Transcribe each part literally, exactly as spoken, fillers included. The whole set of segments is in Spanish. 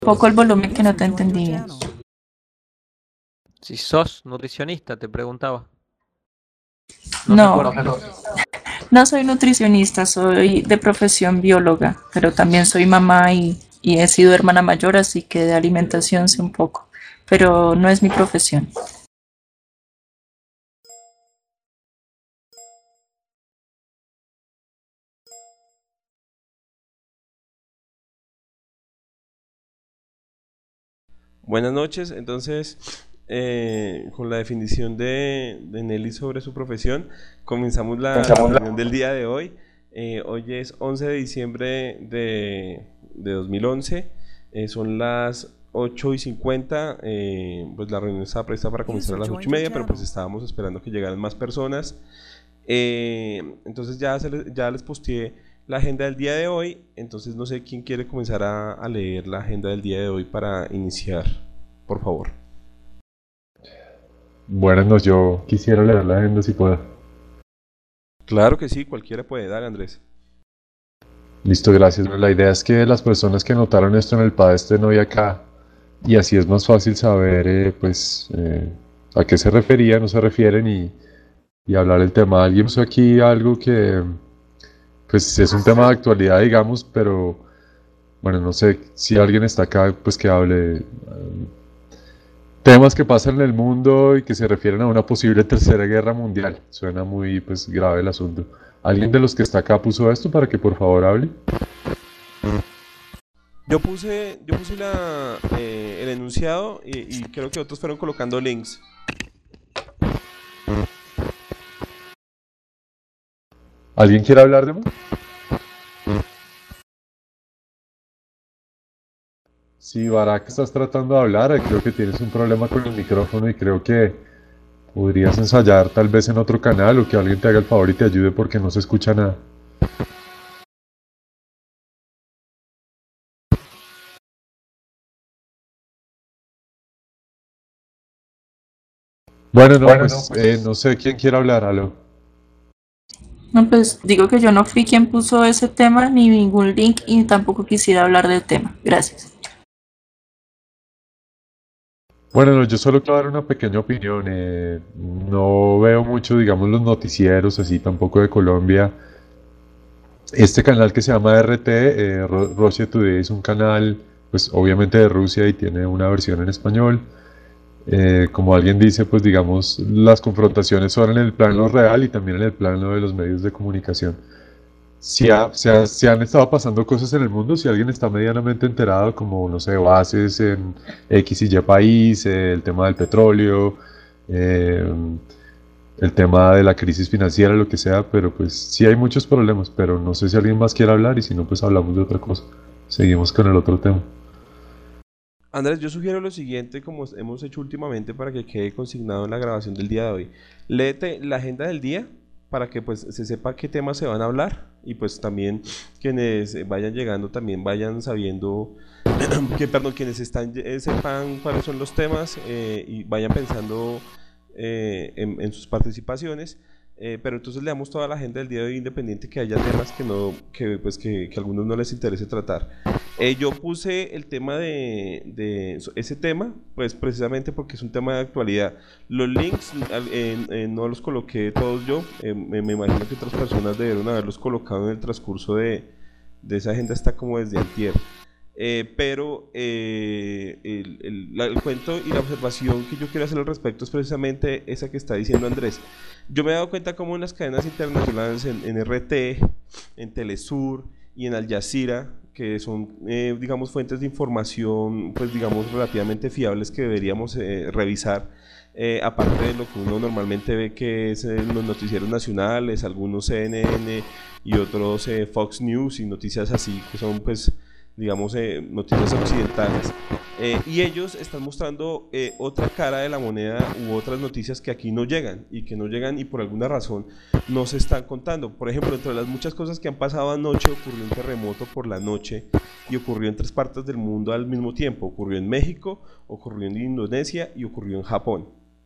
Poco el volumen que no te entendí bien. Si sos nutricionista, te preguntaba. No, no, no soy nutricionista, soy de profesión bióloga, pero también soy mamá y, y he sido hermana mayor, así que de alimentación sé un poco, pero no es mi profesión. Buenas noches, entonces, eh, con la definición de, de Nelly sobre su profesión, comenzamos la, la reunión del día de hoy. Eh, hoy es once de diciembre de, de dos mil once, eh, son las ocho y cincuenta, eh, pues la reunión estaba presta para comenzar a las ocho y media, pero pues estábamos esperando que llegaran más personas. Eh, entonces ya, se les, ya les posteé la agenda del día de hoy, entonces no sé quién quiere comenzar a, a leer la agenda del día de hoy para iniciar, por favor. Bueno, no, yo quisiera leer la agenda si puedo. Claro que sí, cualquiera puede, dale Andrés. Listo, gracias. La idea es que las personas que notaron esto en el P A D estén hoy acá y así es más fácil saber eh, pues eh, a qué se referían o se refieren y, y hablar el tema. Alguien puso aquí algo que pues es un tema de actualidad, digamos, pero bueno, no sé si alguien está acá pues que hable eh, temas que pasan en el mundo y que se refieren a una posible tercera guerra mundial. Suena muy pues grave el asunto. ¿Alguien de los que está acá puso esto para que por favor hable? Yo puse, yo puse la, eh, el enunciado y, y creo que otros fueron colocando links. ¿Alguien quiere hablar de más? Sí, Barak, estás tratando de hablar, eh, creo que tienes un problema con el micrófono y creo que podrías ensayar tal vez en otro canal o que alguien te haga el favor y te ayude porque no se escucha nada. Bueno, no, Bueno, pues no, eh, pues no sé quién quiere hablar, aló. No, pues digo que yo no fui quien puso ese tema ni ningún link y tampoco quisiera hablar del tema. Gracias. Bueno, no, yo solo quiero dar una pequeña opinión. eh, no veo mucho, digamos, los noticieros así tampoco de Colombia. Este canal que se llama R T, eh, Ro- Russia Today, es un canal, pues obviamente de Rusia y tiene una versión en español. Eh, como alguien dice, pues digamos, las confrontaciones son en el plano real y también en el plano de los medios de comunicación. Si, ha- se, ha- se han estado pasando cosas en el mundo, si alguien está medianamente enterado, como, no sé, bases en X y Y país, eh, el tema del petróleo, eh, el tema de la crisis financiera, lo que sea, pero pues sí hay muchos problemas, pero no sé si alguien más quiere hablar y si no, pues hablamos de otra cosa. Seguimos con el otro tema. Andrés, yo sugiero lo siguiente, como hemos hecho últimamente, para que quede consignado en la grabación del día de hoy. Léete la agenda del día para que pues se sepa qué temas se van a hablar y pues también quienes eh, vayan llegando también vayan sabiendo que, perdón, quienes están eh, sepan cuáles son los temas eh, y vayan pensando eh, en, en sus participaciones. Eh, pero entonces le damos toda la agenda del día de hoy independiente que haya temas que no que pues que, que a algunos no les interese tratar. Eh, yo puse el tema de, de ese tema, pues precisamente porque es un tema de actualidad. Los links al- eh, eh, no los coloqué todos yo, eh, me, me imagino que otras personas debieron haberlos colocado en el transcurso de, de esa agenda, está como desde antier. Eh, pero eh, el, el- la- el cuento y la observación que yo quiero hacer al respecto es precisamente esa que está diciendo Andrés. Yo me he dado cuenta como en las cadenas internacionales, en, en R T, en Telesur y en Al Jazeera, que son, eh, digamos, fuentes de información, pues, digamos, relativamente fiables que deberíamos eh, revisar, eh, aparte de lo que uno normalmente ve que es en los noticieros nacionales, algunos C N N y otros eh, Fox News y noticias así, que son, pues, digamos, eh, noticias occidentales. Eh, y ellos están mostrando eh, otra cara de la moneda u otras noticias que aquí no llegan y que no llegan y por alguna razón no se están contando. Por ejemplo, entre las muchas cosas que han pasado anoche, ocurrió un terremoto por la noche y ocurrió en tres partes del mundo al mismo tiempo. Ocurrió en México, ocurrió en Indonesia y ocurrió en Japón.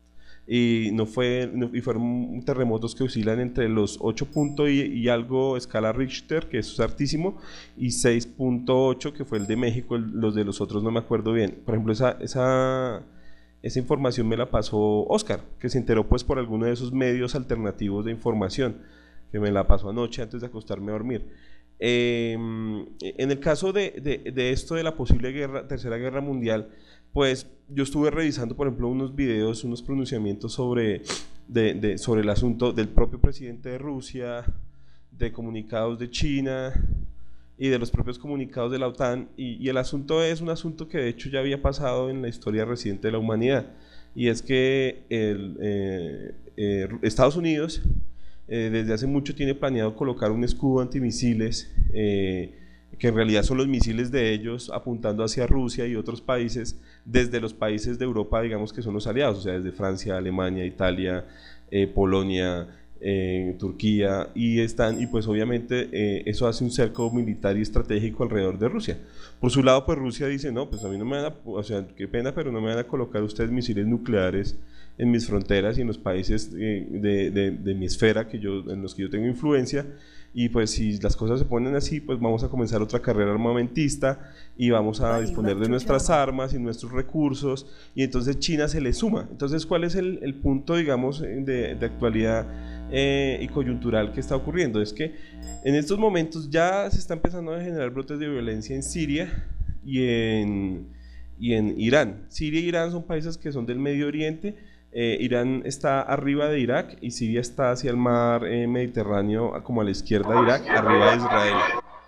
y no fue no- y fueron terremotos que oscilan entre los ocho punto y, y algo escala Richter, que eso es hartísimo, y seis punto ocho, que fue el de México. El- los de los otros no me acuerdo bien. Por ejemplo, esa, esa, esa información me la pasó Oscar, que se enteró pues por alguno de esos medios alternativos de información, que me la pasó anoche antes de acostarme a dormir. Eh, en el caso de, de, de esto de la posible guerra, tercera guerra mundial, pues yo estuve revisando, por ejemplo, unos videos, unos pronunciamientos sobre, de, de, sobre el asunto del propio presidente de Rusia, de comunicados de China y de los propios comunicados de la OTAN, y, y el asunto es un asunto que de hecho ya había pasado en la historia reciente de la humanidad, y es que el, eh, eh, Estados Unidos eh, desde hace mucho tiene planeado colocar un escudo antimisiles, eh, que en realidad son los misiles de ellos apuntando hacia Rusia y otros países, desde los países de Europa, digamos, que son los aliados, o sea, desde Francia, Alemania, Italia, eh, Polonia, eh, Turquía, y están, y pues obviamente eh, eso hace un cerco militar y estratégico alrededor de Rusia. Por su lado, pues Rusia dice, no, pues a mí no me van a, o sea, qué pena, pero no me van a colocar ustedes misiles nucleares en mis fronteras y en los países eh, de, de, de mi esfera, que yo, en los que yo tengo influencia, y pues si las cosas se ponen así, pues vamos a comenzar otra carrera armamentista y vamos a disponer de nuestras armas y nuestros recursos, y entonces China se le suma. Entonces, ¿cuál es el, el punto, digamos, de, de actualidad eh, y coyuntural que está ocurriendo? Es que en estos momentos ya se está empezando a generar brotes de violencia en Siria y en, y en Irán. Siria e Irán son países que son del Medio Oriente. Eh, Irán está arriba de Irak y Siria está hacia el mar eh, Mediterráneo, como a la izquierda de Irak, arriba de Israel.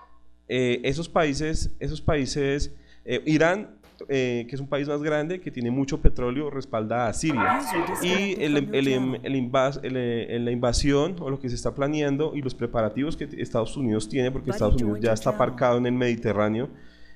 Eh, esos países, esos países, eh, Irán, eh, que es un país más grande, que tiene mucho petróleo, respalda a Siria. Y el, el, el, el invas, el, el, la invasión, o lo que se está planeando, y los preparativos que Estados Unidos tiene, porque Estados Unidos ya está aparcado en el Mediterráneo,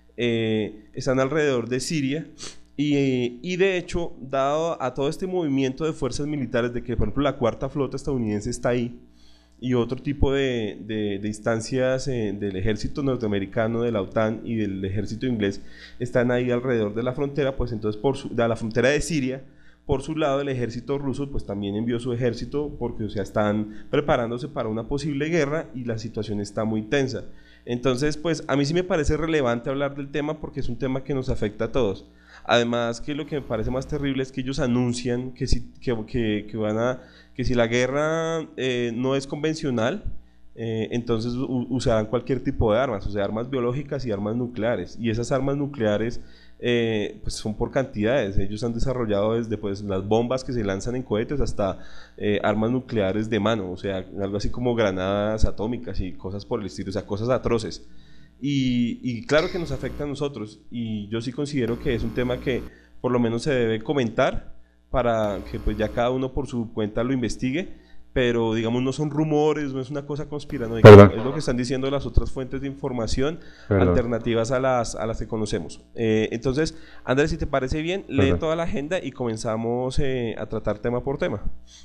eh, están alrededor de Siria. Y, y de hecho, dado a todo este movimiento de fuerzas militares, de que por ejemplo la cuarta flota estadounidense está ahí, y otro tipo de, de, de instancias eh, del ejército norteamericano, de la OTAN y del ejército inglés, están ahí alrededor de la frontera, pues entonces por su, de la frontera de Siria, por su lado el ejército ruso pues también envió su ejército, porque o sea, están preparándose para una posible guerra y la situación está muy tensa. Entonces, pues a mí sí me parece relevante hablar del tema, porque es un tema que nos afecta a todos. Además, que lo que me parece más terrible es que ellos anuncian que si, que, que, que van a, que si la guerra eh, no es convencional, eh, entonces usarán cualquier tipo de armas, o sea, armas biológicas y armas nucleares. Y esas armas nucleares eh, pues son por cantidades. Ellos han desarrollado desde pues, las bombas que se lanzan en cohetes hasta eh, armas nucleares de mano, o sea, algo así como granadas atómicas y cosas por el estilo, o sea, cosas atroces. Y, y claro que nos afecta a nosotros, y yo sí considero que es un tema que por lo menos se debe comentar para que pues ya cada uno por su cuenta lo investigue, pero digamos no son rumores, no es una cosa conspiranoica, Perdón. es lo que están diciendo las otras fuentes de información Perdón. alternativas a las, a las que conocemos. Eh, entonces, Andrés, si te parece bien, lee Perdón. toda la agenda y comenzamos eh, a tratar tema por tema.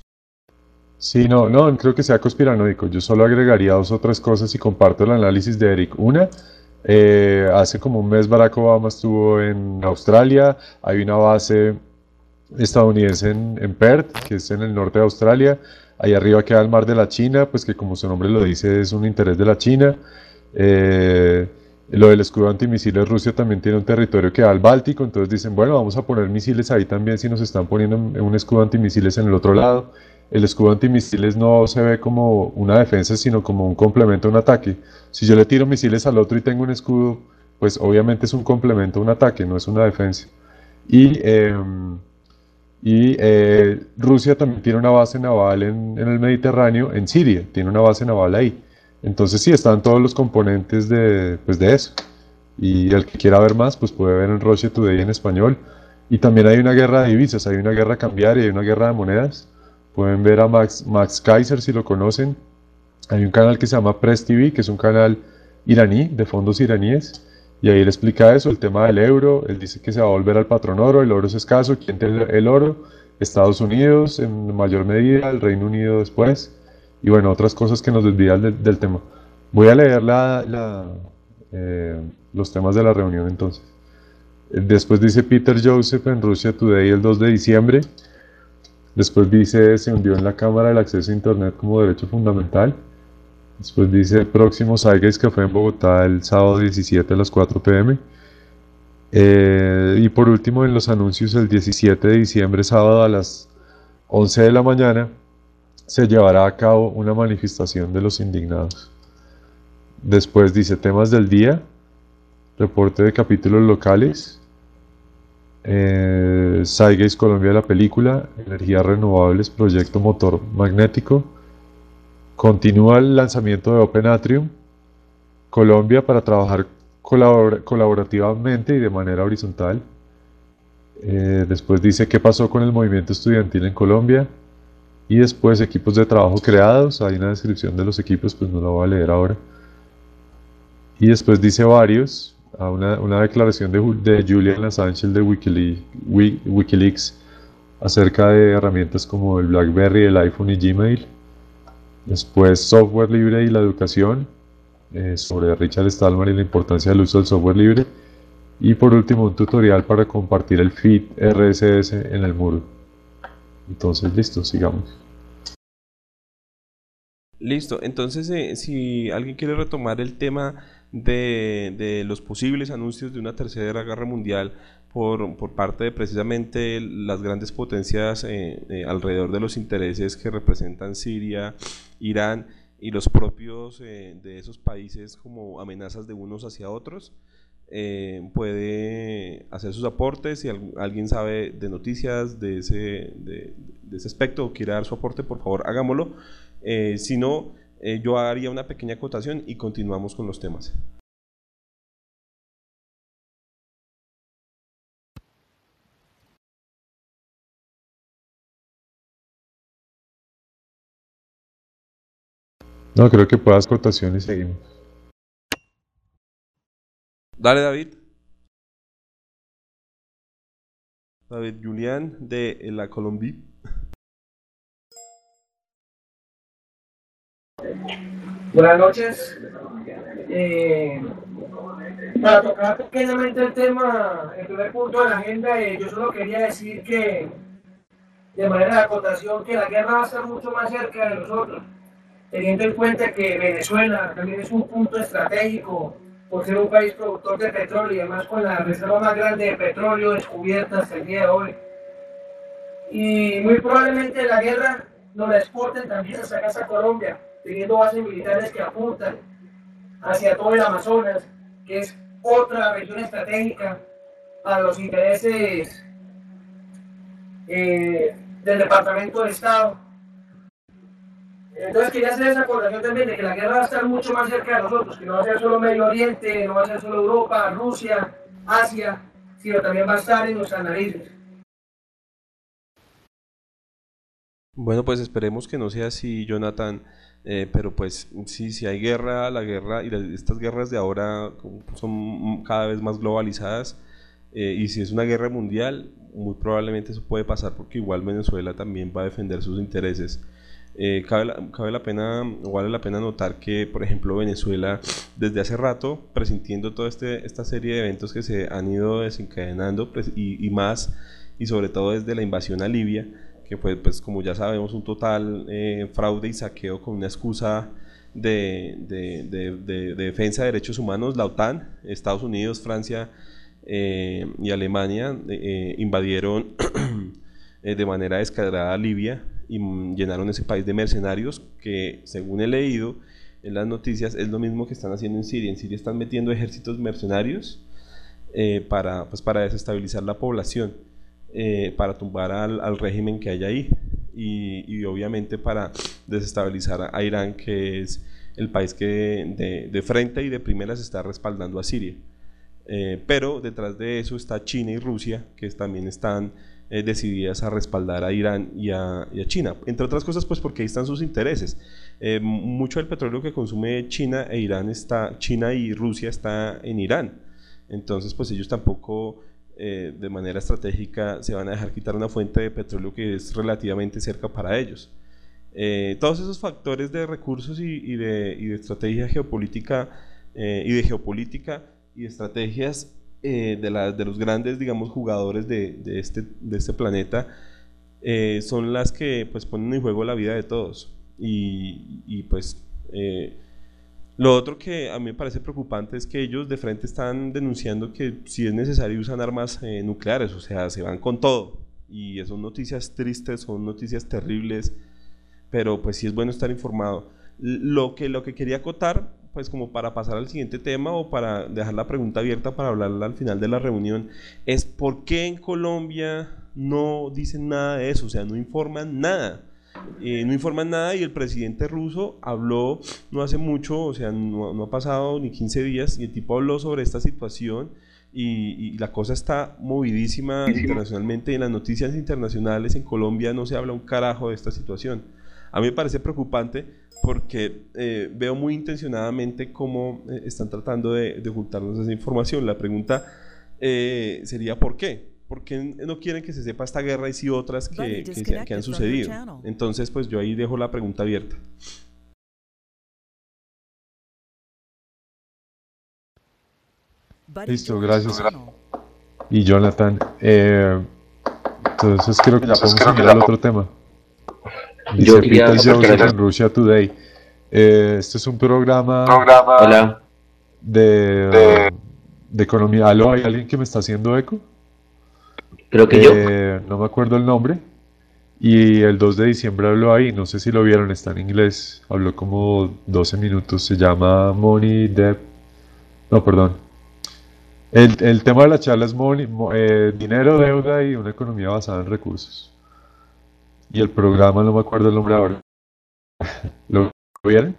Sí, no, no, creo que sea conspiranoico. Yo solo agregaría dos o tres cosas y comparto el análisis de Eric. Una, eh, hace como un mes Barack Obama estuvo en Australia. Hay una base estadounidense en, en Perth, que es en el norte de Australia. Ahí arriba queda el mar de la China, pues que como su nombre lo dice es un interés de la China. Eh, lo del escudo antimisiles, Rusia también tiene un territorio que da al Báltico, entonces dicen, bueno, vamos a poner misiles ahí también si nos están poniendo un escudo antimisiles en el otro lado. El escudo antimisiles no se ve como una defensa, sino como un complemento a un ataque. Si yo le tiro misiles al otro y tengo un escudo, pues obviamente es un complemento a un ataque, no es una defensa. Y, eh, y eh, Rusia también tiene una base naval en, en el Mediterráneo, en Siria, tiene una base naval ahí. Entonces sí, están todos los componentes de, pues de eso. Y el que quiera ver más, pues puede ver en Russia Today en español. Y también hay una guerra de divisas, hay una guerra cambiaria, hay una guerra de monedas. Pueden ver a Max, Max Kaiser si lo conocen. Hay un canal que se llama Press T V, que es un canal iraní, de fondos iraníes. Y ahí él explica eso, el tema del euro. Él dice que se va a volver al patrón oro, el oro es escaso. ¿Quién tiene el oro? Estados Unidos en mayor medida, el Reino Unido después. Y bueno, otras cosas que nos desvían del, del tema. Voy a leer la, la, eh, los temas de la reunión entonces. Después dice Peter Joseph en Russia Today el dos de diciembre. Después dice, se hundió en la Cámara el acceso a Internet como derecho fundamental. Después dice, próximo Saiges Café en Bogotá el sábado diecisiete a las cuatro p m Eh, y por último, en los anuncios, el diecisiete de diciembre, sábado a las once de la mañana, se llevará a cabo una manifestación de los indignados. Después dice temas del día, reporte de capítulos locales, eh, Saiges Colombia la película, energías renovables, proyecto motor magnético, continúa el lanzamiento de Open Atrium, Colombia para trabajar colabor colaborativamente y de manera horizontal. Eh, después dice qué pasó con el movimiento estudiantil en Colombia. Y después equipos de trabajo creados. Hay una descripción de los equipos, pues no lo voy a leer ahora. Y después dice varios. A una, una declaración de, de Julian Assange, el de Wikileaks, Wikileaks, acerca de herramientas como el BlackBerry, el iPhone y Gmail. Después software libre y la educación. Eh, sobre Richard Stallman y la importancia del uso del software libre. Y por último un tutorial para compartir el feed R S S en el muro. Entonces listo, sigamos. Listo, entonces eh, si alguien quiere retomar el tema de, de los posibles anuncios de una tercera guerra mundial por, por parte de precisamente las grandes potencias eh, eh, alrededor de los intereses que representan Siria, Irán y los propios eh, de esos países como amenazas de unos hacia otros, eh, puede hacer sus aportes. Si al, alguien sabe de noticias de ese, de, de ese aspecto o quiere dar su aporte, por favor hagámoslo. Eh, si no, eh, yo haría una pequeña acotación y continuamos con los temas. No, creo que puedas cotación y seguimos. Dale, David. David Julián de la Colombia. Buenas noches. Eh, para tocar pequeñamente el tema, el primer punto de la agenda, eh, yo solo quería decir que, de manera de acotación, que la guerra va a estar mucho más cerca de nosotros, teniendo en cuenta que Venezuela también es un punto estratégico por ser un país productor de petróleo y además con la reserva más grande de petróleo descubierta hasta el día de hoy. Y muy probablemente la guerra nos la exporten también hasta acá, hasta Colombia, teniendo bases militares que apuntan hacia todo el Amazonas, que es otra región estratégica para los intereses eh, del Departamento de Estado. Entonces quería hacer esa acordación también de que la guerra va a estar mucho más cerca de nosotros, que no va a ser solo Medio Oriente, no va a ser solo Europa, Rusia, Asia, sino también va a estar en nuestras narices. Bueno, pues esperemos que no sea así, Jonathan, eh, pero pues sí, si hay guerra, la guerra y las, estas guerras de ahora son cada vez más globalizadas, eh, y si es una guerra mundial, muy probablemente eso puede pasar porque igual Venezuela también va a defender sus intereses. Eh, cabe, la, cabe la pena, o vale la pena notar que, por ejemplo, Venezuela desde hace rato, presintiendo toda este, esta serie de eventos que se han ido desencadenando, pues, y, y más, y sobre todo desde la invasión a Libia, que fue, pues, como ya sabemos, un total eh, fraude y saqueo con una excusa de, de, de, de, de defensa de derechos humanos. La OTAN, Estados Unidos, Francia eh, y Alemania eh, invadieron eh, de manera descarada a Libia y llenaron ese país de mercenarios que, según he leído en las noticias, es lo mismo que están haciendo en Siria. En Siria están metiendo ejércitos mercenarios eh, para, pues, para desestabilizar la población, eh, para tumbar al, al régimen que hay ahí y, y obviamente para desestabilizar a, a Irán, que es el país que de, de frente y de primeras está respaldando a Siria. Eh, pero detrás de eso está China y Rusia, que también están eh, decididas a respaldar a Irán y a, y a China, entre otras cosas pues porque ahí están sus intereses. Eh, mucho del petróleo que consume China e Irán está, China y Rusia está en Irán, entonces pues ellos tampoco eh, de manera estratégica se van a dejar quitar una fuente de petróleo que es relativamente cerca para ellos. Eh, todos esos factores de recursos y, y, de, y de estrategia geopolítica eh, y de geopolítica y estrategias eh, de, la, de los grandes, digamos, jugadores de, de, este, de este planeta eh, son las que pues ponen en juego la vida de todos. Y, y pues eh, lo otro que a mí me parece preocupante es que ellos de frente están denunciando que si es necesario usan armas eh, nucleares, o sea, se van con todo. Y son noticias tristes, son noticias terribles, pero pues sí es bueno estar informado. Lo que, lo que quería acotar, pues como para pasar al siguiente tema o para dejar la pregunta abierta para hablarla al final de la reunión, es por qué en Colombia no dicen nada de eso, o sea, no informan nada. Eh, no informan nada y el presidente ruso habló no hace mucho, o sea, no, no ha pasado ni quince días y el tipo habló sobre esta situación y, y la cosa está movidísima internacionalmente y en las noticias internacionales en Colombia no se habla un carajo de esta situación. A mí me parece preocupante porque eh, veo muy intencionadamente cómo eh, están tratando de, de ocultarnos esa información. La pregunta eh, sería ¿por qué? ¿Por qué no quieren que se sepa esta guerra y sí otras que, que, se- que han sucedido? Entonces, pues yo ahí dejo la pregunta abierta. Listo, gracias. Y Jonathan, eh, entonces creo que ya podemos seguir al otro tema. Yo Dice quería Peter Joseph aportar- en Russia Today. Eh, este es un programa Hola. de, de economía. ¿Aló? ¿Hay alguien que me está haciendo eco? Creo que yo. Eh, no me acuerdo el nombre. Y el dos de diciembre habló ahí, no sé si lo vieron, está en inglés. Habló como doce minutos, se llama Money, Debt. No, perdón. El, el tema de la charla es money, mo- eh, dinero, deuda y una economía basada en recursos. Y el programa no me acuerdo el nombre ahora. ¿Lo vieron?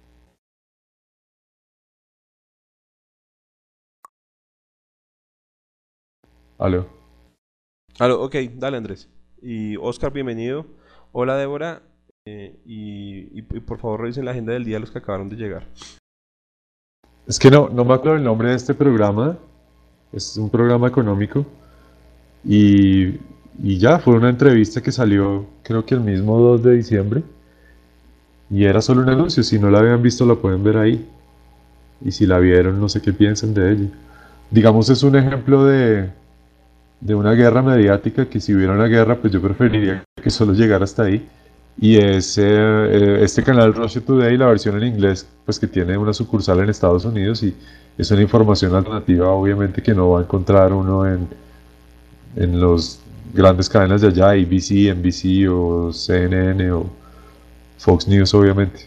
Aló. Aló, ok, dale Andrés. Y Oscar, bienvenido. Hola Débora. eh, y, y- y por favor revisen la agenda del día los que acabaron de llegar. Es que no, no me acuerdo el nombre de este programa. Es un programa económico. Y, y ya, fue una entrevista que salió creo que el mismo dos de diciembre. Y era solo un anuncio, si no la habían visto la pueden ver ahí. Y si la vieron, no sé qué piensan de ella. Digamos, es un ejemplo de, de una guerra mediática que si hubiera una guerra, pues yo preferiría que solo llegara hasta ahí. Y es eh, eh, este canal Russia Today, la versión en inglés, pues que tiene una sucursal en Estados Unidos y es una información alternativa, obviamente, que no va a encontrar uno en, en los grandes cadenas de allá, A B C, N B C o C N N o Fox News, obviamente.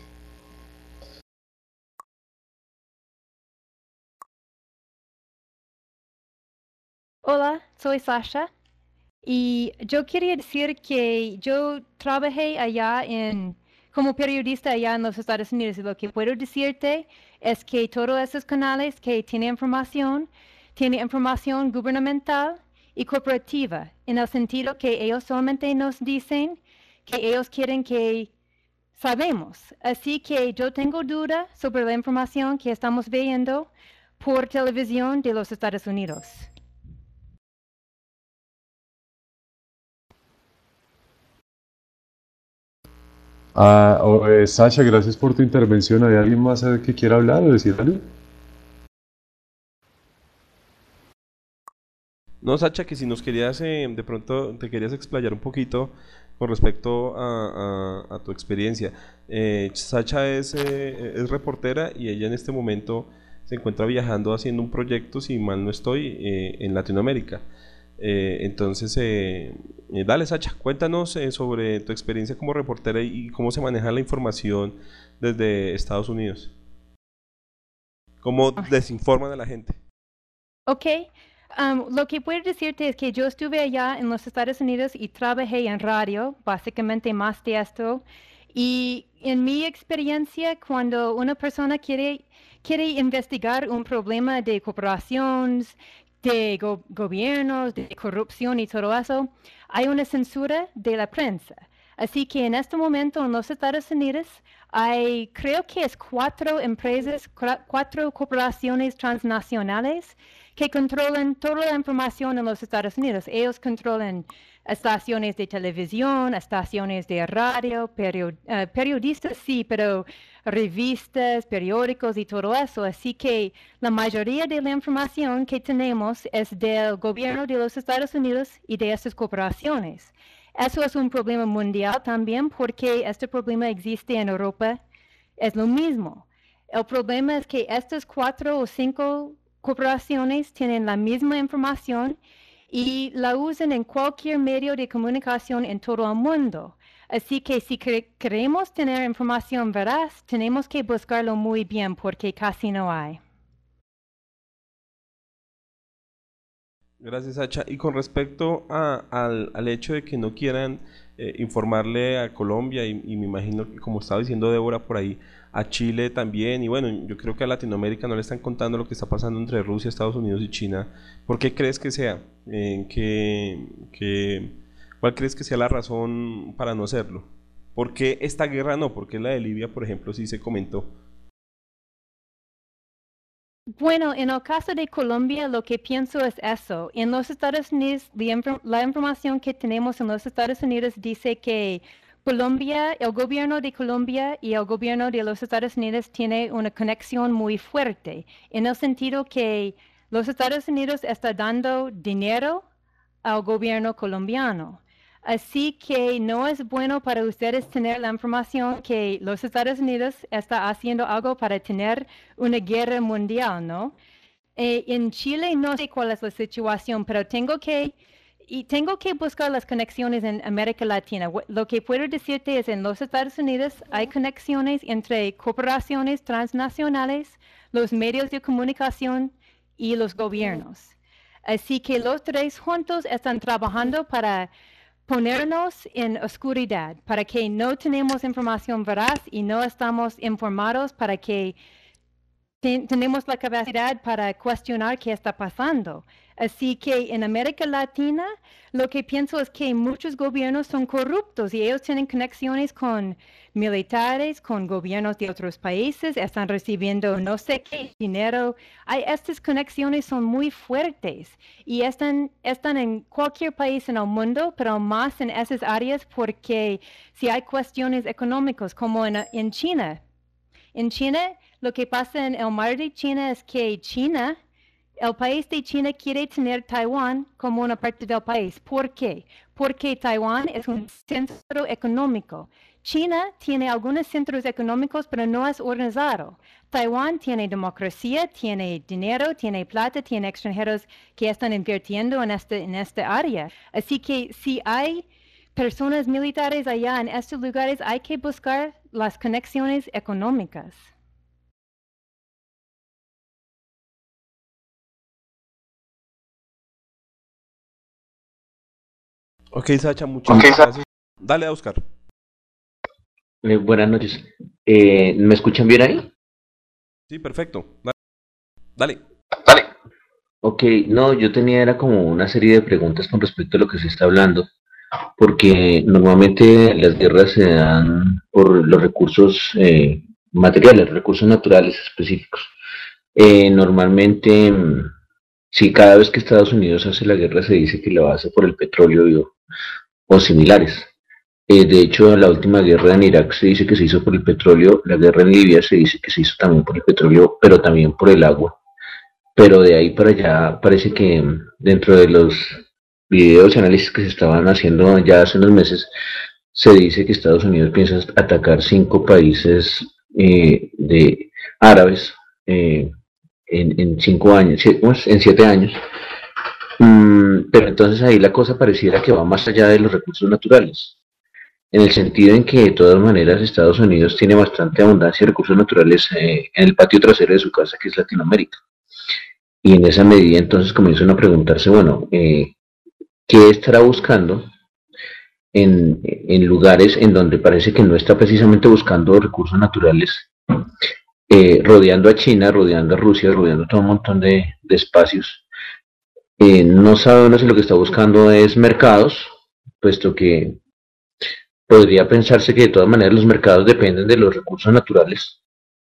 Hola, soy Sasha y yo quería decir que yo trabajé allá en, como periodista allá en los Estados Unidos y lo que puedo decirte es que todos esos canales que tienen información, tienen información gubernamental y corporativa, en el sentido que ellos solamente nos dicen que ellos quieren que sabemos. Así que yo tengo duda sobre la información que estamos viendo por televisión de los Estados Unidos. Ah, oh, eh, Sasha, gracias por tu intervención. ¿Hay alguien más eh, que quiera hablar o decir algo? No, Sacha, que si nos querías, eh, de pronto te querías explayar un poquito con respecto a, a- a tu experiencia. Eh, Sacha es, eh, es reportera y ella en este momento se encuentra viajando haciendo un proyecto, si mal no estoy, eh, en Latinoamérica. Eh, entonces, eh, eh, dale Sacha, cuéntanos eh, sobre tu experiencia como reportera y, y cómo se maneja la información desde Estados Unidos. ¿Cómo desinforman a la gente? Ok, um, lo que puedo decirte es que yo estuve allá en los Estados Unidos y trabajé en radio, básicamente más de esto. Y en mi experiencia, cuando una persona quiere, quiere investigar un problema de corporaciones, de go- gobiernos, de corrupción y todo eso, hay una censura de la prensa. Así que en este momento en los Estados Unidos hay, creo que es cuatro empresas, cua- cuatro corporaciones transnacionales que controlan toda la información en los Estados Unidos. Ellos controlan estaciones de televisión, estaciones de radio, perio- eh, periodistas sí, pero revistas, periódicos y todo eso. Así que la mayoría de la información que tenemos es del gobierno de los Estados Unidos y de estas corporaciones. Eso es un problema mundial también porque este problema existe en Europa. Es lo mismo. El problema es que estas cuatro o cinco corporaciones tienen la misma información y la usan en cualquier medio de comunicación en todo el mundo. Así que si queremos tener información veraz, tenemos que buscarlo muy bien porque casi no hay. Gracias, Sacha. Y con respecto a, al, al hecho de que no quieran eh, informarle a Colombia y, y me imagino que, como estaba diciendo Débora por ahí, a Chile también, y bueno, yo creo que a Latinoamérica no le están contando lo que está pasando entre Rusia, Estados Unidos y China. ¿Por qué crees que sea? Eh, que, que, ¿Cuál crees que sea la razón para no hacerlo? ¿Por qué esta guerra no? ¿Por qué la de Libia, por ejemplo, sí se comentó? Bueno, en el caso de Colombia, lo que pienso es eso. En los Estados Unidos, la información que tenemos en los Estados Unidos dice que Colombia, el gobierno de Colombia y el gobierno de los Estados Unidos tiene una conexión muy fuerte, en el sentido que los Estados Unidos está dando dinero al gobierno colombiano. Así que no es bueno para ustedes tener la información que los Estados Unidos está haciendo algo para tener una guerra mundial, ¿no? Eh, en Chile no sé cuál es la situación, pero tengo que, y tengo que buscar las conexiones en América Latina. Lo que puedo decirte es en los Estados Unidos hay conexiones entre corporaciones transnacionales, los medios de comunicación y los gobiernos. Así que los tres juntos están trabajando para ponernos en oscuridad, para que no tenemos información veraz y no estamos informados, para que ten, tenemos la capacidad para cuestionar qué está pasando. Así que en América Latina, lo que pienso es que muchos gobiernos son corruptos y ellos tienen conexiones con militares, con gobiernos de otros países, están recibiendo no sé qué dinero. Hay, estas conexiones son muy fuertes y están, están en cualquier país en el mundo, pero más en esas áreas porque si hay cuestiones económicas como en, en China. En China, lo que pasa en el mar de China es que China, el país de China quiere tener Taiwán como una parte del país. ¿Por qué? Porque Taiwán es un centro económico. China tiene algunos centros económicos, pero no es organizado. Taiwán tiene democracia, tiene dinero, tiene plata, tiene extranjeros que están invirtiendo en este, en esta área. Así que si hay personas militares allá en estos lugares, hay que buscar las conexiones económicas. Ok, Sacha, muchas okay, gracias. Dale, a Oscar. Eh, buenas noches. Eh, ¿Me escuchan bien ahí? Sí, perfecto. Dale. Dale. Dale. Ok, no, yo tenía era como una serie de preguntas con respecto a lo que se está hablando, porque normalmente las guerras se dan por los recursos eh, materiales, recursos naturales específicos. Eh, normalmente, si cada vez que Estados Unidos hace la guerra se dice que lo hace por el petróleo o, o similares. Eh, de hecho, la última guerra en Irak se dice que se hizo por el petróleo, la guerra en Libia se dice que se hizo también por el petróleo, pero también por el agua. Pero de ahí para allá parece que dentro de los videos y análisis que se estaban haciendo ya hace unos meses, se dice que Estados Unidos piensa atacar cinco países eh, de árabes eh, en, en cinco años, en siete años. Mm, pero entonces ahí la cosa pareciera que va más allá de los recursos naturales, en el sentido en que de todas maneras Estados Unidos tiene bastante abundancia de recursos naturales eh, en el patio trasero de su casa, que es Latinoamérica. Y en esa medida entonces comienzan a preguntarse, bueno, eh, ¿qué estará buscando en, en lugares en donde parece que no está precisamente buscando recursos naturales, eh, rodeando a China, rodeando a Rusia, rodeando todo un montón de, de espacios? Eh, no sabe uno si lo que está buscando es mercados, puesto que podría pensarse que de todas maneras los mercados dependen de los recursos naturales,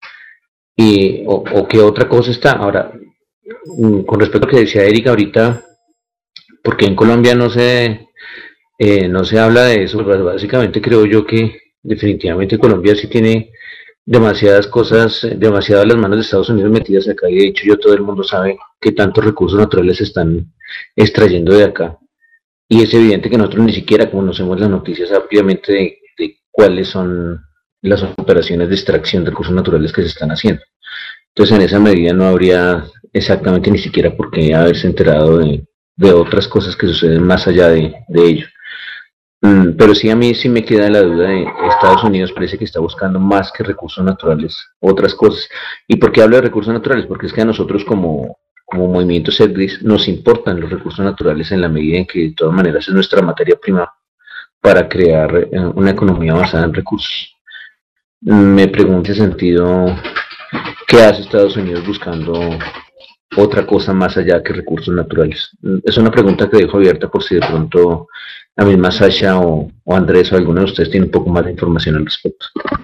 y, o, o qué otra cosa está. Ahora, con respecto a lo que decía Erika ahorita, porque en Colombia no se, eh, no se habla de eso, pues básicamente creo yo que definitivamente Colombia sí tiene demasiadas cosas, demasiadas las manos de Estados Unidos metidas acá, y de hecho yo todo el mundo sabe que tantos recursos naturales se están extrayendo de acá. Y es evidente que nosotros ni siquiera conocemos las noticias ampliamente de, de cuáles son las operaciones de extracción de recursos naturales que se están haciendo. Entonces, en esa medida no habría exactamente ni siquiera por qué haberse enterado de, de otras cosas que suceden más allá de, de ello. Mm, pero sí, a mí sí me queda la duda de Estados Unidos. Parece que está buscando más que recursos naturales, otras cosas. ¿Y por qué hablo de recursos naturales? Porque es que a nosotros como, como movimiento SETGRIS nos importan los recursos naturales en la medida en que de todas maneras es nuestra materia prima para crear eh, una economía basada en recursos. Mm, Me pregunto en ese sentido, ¿qué hace Estados Unidos buscando otra cosa más allá que recursos naturales? Mm, Es una pregunta que dejo abierta por si de pronto la misma Sasha o, o Andrés o alguno de ustedes tiene un poco más de información al respecto.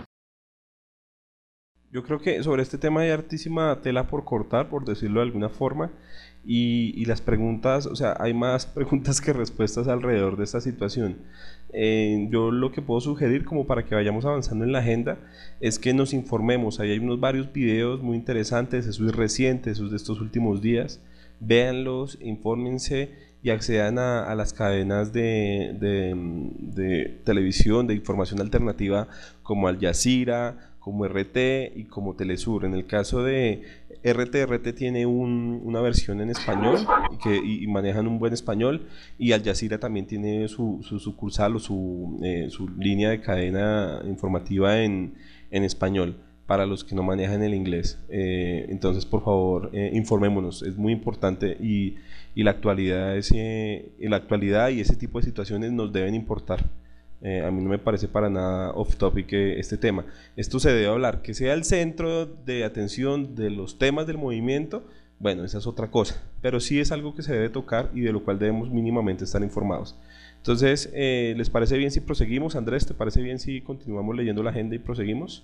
Yo creo que sobre este tema hay hartísima tela por cortar, por decirlo de alguna forma, y, y las preguntas, o sea, hay más preguntas que respuestas alrededor de esta situación. Eh, yo lo que puedo sugerir como para que vayamos avanzando en la agenda es que nos informemos. Ahí hay unos varios videos muy interesantes, eso es reciente, eso es de estos últimos días. Véanlos, infórmense y accedan a, a las cadenas de, de, de televisión, de información alternativa como Al Jazeera, como R T y como Telesur. En el caso de R T, R T tiene un, una versión en español y, que, y, y manejan un buen español, y Al Jazeera también tiene su, su sucursal o su, eh, su línea de cadena informativa en, en español para los que no manejan el inglés. Eh, entonces, por favor, eh, informémonos, es muy importante, y, y la actualidad, ese, la actualidad y ese tipo de situaciones nos deben importar. Eh, a mí no me parece para nada off topic eh, este tema. Esto se debe hablar, que sea el centro de atención de los temas del movimiento. Bueno, esa es otra cosa, pero sí es algo que se debe tocar y de lo cual debemos mínimamente estar informados. Entonces, eh, ¿les parece bien si proseguimos? Andrés, ¿te parece bien si continuamos leyendo la agenda y proseguimos?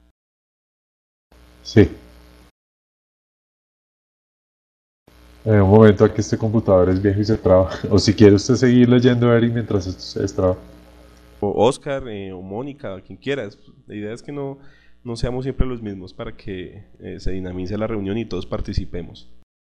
Sí. En un momento aquí este computador es viejo y se traba. O si quiere usted seguir leyendo, Eric, mientras esto se destraba. O Oscar, eh, o Mónica, o quien quiera. La idea es que no, no seamos siempre los mismos para que eh, se dinamice la reunión y todos participemos.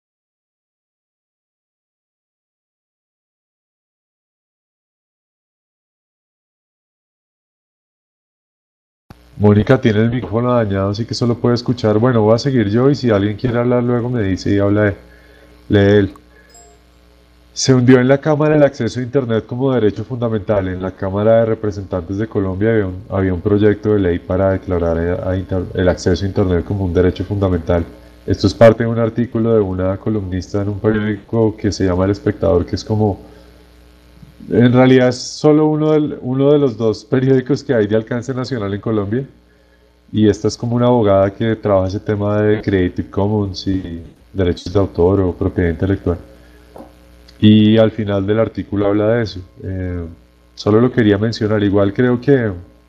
Mónica tiene el micrófono dañado, así que solo puede escuchar. Bueno, voy a seguir yo y si alguien quiere hablar luego me dice y habla de, lee él. Se hundió en la Cámara el acceso a Internet como derecho fundamental. En la Cámara de Representantes de Colombia había un, había un proyecto de ley para declarar a- a inter- el acceso a Internet como un derecho fundamental. Esto es parte de un artículo de una columnista en un periódico que se llama El Espectador, que es como, en realidad es solo uno, del- uno de los dos periódicos que hay de alcance nacional en Colombia. Y esta es como una abogada que trabaja ese tema de Creative Commons y derechos de autor o propiedad intelectual. Y al final del artículo habla de eso. Eh, solo lo quería mencionar. Igual creo que,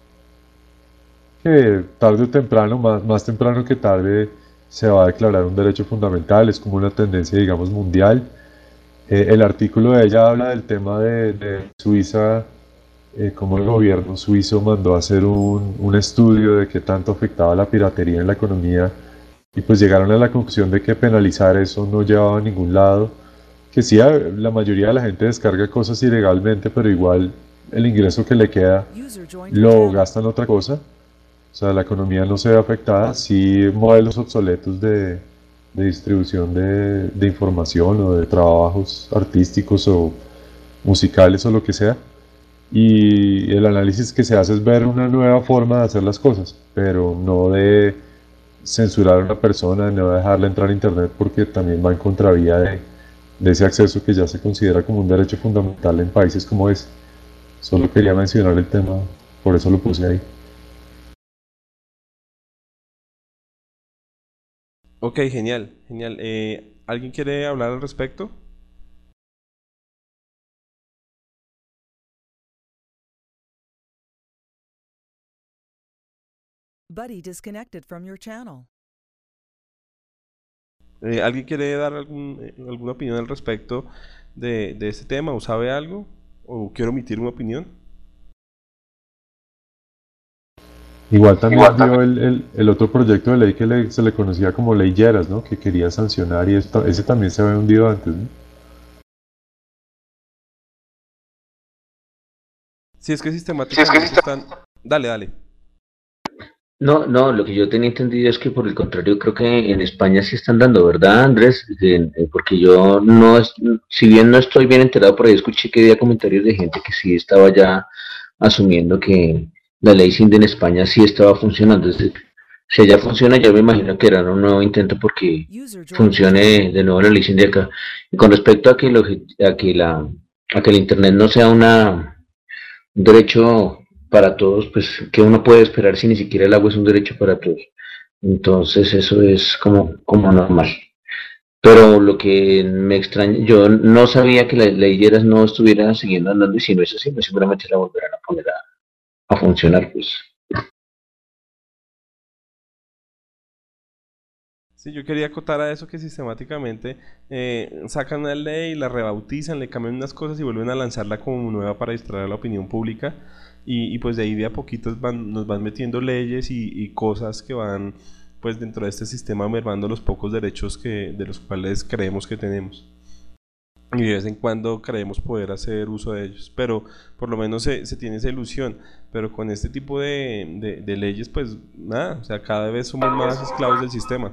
que tarde o temprano, más, más temprano que tarde, se va a declarar un derecho fundamental. Es como una tendencia, digamos, mundial. Eh, el artículo de ella habla del tema de, de Suiza, eh, cómo el gobierno suizo mandó a hacer un, un estudio de qué tanto afectaba la piratería en la economía, y pues llegaron a la conclusión de que penalizar eso no llevaba a ningún lado, que sí, a- la mayoría de la gente descarga cosas ilegalmente, pero igual el ingreso que le queda lo gasta en otra cosa. O sea, la economía no se ve afectada, sí modelos obsoletos de, de distribución de, de información o de trabajos artísticos o musicales o lo que sea. Y el análisis que se hace es ver una nueva forma de hacer las cosas, pero no de censurar a una persona, no dejarla entrar a internet, porque también va en contravía de, de ese acceso que ya se considera como un derecho fundamental en países como ese. Solo quería mencionar el tema, por eso lo puse ahí. Ok, genial, genial. Eh, ¿alguien quiere hablar al respecto? Buddy disconnected from your channel. Eh, ¿alguien quiere dar algún, eh, alguna opinión al respecto de, de este tema, o sabe algo? ¿O quiere omitir una opinión? Igual también vio el, el, el otro proyecto de ley que le- se le conocía como Ley Lleras, ¿no? Que quería sancionar, y esto, ese también se había hundido antes, ¿no? Si es que sistemáticamente están... Dale, dale. No, no, lo que yo tenía entendido es que por el contrario, creo que en España sí están dando, ¿verdad, Andrés? Eh, eh, porque yo no, es- si bien no estoy bien enterado, por ahí escuché que había comentarios de gente que sí estaba ya asumiendo que la ley Cinde en España sí estaba funcionando. Es decir, si allá funciona, yo me imagino que era un nuevo intento porque User joined your funcione channel. de nuevo la ley Cinde acá. Y con respecto a que, lo- a que la, a que el Internet no sea una un derecho para todos, pues que uno puede esperar si ni siquiera el agua es un derecho para todos. Entonces eso es como, como normal. Pero lo que me extraña, yo no sabía que las leyeras no estuvieran siguiendo andando y si no es así, pues seguramente la volverán a poner a, a funcionar, pues. Sí, yo quería acotar a eso que sistemáticamente eh, sacan una ley, la rebautizan, le cambian unas cosas y vuelven a lanzarla como nueva para distraer a la opinión pública. Y, y pues de ahí de a poquitos van, nos van metiendo leyes y, y cosas que van pues dentro de este sistema mermando los pocos derechos que, de los cuales creemos que tenemos. Y de vez en cuando creemos poder hacer uso de ellos, pero por lo menos se, se tiene esa ilusión. Pero con este tipo de, de, de leyes, pues nada, o sea, cada vez somos más esclavos del sistema.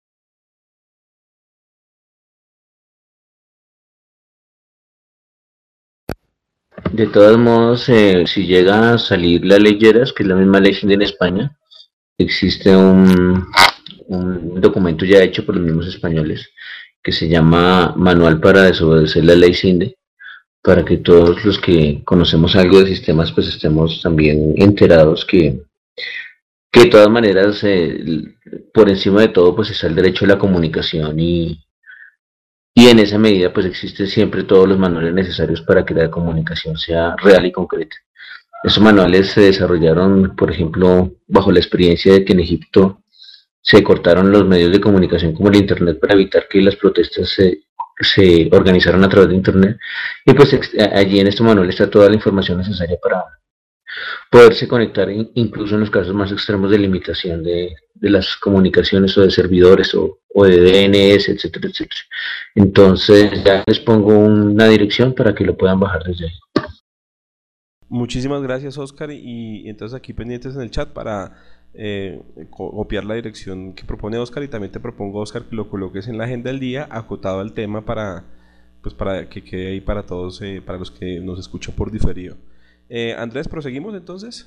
De todos modos, eh, si llega a salir la ley Lleras, que es la misma ley en España, existe un, un documento ya hecho por los mismos españoles que se llama Manual para desobedecer la ley Cinde, para que todos los que conocemos algo de sistemas pues estemos también enterados que, que de todas maneras eh, por encima de todo pues está el derecho a la comunicación y, y en esa medida pues existen siempre todos los manuales necesarios para que la comunicación sea real y concreta. Esos manuales se desarrollaron, por ejemplo, bajo la experiencia de que en Egipto se cortaron los medios de comunicación como el Internet para evitar que las protestas se, se organizaran a través de Internet. Y pues ex- allí en este manual está toda la información necesaria para poderse conectar in- incluso en los casos más extremos de limitación de, de las comunicaciones o de servidores o, o de D N S, etcétera, etcétera. Entonces ya les pongo una dirección para que lo puedan bajar desde ahí. Muchísimas gracias, Oscar, y, y entonces aquí pendientes en el chat para eh, co- copiar la dirección que propone Oscar y también te propongo, Oscar, que lo coloques en la agenda del día acotado al tema para, pues, para que quede ahí para todos, eh, para los que nos escuchan por diferido. Eh, Andrés, ¿proseguimos entonces?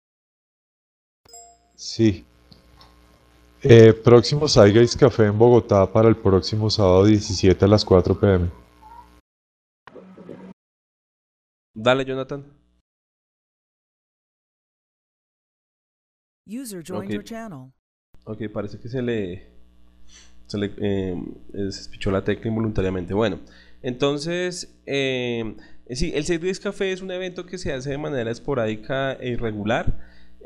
Sí. Eh, próximo Saiga's Café en Bogotá para el próximo sábado diecisiete a las cuatro p m. Dale, Jonathan. User joined Ok, your channel. ok, parece que se le, se le eh, eh, se espichó la tecla involuntariamente. Bueno, entonces, eh, sí, el seis Days Café es un evento que se hace de manera esporádica e irregular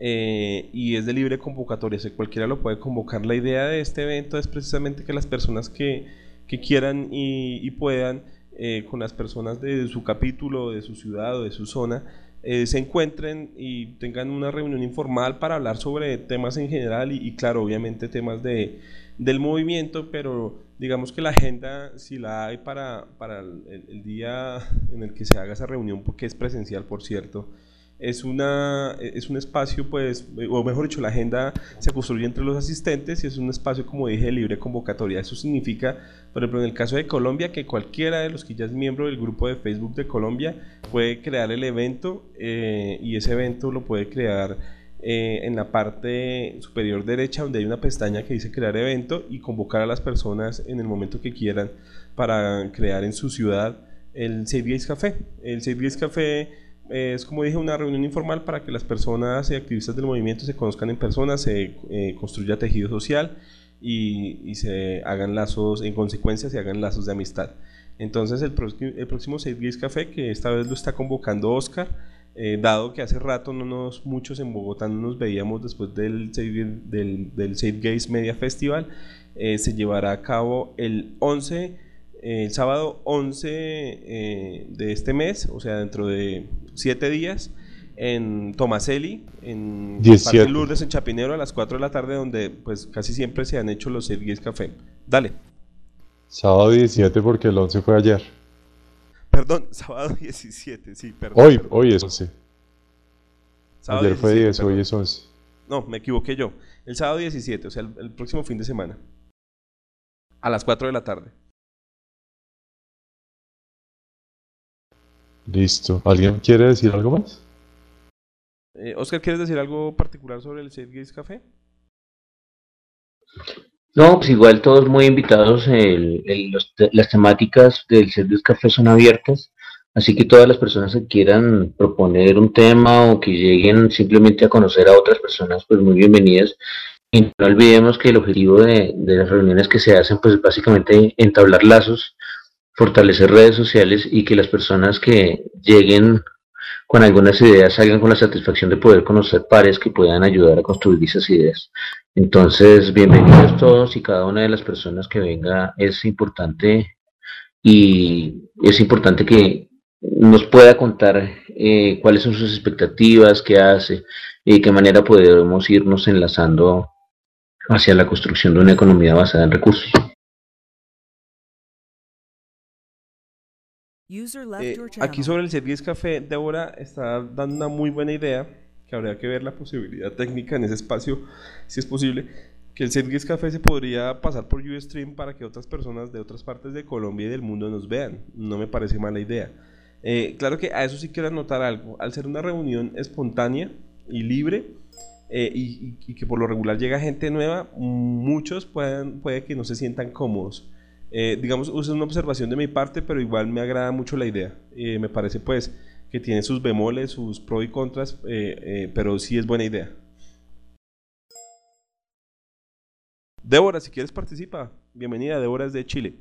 eh, y es de libre convocatoria, o sea, cualquiera lo puede convocar. La idea de este evento es precisamente que las personas que, que quieran y, y puedan, eh, con las personas de su capítulo, de su ciudad o de su zona, eh, se encuentren y tengan una reunión informal para hablar sobre temas en general y, y claro, obviamente temas de, del movimiento, pero digamos que la agenda, si la hay para, para el, el día en el que se haga esa reunión, porque es presencial, por cierto, es, una, es un espacio, pues, o mejor dicho, la agenda se construye entre los asistentes y es un espacio, como dije, de libre convocatoria. Eso significa, por ejemplo, en el caso de Colombia, que cualquiera de los que ya es miembro del grupo de Facebook de Colombia puede crear el evento eh, y ese evento lo puede crear eh, en la parte superior derecha, donde hay una pestaña que dice crear evento y convocar a las personas en el momento que quieran para crear en su ciudad el seis Days Café. El seis Days Café es, como dije, una reunión informal para que las personas y activistas del movimiento se conozcan en persona, se eh, construya tejido social y, y se hagan lazos, en consecuencia se hagan lazos de amistad. Entonces el, el próximo seis Days Café, que esta vez lo está convocando Oscar, eh, dado que hace rato no nos, muchos en Bogotá no nos veíamos después del, del, del Safe Gays Media Festival, eh, se llevará a cabo el once, eh, el sábado once eh, de este mes, o sea dentro de siete días, en Tomaselli, en diecisiete. Parque Lourdes, en Chapinero, a las cuatro de la tarde, donde pues casi siempre se han hecho los Safe Gays Café. Dale. Sábado diecisiete porque el once fue ayer. Perdón, sábado diecisiete, sí, perdón. Hoy, perdón. hoy es once. Sábado Ayer fue diecisiete, diez, hoy perdón. es once. No, me equivoqué yo. El sábado diecisiete, o sea, el, el próximo fin de semana. A las cuatro de la tarde. Listo. ¿Alguien quiere decir algo más? Eh, Oscar, ¿quieres decir algo particular sobre el Safe Gaze Café? No, pues igual todos muy invitados, el- el- los te- las temáticas del Service Café son abiertas, así que todas las personas que quieran proponer un tema o que lleguen simplemente a conocer a otras personas, pues muy bienvenidas. Y no olvidemos que el objetivo de, de las reuniones que se hacen, pues básicamente entablar lazos, fortalecer redes sociales y que las personas que lleguen con algunas ideas salgan con la satisfacción de poder conocer pares que puedan ayudar a construir esas ideas. Entonces, bienvenidos todos y cada una de las personas que venga es importante y es importante que nos pueda contar eh, cuáles son sus expectativas, qué hace y de qué manera podemos irnos enlazando hacia la construcción de una economía basada en recursos. User left Eh, your aquí channel. sobre el Safe Gaze Café, Débora está dando una muy buena idea, que habría que ver la posibilidad técnica en ese espacio, si es posible, que el Safe Gaze Café se podría pasar por Ustream para que otras personas de otras partes de Colombia y del mundo nos vean. No me parece mala idea. Eh, claro que a eso sí quiero anotar algo. Al ser una reunión espontánea y libre, eh, y, y- y que por lo regular llega gente nueva, muchos pueden, puede que no se sientan cómodos. Eh, digamos, es una observación de mi parte, pero igual me agrada mucho la idea. Eh, me parece pues que tiene sus bemoles, sus pros y contras, eh, eh, pero sí es buena idea. Débora, si quieres participa. Bienvenida, Débora es de Chile.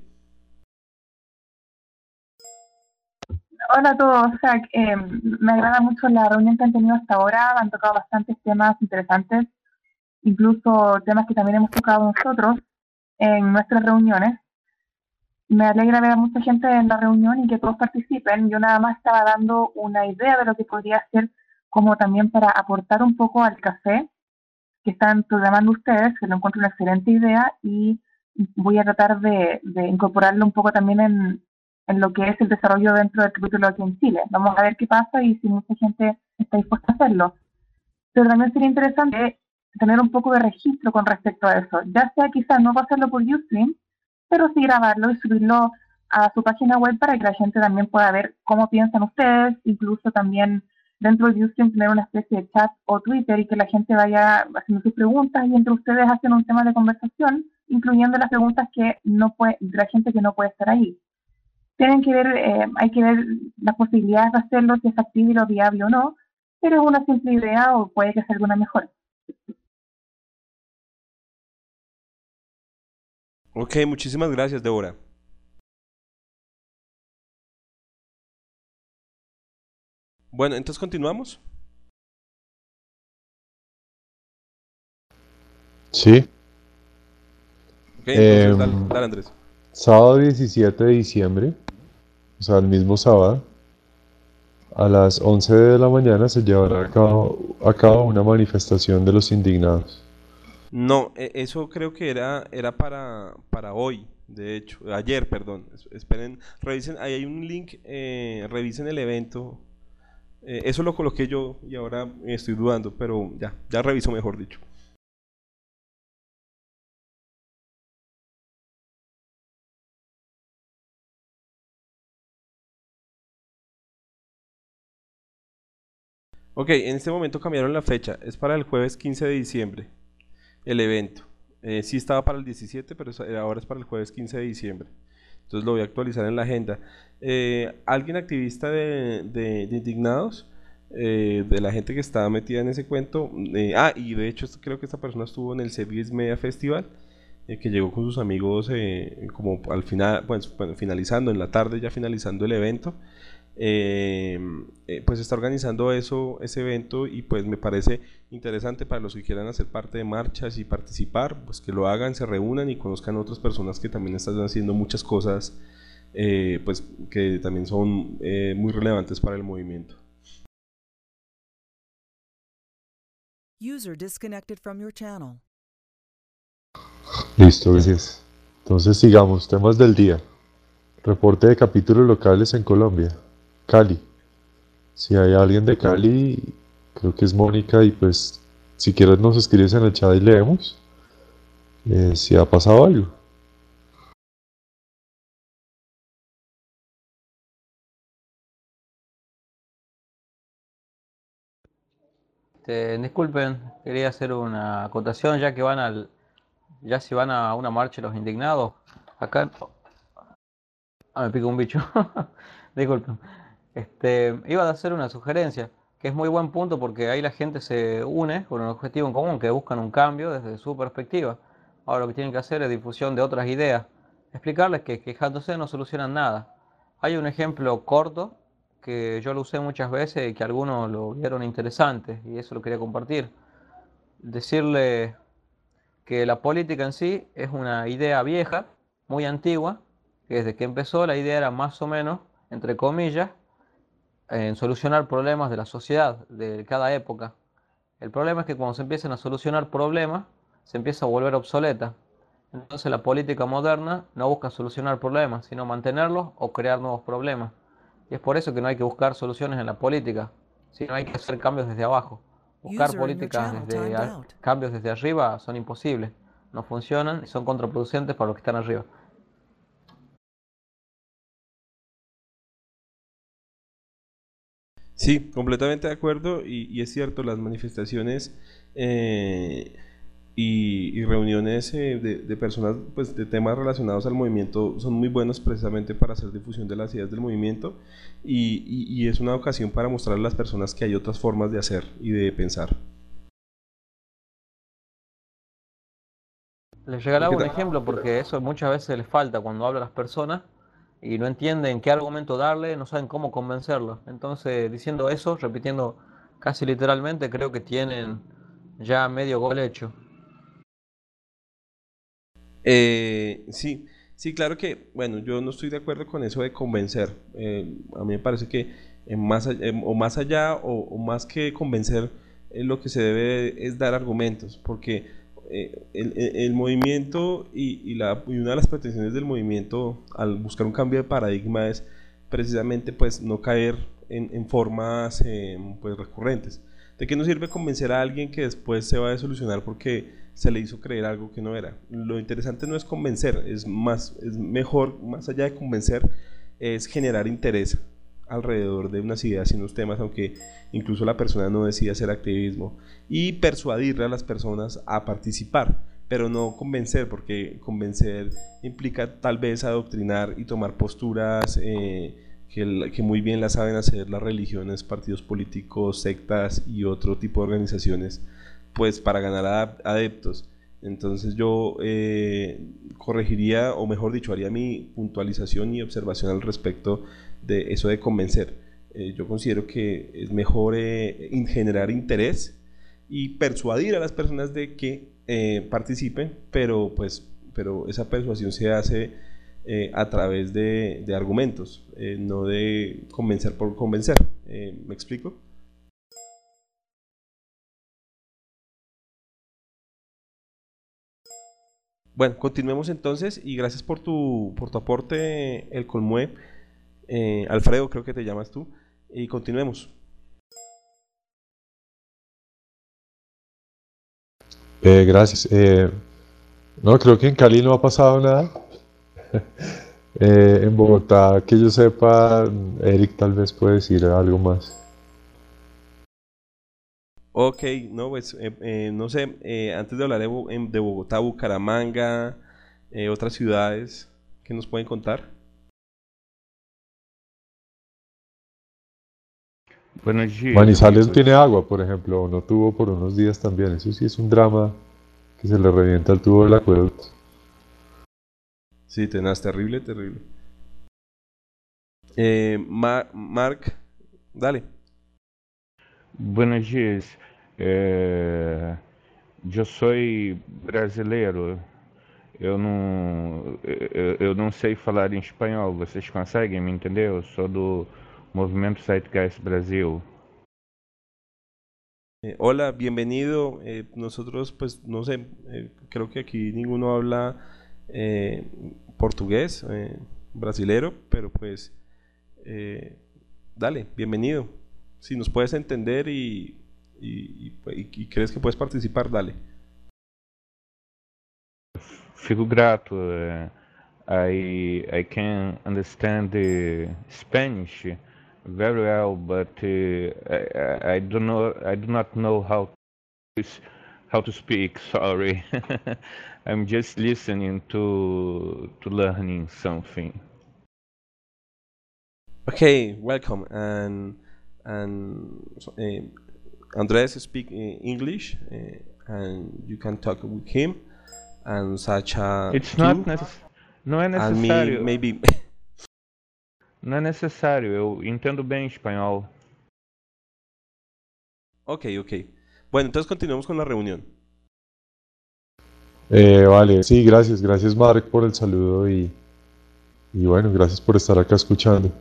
Hola a todos, Zach. Eh, me agrada mucho la reunión que han tenido hasta ahora. Han tocado bastantes temas interesantes, incluso temas que también hemos tocado nosotros en nuestras reuniones. Me alegra ver a mucha gente en la reunión y que todos participen. Yo nada más estaba dando una idea de lo que podría ser como también para aportar un poco al café que están programando ustedes, que lo encuentro una excelente idea y voy a tratar de, de incorporarlo un poco también en, en lo que es el desarrollo dentro del capítulo aquí en Chile. Vamos a ver qué pasa y si mucha gente está dispuesta a hacerlo. Pero también sería interesante tener un poco de registro con respecto a eso. Ya sea quizás no va a hacerlo por Ustream, pero sí grabarlo y subirlo a su página web para que la gente también pueda ver cómo piensan ustedes, incluso también dentro de Ustream tener una especie de chat o Twitter y que la gente vaya haciendo sus preguntas y entre ustedes hacen un tema de conversación, incluyendo las preguntas que no puede, de la gente que no puede estar ahí. Tienen que ver, eh, hay que ver las posibilidades de hacerlo, si es factible o viable o no, pero es una simple idea o puede que sea alguna mejor. Ok, muchísimas gracias, Débora. Bueno, entonces continuamos. Sí. Ok, entonces Em, dale, dale, Andrés. Sábado diecisiete de diciembre, o sea, el mismo sábado, a las once de la mañana se llevará a cabo, a cabo una manifestación de los indignados. No, e- eso creo que era, era para, para hoy, de hecho, ayer, perdón. Es- Esperen, revisen, ahí hay un link, eh, revisen el evento. Eh, eso lo coloqué yo y ahora estoy dudando, pero ya, ya reviso mejor dicho. Ok, en este momento cambiaron la fecha, es para el jueves quince de diciembre, el evento. Eh, sí estaba para el diecisiete, pero es- ahora es para el jueves quince de diciembre. Entonces lo voy a actualizar en la agenda. Eh, ¿alguien activista de, de- de Indignados? Eh, de la gente que estaba metida en ese cuento. Eh, ah, y de hecho esto- creo que esta persona estuvo en el Series Media Festival, eh, que llegó con sus amigos eh, como al final, pues, bueno, finalizando, en la tarde ya finalizando el evento. Eh, eh, pues está organizando eso, ese evento y pues me parece interesante para los que quieran hacer parte de marchas y participar, pues que lo hagan, se reúnan y conozcan otras personas que también están haciendo muchas cosas, eh, pues que también son eh, muy relevantes para el movimiento. User disconnected from your channel. Listo, gracias. Entonces sigamos, temas del día. Reporte de capítulos locales en Colombia. Cali. Si hay alguien de Cali, creo que es Mónica, y pues si quieres nos escribes en el chat y leemos eh, si ha pasado algo. Este, disculpen, quería hacer una acotación ya que van al, ya si van a una marcha los indignados, acá, ah, me pica un bicho, disculpen, este, iba a hacer una sugerencia, que es muy buen punto porque ahí la gente se une con un objetivo en común, que buscan un cambio desde su perspectiva. Ahora lo que tienen que hacer es difusión de otras ideas, explicarles que quejándose no solucionan nada. Hay un ejemplo corto que yo lo usé muchas veces y que algunos lo vieron interesante y eso lo quería compartir. Decirle que la política en sí es una idea vieja, muy antigua, que desde que empezó la idea era más o menos, entre comillas, en solucionar problemas de la sociedad, de cada época. El problema es que cuando se empiezan a solucionar problemas, se empieza a volver obsoleta. Entonces la política moderna no busca solucionar problemas, sino mantenerlos o crear nuevos problemas. Y es por eso que no hay que buscar soluciones en la política, sino hay que hacer cambios desde abajo. Buscar User in your políticas channel desde timed a- out. cambios desde arriba son imposibles, no funcionan y son contraproducentes para los que están arriba. Sí, completamente de acuerdo y, y es cierto, las manifestaciones eh, y, y reuniones eh, de, de personas pues, de temas relacionados al movimiento son muy buenas precisamente para hacer difusión de las ideas del movimiento y, y- y es una ocasión para mostrar a las personas que hay otras formas de hacer y de pensar. Les regalaba Porque un ta- ejemplo porque eso muchas veces les falta cuando hablan las personas y no entienden qué argumento darle, no saben cómo convencerlos. Entonces, diciendo eso, repitiendo casi literalmente, creo que tienen ya medio gol hecho. Eh, sí, sí, claro que, bueno, yo no estoy de acuerdo con eso de convencer. Eh, a mí me parece que eh, más, all- eh, o más allá o, o más que convencer, eh, lo que se debe es dar argumentos, porque eh, el, el- el movimiento y, y la, y una de las pretensiones del movimiento al buscar un cambio de paradigma es precisamente pues no caer en, en formas eh, pues recurrentes. ¿De qué nos sirve convencer a alguien que después se va a solucionar porque se le hizo creer algo que no era? Lo interesante no es convencer, es más, es mejor, más allá de convencer, es generar interés alrededor de unas ideas y unos temas, aunque incluso la persona no decida hacer activismo, y persuadirle a las personas a participar, pero no convencer, porque convencer implica tal vez adoctrinar y tomar posturas eh, que, el- que muy bien las saben hacer las religiones, partidos políticos, sectas y otro tipo de organizaciones, pues para ganar a- adeptos. Entonces yo eh, corregiría, o mejor dicho, haría mi puntualización y observación al respecto de eso de convencer. Eh, yo considero que es mejor eh, in- generar interés y persuadir a las personas de que eh, participen, pero pues pero esa persuasión se hace eh, a través de, de argumentos, eh, no de convencer por convencer. Eh, ¿me explico? Bueno, continuemos entonces y gracias por tu, por tu aporte, el Colmue. Eh, Alfredo, creo que te llamas tú. Y continuemos. Eh, gracias. Eh, no, creo que en Cali no ha pasado nada. Eh, en Bogotá, que yo sepa, Eric tal vez puede decir algo más. Ok, no, pues eh, eh, no sé, eh, antes de hablar de, Bo- em, de Bogotá, Bucaramanga, eh, otras ciudades que nos pueden contar. Buenos dias, Manizales no amigos. tiene agua, por ejemplo, o no tuvo por unos días también. Eso sí es un drama que se le revienta el tubo del acueducto. Sí, tenaz, terrible, terrible. Eh, Ma- Mark, dale. Buenos dias. É, eu sou brasileiro. Eu não, eu, eu não sei falar em espanhol. Vocês conseguem me entender? Eu sou do Movimento Zeitgeist Brasil. Eh, hola, bienvenido. Eh, nosotros, pues, no sé, eh, creo que aquí ninguno habla eh, portugués, eh, brasilero, pero pues, eh, dale, bienvenido. Si nos puedes entender y, y, y, y- y crees que puedes participar, dale. Fico grato. eh, I I can understand the Spanish very well, but uh, I, I I don't know I do not know how to s- how to speak. Sorry, I'm just listening to to learning something. Okay, welcome. And and so, eh, Andres speak eh, English, eh, and you can talk with him, and Sacha It's not too, necess Não é and me necessário, maybe. não é necessário. Eu entendo bem espanhol. Ok, ok. Bueno, entonces continuamos con la reunión. Eh, vale, sí, gracias, gracias Mark por el saludo y, y bueno, gracias por estar acá escuchando.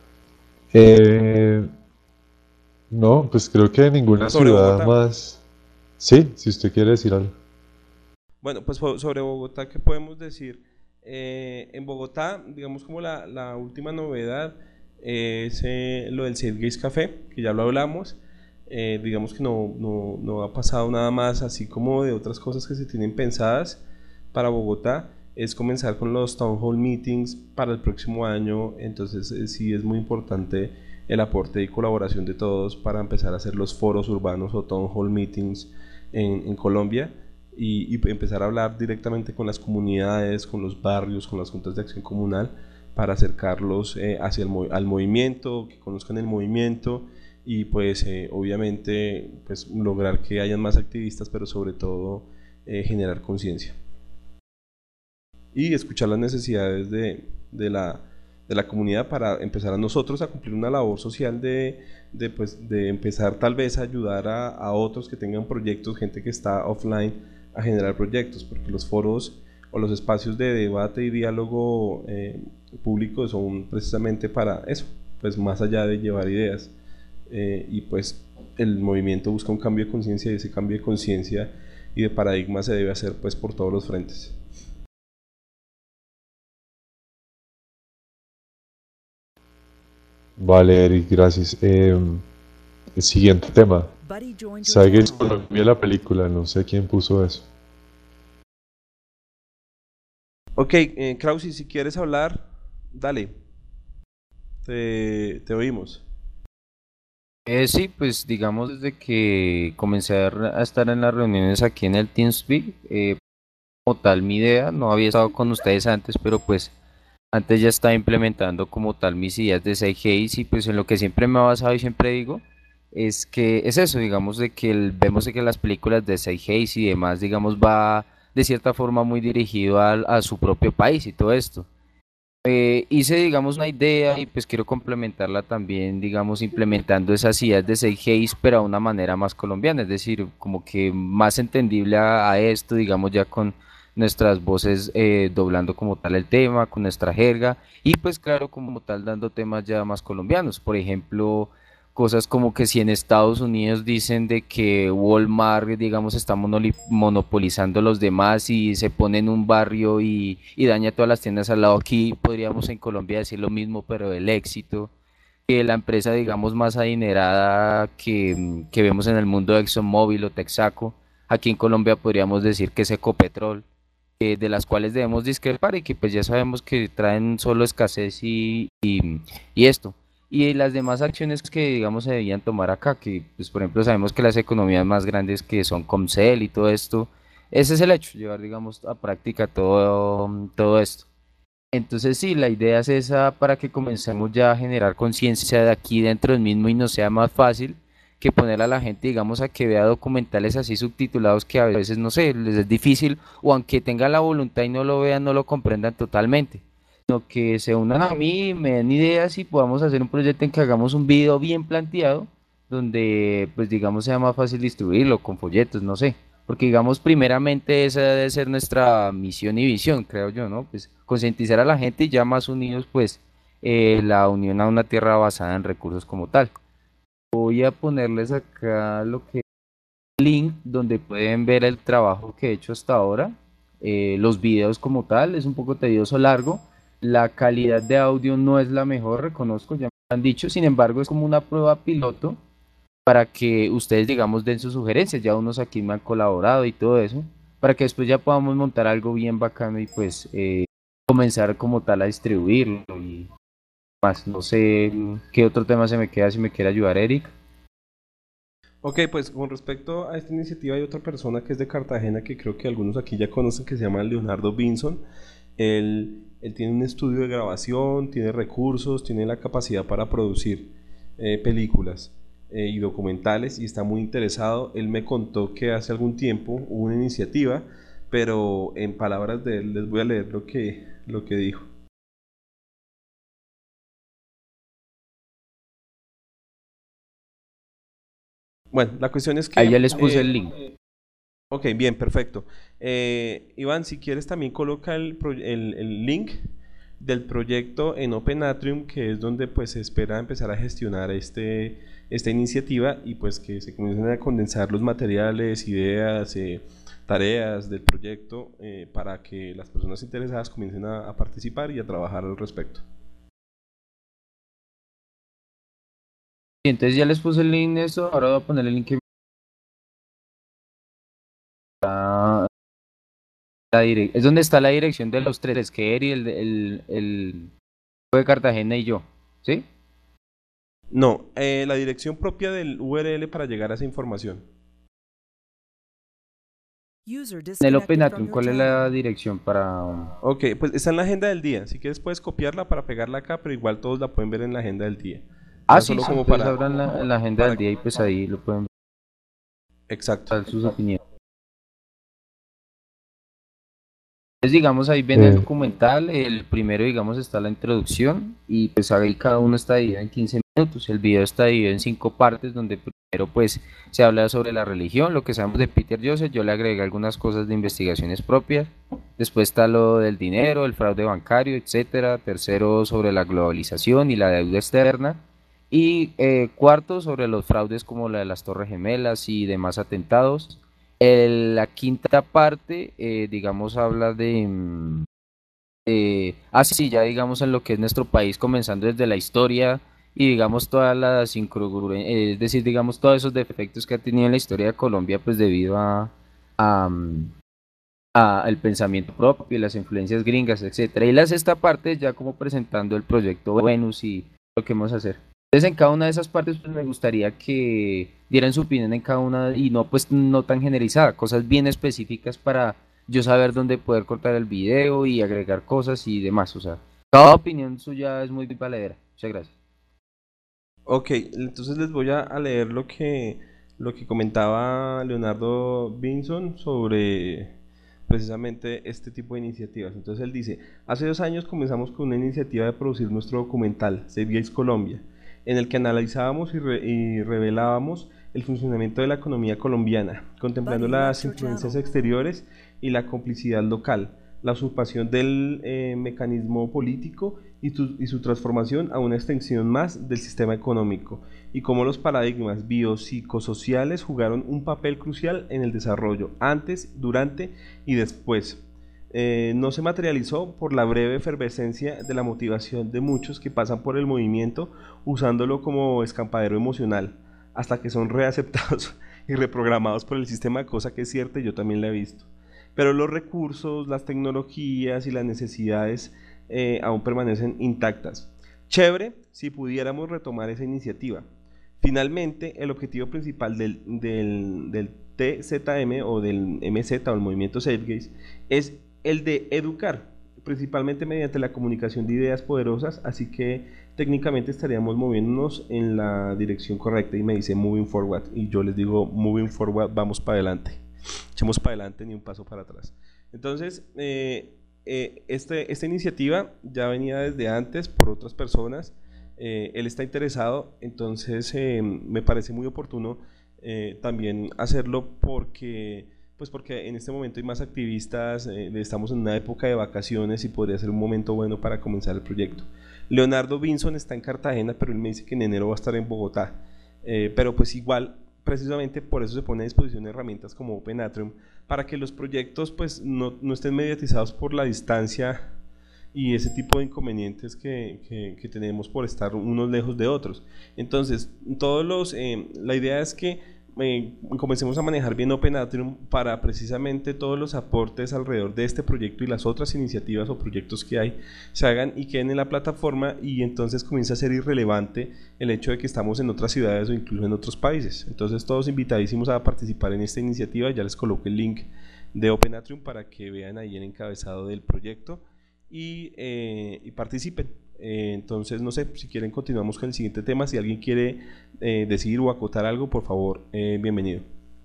Eh, no, pues creo que ninguna Sobre ciudad Bogotá. más. Sí, si usted quiere decir algo. Bueno, pues fo- sobre Bogotá, ¿qué podemos decir? Eh, en Bogotá, digamos como la, la última novedad es eh, lo del Save Gays Café, que ya lo hablamos. Eh, digamos que no, no, no ha pasado nada más, así como de otras cosas que se tienen pensadas para Bogotá, es comenzar con los Town Hall Meetings para el próximo año. Entonces eh, sí es muy importante el aporte y colaboración de todos para empezar a hacer los foros urbanos o Town Hall Meetings en, en Colombia. Y, y empezar a hablar directamente con las comunidades, con los barrios, con las juntas de acción comunal, para acercarlos eh, hacia el mo- al movimiento, que conozcan el movimiento y pues eh, obviamente pues lograr que hayan más activistas, pero sobre todo eh, generar conciencia y escuchar las necesidades de, de la, de la comunidad para empezar a nosotros a cumplir una labor social de, de, pues, de empezar tal vez a ayudar a, a otros que tengan proyectos, gente que está offline, a generar proyectos, porque los foros o los espacios de debate y diálogo eh, público son precisamente para eso, pues más allá de llevar ideas. Eh, y pues el movimiento busca un cambio de conciencia y ese cambio de conciencia y de paradigma se debe hacer pues por todos los frentes. Vale, Eric, gracias. Em, el siguiente tema. Buddy joined your Saiges channel. Colombia, la película, no sé quién puso eso. Ok, eh, Krausi, si quieres hablar, dale, te, te oímos. Eh, sí, pues digamos desde que comencé a, re- a estar en las reuniones aquí en el TeamSpeak, eh, como tal mi idea, no había estado con ustedes antes, pero pues antes ya estaba implementando como tal mis ideas de Sidecase y pues en lo que siempre me he basado y siempre digo es que es eso, digamos de que el- vemos de que las películas de Sidecase y demás, digamos, va de cierta forma muy dirigido al- a su propio país y todo esto. Eh, hice, digamos, una idea y pues quiero complementarla también, digamos, implementando esas ideas de Seis pero a una manera más colombiana, es decir, como que más entendible a, a esto, digamos, ya con nuestras voces eh, doblando como tal el tema, con nuestra jerga y pues claro, como tal dando temas ya más colombianos, por ejemplo, cosas como que si en Estados Unidos dicen de que Walmart, digamos, está monoli- monopolizando los demás y se pone en un barrio y, y daña todas las tiendas al lado, aquí podríamos en Colombia decir lo mismo, pero el éxito, que la empresa, digamos, más adinerada que, mm, que vemos en el mundo de ExxonMobil o Texaco, aquí en Colombia podríamos decir que es Ecopetrol, eh, de las cuales debemos discrepar y que pues ya sabemos que traen solo escasez y, y, y esto. Y las demás acciones que digamos se debían tomar acá, que pues por ejemplo sabemos que las economías más grandes que son Comcel y todo esto, ese es el hecho, llevar digamos a práctica todo, todo esto. Entonces sí, la idea es esa para que comencemos ya a generar conciencia de aquí dentro del mismo y nos sea más fácil que poner a la gente, digamos, a que vea documentales así subtitulados que a veces, no sé, les es difícil o aunque tengan la voluntad y no lo vean, no lo comprendan totalmente, sino que se unan a mí, me den ideas y podamos hacer un proyecto en que hagamos un video bien planteado, donde pues digamos sea más fácil distribuirlo con folletos, no sé. Porque digamos, primeramente esa debe ser nuestra misión y visión, creo yo, ¿no? Pues concientizar a la gente y ya más unidos, pues eh, la unión a una tierra basada en recursos como tal. Voy a ponerles acá lo que link donde pueden ver el trabajo que he hecho hasta ahora, eh, los videos como tal, es un poco tedioso, largo, la calidad de audio no es la mejor, reconozco, ya me han dicho, sin embargo es como una prueba piloto para que ustedes, digamos, den sus sugerencias. Ya unos aquí me han colaborado y todo eso, para que después ya podamos montar algo bien bacano y pues eh, comenzar como tal a distribuirlo y más. No sé qué otro tema se me queda, si me quiere ayudar Eric. Ok, pues con respecto a esta iniciativa hay otra persona que es de Cartagena que creo que algunos aquí ya conocen, que se llama Leonardo Vinson. Él, él tiene un estudio de grabación, tiene recursos, tiene la capacidad para producir eh, películas eh, y documentales y está muy interesado. Él me contó que hace algún tiempo hubo una iniciativa, pero en palabras de él les voy a leer lo que, lo que dijo. Bueno, la cuestión es que... Ahí ya les puse eh, el link. Ok, bien, perfecto. Eh, Iván, si quieres también coloca el, pro- el- el link del proyecto en Open Atrium, que es donde pues se espera empezar a gestionar este, esta iniciativa y pues que se comiencen a condensar los materiales, ideas, eh, tareas del proyecto eh, para que las personas interesadas comiencen a, a participar y a trabajar al respecto. Y entonces ya les puse el link de esto, ahora voy a poner el link que está la dire- es donde está la dirección de los tres, que Eri, el, el, el de Cartagena y yo, ¿sí? No, eh, la dirección propia del U R L para llegar a esa información. User En el disconnected Open from Atrium, your ¿cuál es channel. la dirección para...? Ok, pues está en la agenda del día. Si quieres puedes copiarla para pegarla acá, pero igual todos la pueden ver en la agenda del día. Ah, Era sí, solo sí, como entonces para, abran la, la agenda para... del día y pues ahí lo pueden Exacto. dar sus opiniones. Entonces, digamos, ahí ven el Eh, documental, el primero, digamos, está la introducción y pues ahí cada uno está dividido en quince minutos. El video está dividido en cinco partes, donde primero pues se habla sobre la religión, lo que sabemos de Peter Joseph, yo le agregué algunas cosas de investigaciones propias. Después está lo del dinero, el fraude bancario, etcétera. Tercero, sobre la globalización y la deuda externa. Y eh, cuarto, sobre los fraudes como la de las Torres Gemelas y demás atentados. El- la quinta parte, eh, digamos, habla de... mm, eh, ah, sí, ya digamos en lo que es nuestro país, comenzando desde la historia y digamos todas las incongruencias, es decir, digamos todos esos defectos que ha tenido en la historia de Colombia, pues debido a, a, mm, a el pensamiento propio y las influencias gringas, etcétera. Y la sexta parte ya como presentando el proyecto Venus y lo que vamos a hacer. Entonces en cada una de esas partes pues me gustaría que dieran su opinión en cada una y no pues no tan generalizada, cosas bien específicas para yo saber dónde poder cortar el video y agregar cosas y demás, o sea, cada opinión suya es muy valedera. Muchas gracias. Ok, entonces les voy a, a leer lo que, lo que comentaba Leonardo Vinson sobre precisamente este tipo de iniciativas. Entonces él dice, hace dos años comenzamos con una iniciativa de producir nuestro documental, Save Gays Colombia, en el que analizábamos y, re- y revelábamos el funcionamiento de la economía colombiana, contemplando Buddy, you las left your influencias channel. exteriores y la complicidad local, la usurpación del eh, mecanismo político y, tu- y su transformación a una extensión más del sistema económico, y cómo los paradigmas biopsicosociales jugaron un papel crucial en el desarrollo, antes, durante y después. Eh, no se materializó por la breve efervescencia de la motivación de muchos que pasan por el movimiento usándolo como escampadero emocional, hasta que son reaceptados y reprogramados por el sistema, cosa que es cierta y yo también la he visto. Pero los recursos, las tecnologías y las necesidades eh, aún permanecen intactas. Chévere si pudiéramos retomar esa iniciativa. Finalmente, el objetivo principal del, del, del T Z M o del M Z o el movimiento Save Gays es el de educar, principalmente mediante la comunicación de ideas poderosas, así que técnicamente estaríamos moviéndonos en la dirección correcta y me dice moving forward y yo les digo moving forward, vamos para adelante, echemos para adelante ni un paso para atrás. Entonces, eh, eh, este, esta iniciativa ya venía desde antes por otras personas. Eh, él está interesado, entonces eh, me parece muy oportuno eh, también hacerlo porque, pues porque en este momento hay más activistas, eh, estamos en una época de vacaciones y podría ser un momento bueno para comenzar el proyecto. Leonardo Vinson está en Cartagena, pero él me dice que en enero va a estar en Bogotá, eh, pero pues igual, precisamente por eso se pone a disposición herramientas como Open Atrium, para que los proyectos pues no, no estén mediatizados por la distancia y ese tipo de inconvenientes que, que, que tenemos por estar unos lejos de otros. Entonces, todos los, eh, la idea es que eh, comencemos a manejar bien Open Atrium para precisamente todos los aportes alrededor de este proyecto y las otras iniciativas o proyectos que hay se hagan y queden en la plataforma, y entonces comienza a ser irrelevante el hecho de que estamos en otras ciudades o incluso en otros países. Entonces todos invitadísimos a participar en esta iniciativa. Ya les coloco el link de Open Atrium para que vean ahí el encabezado del proyecto y, eh, y participen. Eh, entonces, no sé, si quieren continuamos con el siguiente tema. Si alguien quiere eh, decir o acotar algo, por favor, eh, bienvenido.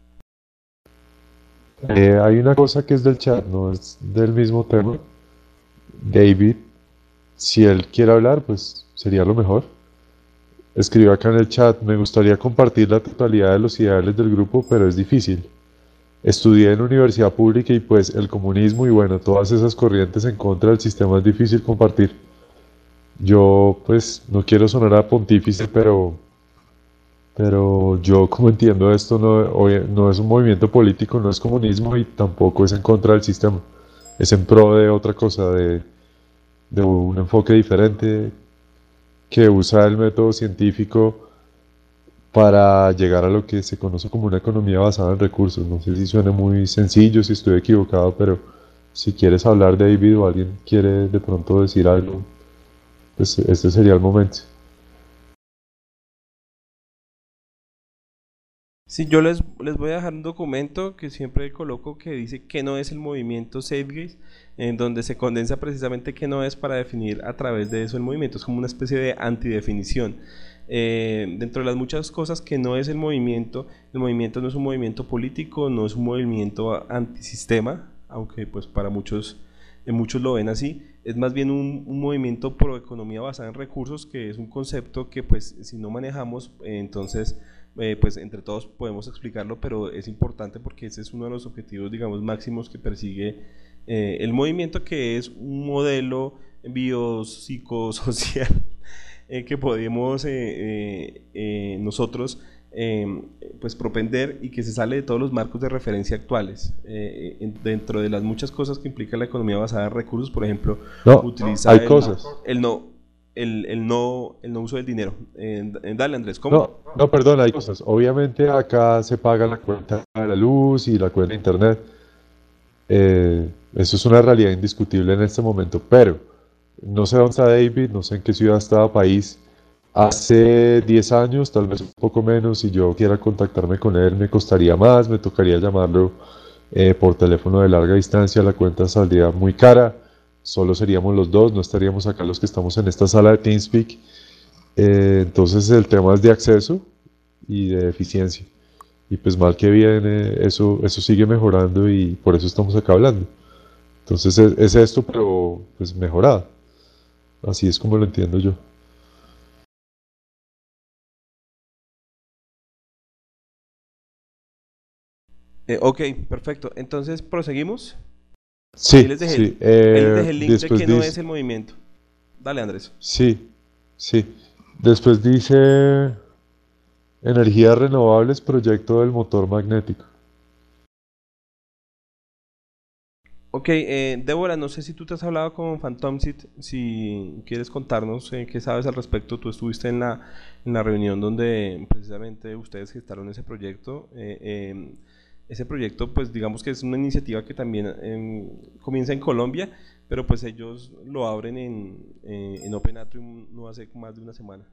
Eh, hay una cosa que es del chat, no es del mismo tema. David, si él quiere hablar, pues sería lo mejor. Escribió acá en el chat: me gustaría compartir la totalidad de los ideales del grupo, pero es difícil. Estudié en universidad pública y pues el comunismo y bueno, todas esas corrientes en contra del sistema es difícil compartir. Yo pues no quiero sonar a pontífice, pero, pero yo como entiendo esto, no, oye, no es un movimiento político, no es comunismo y tampoco es en contra del sistema. Es en pro de otra cosa, de, de un enfoque diferente que usa el método científico para llegar a lo que se conoce como una economía basada en recursos. No sé si suena muy sencillo, si estoy equivocado, pero si quieres hablar, David, o alguien quiere de pronto decir algo, pues este sería el momento. Sí, yo les, les voy a dejar un documento que siempre coloco que dice que no es el movimiento Zeitgeist, en donde se condensa precisamente qué no es para definir a través de eso el movimiento. Es como una especie de antidefinición. Eh, dentro de las muchas cosas que no es el movimiento, el movimiento no es un movimiento político, no es un movimiento antisistema, aunque pues para muchos, eh, muchos lo ven así. Es más bien un, un movimiento pro economía basada en recursos, que es un concepto que pues si no manejamos, eh, entonces eh, pues entre todos podemos explicarlo, pero es importante porque ese es uno de los objetivos, digamos, máximos que persigue eh, el movimiento, que es un modelo biopsicosocial eh, que podemos eh, eh, eh, nosotros eh, pues propender, y que se sale de todos los marcos de referencia actuales, eh, en, dentro de las muchas cosas que implica la economía basada en recursos. Por ejemplo, no, utiliza hay el, cosas. el no el, el no el no uso del dinero. Eh, dale, Andrés, ¿cómo? No, no, perdón, hay cosas. Obviamente acá se paga la cuenta de la luz y la cuenta de internet. Eh, eso es una realidad indiscutible en este momento, pero no sé dónde está David, no sé en qué ciudad está, país. Hace diez años, tal vez un poco menos, si yo quiera contactarme con él me costaría más, me tocaría llamarlo eh, por teléfono de larga distancia, la cuenta saldría muy cara, solo seríamos los dos, no estaríamos acá los que estamos en esta sala de TeamSpeak. Eh, entonces el tema es de acceso y de eficiencia, y pues mal que viene, eso, eso sigue mejorando y por eso estamos acá hablando. Entonces es, es esto, pero pues mejorado. Así es como lo entiendo yo. Eh, ok, perfecto. Entonces, ¿proseguimos? Sí, ahí les dejé, sí. el, ahí les Eh, dejé el link de después que no dice, es el movimiento. Dale, Andrés. sí, sí. Después dice energías renovables, proyecto del motor magnético. Ok, eh, Débora, no sé si tú te has hablado con Fantomsit, si quieres contarnos eh, qué sabes al respecto. Tú estuviste en la, en la reunión donde precisamente ustedes gestaron ese proyecto. Eh, eh, ese proyecto, pues digamos que es una iniciativa que también eh, comienza en Colombia, pero pues ellos lo abren en, eh, en Open Atrium no hace más de una semana.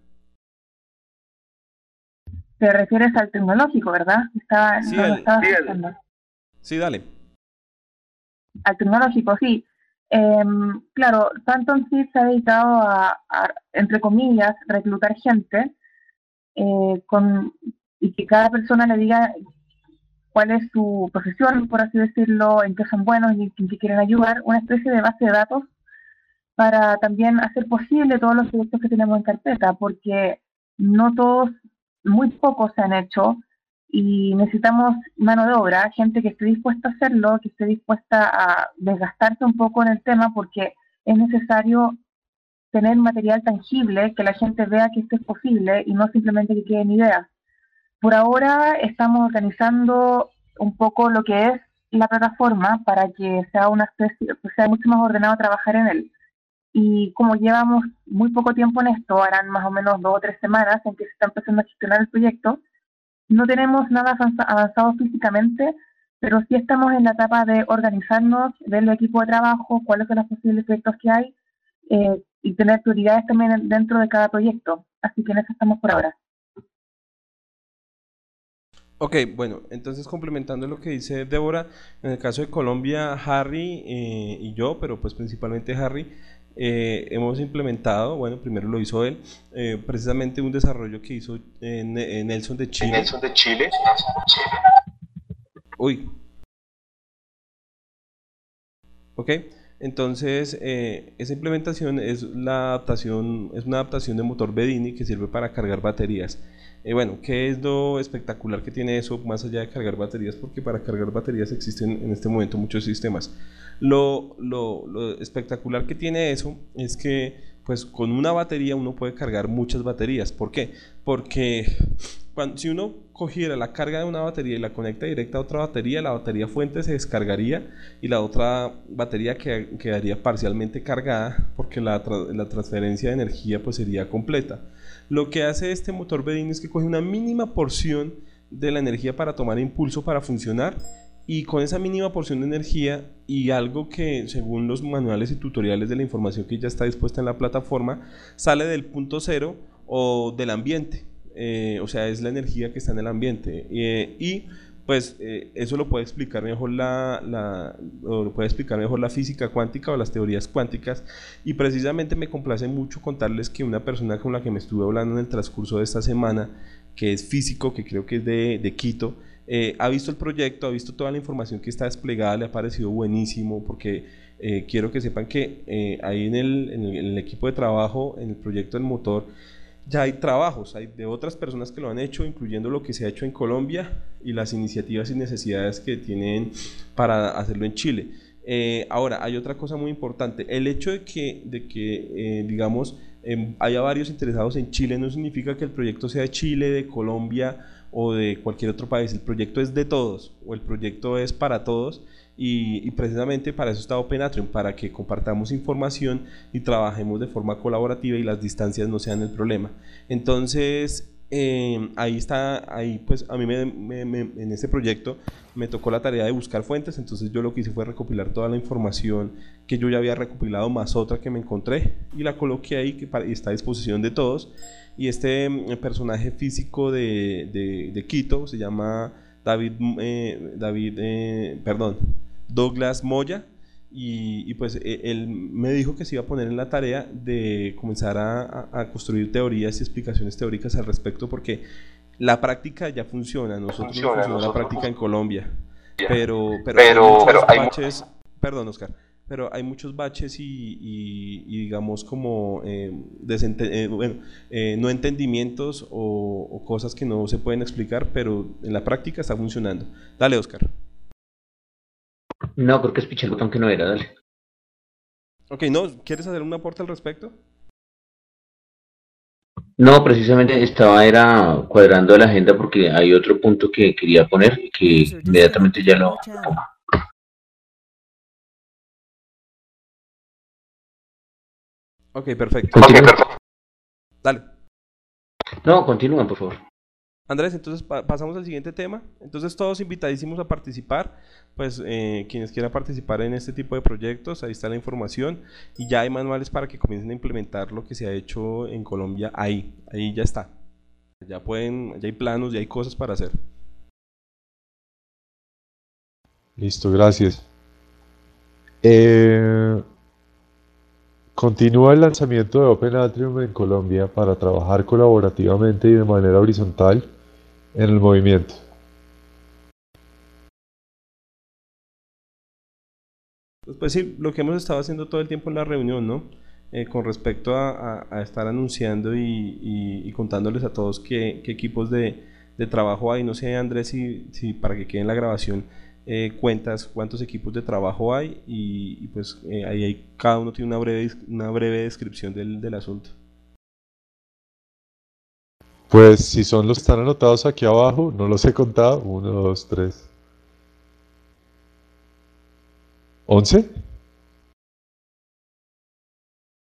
Te refieres al tecnológico, ¿verdad? Estaba, Sí, no lo al- estaba sí, al- escuchando. Sí, dale. Al tecnológico, sí. Em, claro, Phantom Seed se ha dedicado a, a, entre comillas, reclutar gente eh, con, y que cada persona le diga cuál es su profesión, por así decirlo, en qué son buenos y en qué quieren ayudar, una especie de base de datos para también hacer posible todos los proyectos que tenemos en carpeta, porque no todos, muy pocos se han hecho y necesitamos mano de obra, gente que esté dispuesta a hacerlo, que esté dispuesta a desgastarse un poco en el tema, porque es necesario tener material tangible, que la gente vea que esto es posible y no simplemente que queden ideas. Por ahora estamos organizando un poco lo que es la plataforma para que sea una especie, pues sea mucho más ordenado trabajar en él. Y como llevamos muy poco tiempo en esto, harán más o menos dos o tres semanas en que se está empezando a gestionar el proyecto, no tenemos nada avanza- avanzado físicamente, pero sí estamos en la etapa de organizarnos, ver el equipo de trabajo, cuáles son los posibles proyectos que hay, eh, y tener prioridades también dentro de cada proyecto. Así que en eso estamos por ahora. Ok, bueno, entonces complementando lo que dice Débora, en el caso de Colombia, Harry eh, y yo, pero pues principalmente Harry, eh, hemos implementado, bueno, primero lo hizo él, eh, precisamente un desarrollo que hizo en, en Nelson de Chile. Nelson de Chile. Uy. Ok, entonces eh, esa implementación es la adaptación, es una adaptación de motor Bedini que sirve para cargar baterías. Eh, bueno, ¿qué es lo espectacular que tiene eso más allá de cargar baterías? Porque para cargar baterías existen en este momento muchos sistemas. Lo, lo, lo espectacular que tiene eso es que pues con una batería uno puede cargar muchas baterías. ¿Por qué? Porque cuando, si uno cogiera la carga de una batería y la conecta directa a otra batería, la batería fuente se descargaría y la otra batería que, quedaría parcialmente cargada porque la, tra la transferencia de energía pues sería completa. Lo que hace este motor Bedini es que coge una mínima porción de la energía para tomar impulso para funcionar, y con esa mínima porción de energía y algo que según los manuales y tutoriales de la información que ya está dispuesta en la plataforma sale del punto cero o del ambiente, eh, o sea es la energía que está en el ambiente, eh, y pues eh, eso lo puede explicar mejor la, la, lo puede explicar mejor la física cuántica o las teorías cuánticas, y precisamente me complace mucho contarles que una persona con la que me estuve hablando en el transcurso de esta semana, que es físico, que creo que es de, de Quito, eh, ha visto el proyecto, ha visto toda la información que está desplegada, le ha parecido buenísimo, porque eh, quiero que sepan que eh, ahí en el, en, el, en el equipo de trabajo, en el proyecto del motor, ya hay trabajos, hay de otras personas que lo han hecho, incluyendo lo que se ha hecho en Colombia y las iniciativas y necesidades que tienen para hacerlo en Chile. Eh, ahora, hay otra cosa muy importante, el hecho de que, de que eh, digamos, eh, haya varios interesados en Chile no significa que el proyecto sea de Chile, de Colombia o de cualquier otro país. El proyecto es de todos, o el proyecto es para todos, y, y precisamente para eso está Open Atrium, para que compartamos información y trabajemos de forma colaborativa y las distancias no sean el problema. Entonces eh, ahí está, ahí pues a mí me, me, me, en este proyecto me tocó la tarea de buscar fuentes, entonces yo lo que hice fue recopilar toda la información que yo ya había recopilado más otra que me encontré y la coloqué ahí, que para, está a disposición de todos. Y este eh, personaje físico de, de, de Quito se llama David, eh, David eh, perdón, Douglas Moya, y, y pues eh, él me dijo que se iba a poner en la tarea de comenzar a, a, a construir teorías y explicaciones teóricas al respecto, porque la práctica ya funciona, nosotros funciona, no funciona nosotros la práctica en Colombia, pero, pero, pero, hay muchos pero hay baches, perdón Oscar, pero hay muchos baches y, y, y digamos como eh, eh, bueno, eh, no entendimientos o, o cosas que no se pueden explicar, pero en la práctica está funcionando. Dale, Oscar. No, creo que es el botón que no era, dale. Ok, no, ¿quieres hacer un aporte al respecto? No, precisamente estaba era cuadrando la agenda porque hay otro punto que quería poner y que inmediatamente ya lo... Ok, perfecto. Okay, perfecto. Dale. No, continúa, por favor. Andrés, entonces pa pasamos al siguiente tema. Entonces todos invitadísimos a participar, pues eh, quienes quieran participar en este tipo de proyectos, ahí está la información y ya hay manuales para que comiencen a implementar lo que se ha hecho en Colombia ahí, ahí ya está. Ya pueden, ya hay planos, ya hay cosas para hacer. Listo, gracias. Eh, continúa el lanzamiento de Open Atrium en Colombia para trabajar colaborativamente y de manera horizontal en el movimiento. Pues sí, lo que hemos estado haciendo todo el tiempo en la reunión, ¿no? Eh, con respecto a, a, a estar anunciando y, y, y contándoles a todos qué, qué equipos de, de trabajo hay. No sé, Andrés, si, si para que quede en la grabación eh, cuentas cuántos equipos de trabajo hay y, y pues eh, ahí hay, cada uno tiene una breve, una breve descripción del, del asunto. Pues si son los que están anotados aquí abajo, no los he contado. Uno, dos, tres. ¿Once?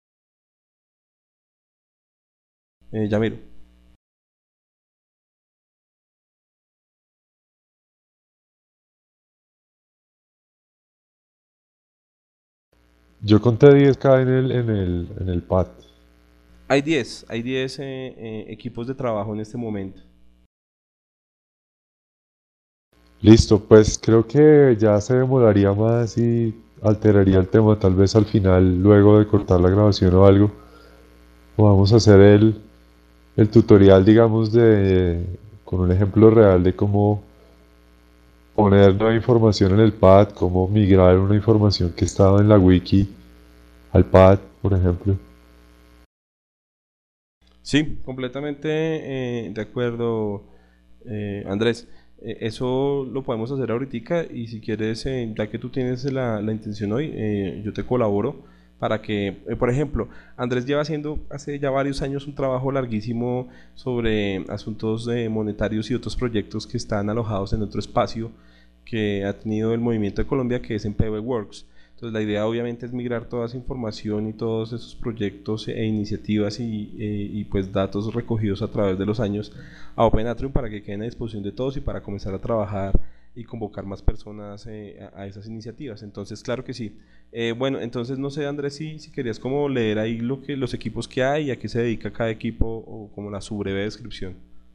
Eh, Yamiro. Yo conté diez K en el, en el, en el pad. Hay diez, hay diez eh, eh, equipos de trabajo en este momento. Listo, pues creo que ya se demoraría más y alteraría el tema. Tal vez al final, luego de cortar la grabación o algo, podamos hacer el, el tutorial, digamos, de con un ejemplo real de cómo poner nueva información en el pad, cómo migrar una información que estaba en la wiki al pad, por ejemplo. Sí, completamente eh, de acuerdo, eh, Andrés. Eh, eso lo podemos hacer ahorita y si quieres, eh, ya que tú tienes la, la intención hoy, eh, yo te colaboro para que, eh, por ejemplo, Andrés lleva haciendo hace ya varios años un trabajo larguísimo sobre asuntos eh, monetarios y otros proyectos que están alojados en otro espacio que ha tenido el movimiento de Colombia, que es en P B Works. Entonces la idea obviamente es migrar toda esa información y todos esos proyectos e iniciativas y, eh, y pues datos recogidos a través de los años a Open Atrium para que queden a disposición de todos y para comenzar a trabajar y convocar más personas eh, a, a esas iniciativas. Entonces, claro que sí. Eh, bueno, entonces no sé, Andrés, si, si querías como leer ahí lo que, los equipos que hay y a qué se dedica cada equipo o como la su breve descripción.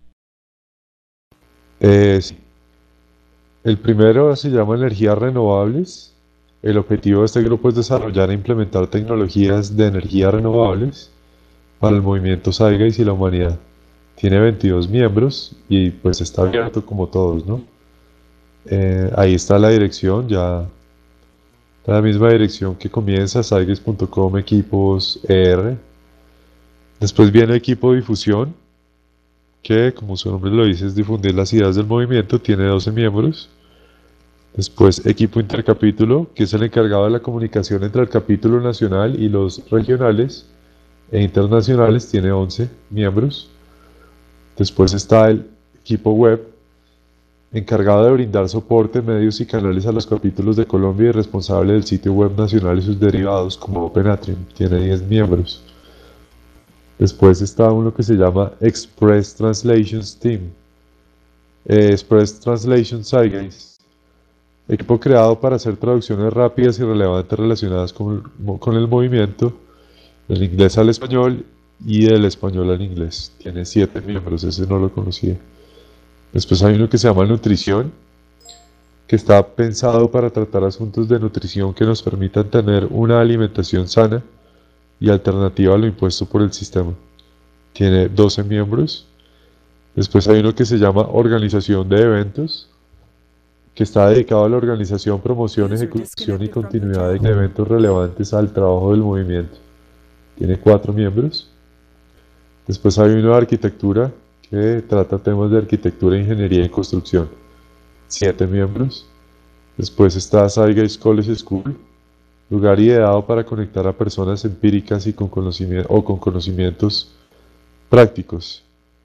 Eh, sí. El primero se llama Energías Renovables. El objetivo de este grupo es desarrollar e implementar tecnologías de energías renovables para el movimiento Zeitgeist y la humanidad. Tiene veintidós miembros y pues está abierto como todos, ¿no? Eh, ahí está la dirección, ya está la misma dirección que comienza, zeitgeist punto com, equipos E R. Después viene el equipo de difusión, que como su nombre lo dice es difundir las ideas del movimiento, tiene doce miembros. Después equipo intercapítulo, que es el encargado de la comunicación entre el capítulo nacional y los regionales e internacionales, tiene once miembros. Después está el equipo web, encargado de brindar soporte, medios y canales a los capítulos de Colombia y responsable del sitio web nacional y sus derivados como Open Atrium, tiene diez miembros. Después está uno que se llama Express Translations Team, eh, Express Translation Zeitgeist. Equipo creado para hacer traducciones rápidas y relevantes relacionadas con el, con el movimiento, del inglés al español y del español al inglés. Tiene siete miembros, ese no lo conocía. Después hay uno que se llama Nutrición, que está pensado para tratar asuntos de nutrición que nos permitan tener una alimentación sana y alternativa a lo impuesto por el sistema. Tiene doce miembros. Después hay uno que se llama Organización de Eventos, que está dedicado a la organización, promoción, ejecución y continuidad de eventos relevantes al trabajo del movimiento. Tiene cuatro miembros. Después hay uno de arquitectura, que trata temas de arquitectura, ingeniería y construcción. Siete miembros. Después está Zeitgeist College School, lugar ideado para conectar a personas empíricas y con conocimiento, o con conocimientos prácticos.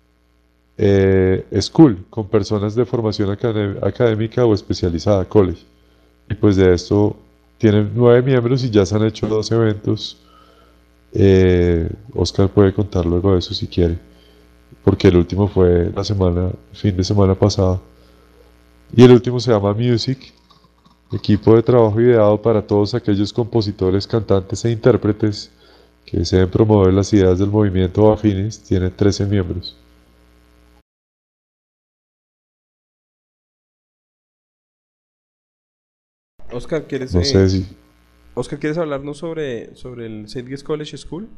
Eh, School, con personas de formación acadé- académica o especializada, college. Y pues de esto tienen nueve miembros y ya se han hecho dos eventos. Eh, Oscar puede contar luego de eso si quiere, porque el último fue la semana, fin de semana pasada. Y el último se llama Music, equipo de trabajo ideado para todos aquellos compositores, cantantes e intérpretes que deseen promover las ideas del movimiento o afines. Tiene trece miembros. Oscar, ¿quieres, No eh, sé si... Oscar, ¿quieres hablarnos sobre, sobre el Zeitgeist College School?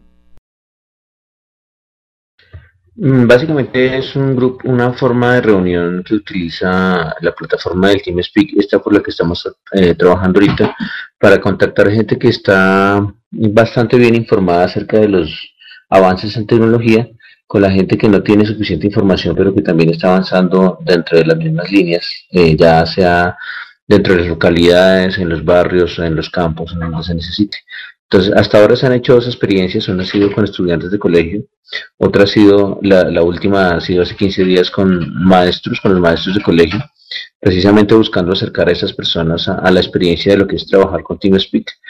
Mm, Básicamente es un grupo, una forma de reunión que utiliza la plataforma del TeamSpeak, esta por la que estamos eh, trabajando ahorita, para contactar gente que está bastante bien informada acerca de los avances en tecnología, con la gente que no tiene suficiente información, pero que también está avanzando dentro de las mismas líneas, eh, ya sea dentro de las localidades, en los barrios, en los campos, en donde se necesite. Entonces, hasta ahora se han hecho dos experiencias, una ha sido con estudiantes de colegio, otra ha sido, la, la última ha sido hace quince días con maestros, con los maestros de colegio, precisamente buscando acercar a esas personas a, a la experiencia de lo que es trabajar con TeamSpeak,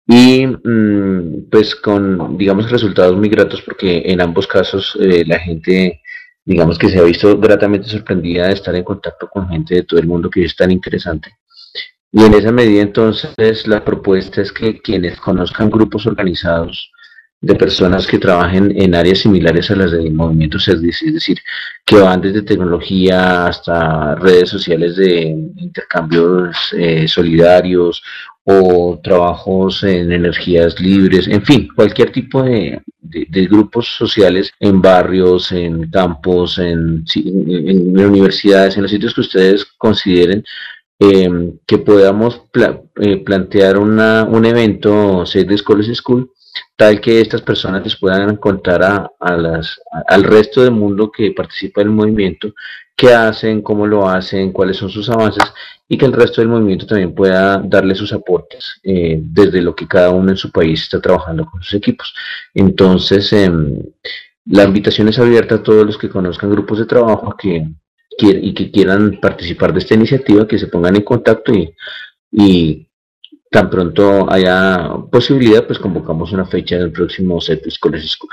y mm, pues con, digamos, resultados muy gratos porque en ambos casos eh, la gente, digamos que se ha visto gratamente sorprendida de estar en contacto con gente de todo el mundo que es tan interesante. Y en esa medida entonces la propuesta es que quienes conozcan grupos organizados de personas que trabajen en áreas similares a las de movimientos, es decir, es decir, que van desde tecnología hasta redes sociales de intercambios eh, solidarios o trabajos en energías libres, en fin, cualquier tipo de, de, de grupos sociales en barrios, en campos, en, en, en universidades, en los sitios que ustedes consideren eh, que podamos pla eh, plantear una, un evento Save the Scholars School tal que estas personas les puedan contar a, a las, a, al resto del mundo que participa en el movimiento qué hacen, cómo lo hacen, cuáles son sus avances y que el resto del movimiento también pueda darle sus aportes eh, desde lo que cada uno en su país está trabajando con sus equipos. Entonces, eh, la invitación es abierta a todos los que conozcan grupos de trabajo que, y que quieran participar de esta iniciativa, que se pongan en contacto y, y tan pronto haya posibilidad, pues convocamos una fecha en el próximo set de Scholars School.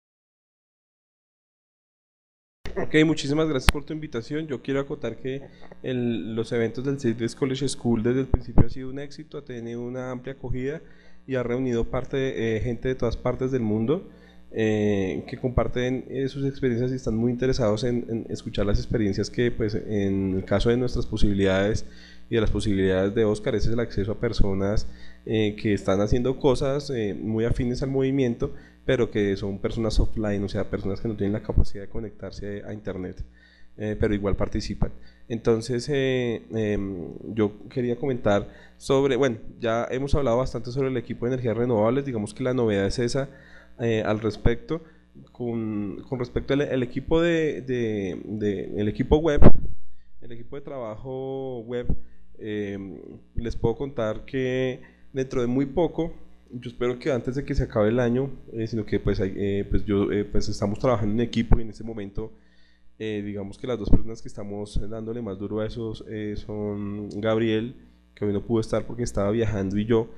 Ok, muchísimas gracias por tu invitación. Yo quiero acotar que el, los eventos del Save the Scholars School desde el principio ha sido un éxito, ha tenido una amplia acogida y ha reunido parte de, eh, gente de todas partes del mundo eh, que comparten eh, sus experiencias y están muy interesados en, en escuchar las experiencias que, pues, en el caso de nuestras posibilidades y de las posibilidades de Oscar, ese es el acceso a personas eh, que están haciendo cosas eh, muy afines al movimiento, pero que son personas offline, o sea, personas que no tienen la capacidad de conectarse a internet, eh, pero igual participan. Entonces, eh, eh, yo quería comentar sobre, bueno, ya hemos hablado bastante sobre el equipo de energías renovables, digamos que la novedad es esa eh, al respecto. Con, con respecto al el equipo de, de, de, el equipo web, el equipo de trabajo web, eh, les puedo contar que dentro de muy poco, yo espero que antes de que se acabe el año, eh, sino que pues, hay, eh, pues yo eh, pues estamos trabajando en equipo y en este momento eh, digamos que las dos personas que estamos dándole más duro a eso eh, son Gabriel, que hoy no pudo estar porque estaba viajando, y yo.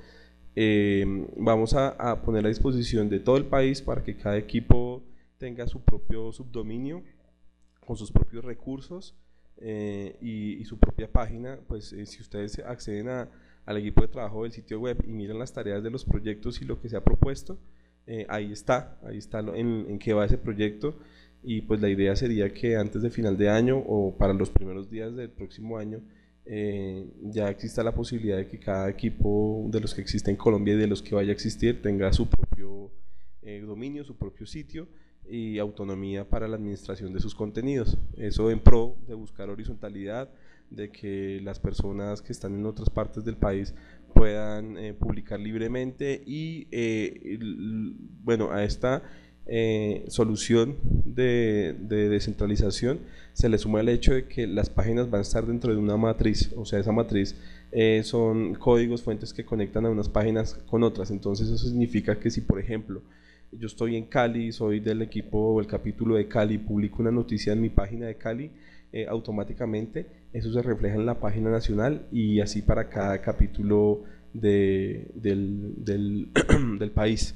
Eh, vamos a, a poner a disposición de todo el país para que cada equipo tenga su propio subdominio con sus propios recursos eh, y, y su propia página. Pues eh, si ustedes acceden a, al equipo de trabajo del sitio web y miran las tareas de los proyectos y lo que se ha propuesto, eh, ahí está, ahí está lo, en, en qué va ese proyecto, y pues la idea sería que antes de final de año o para los primeros días del próximo año eh, ya exista la posibilidad de que cada equipo de los que existe en Colombia y de los que vaya a existir tenga su propio eh, dominio, su propio sitio y autonomía para la administración de sus contenidos. Eso en pro de buscar horizontalidad, de que las personas que están en otras partes del país puedan eh, publicar libremente y eh, el, bueno, a esta eh, solución de, de descentralización se le suma el hecho de que las páginas van a estar dentro de una matriz, o sea, esa matriz eh, son códigos fuentes que conectan a unas páginas con otras. Entonces eso significa que si, por ejemplo, yo estoy en Cali, soy del equipo o el capítulo de Cali, publico una noticia en mi página de Cali, eh, automáticamente eso se refleja en la página nacional y así para cada capítulo de, del, del, del país.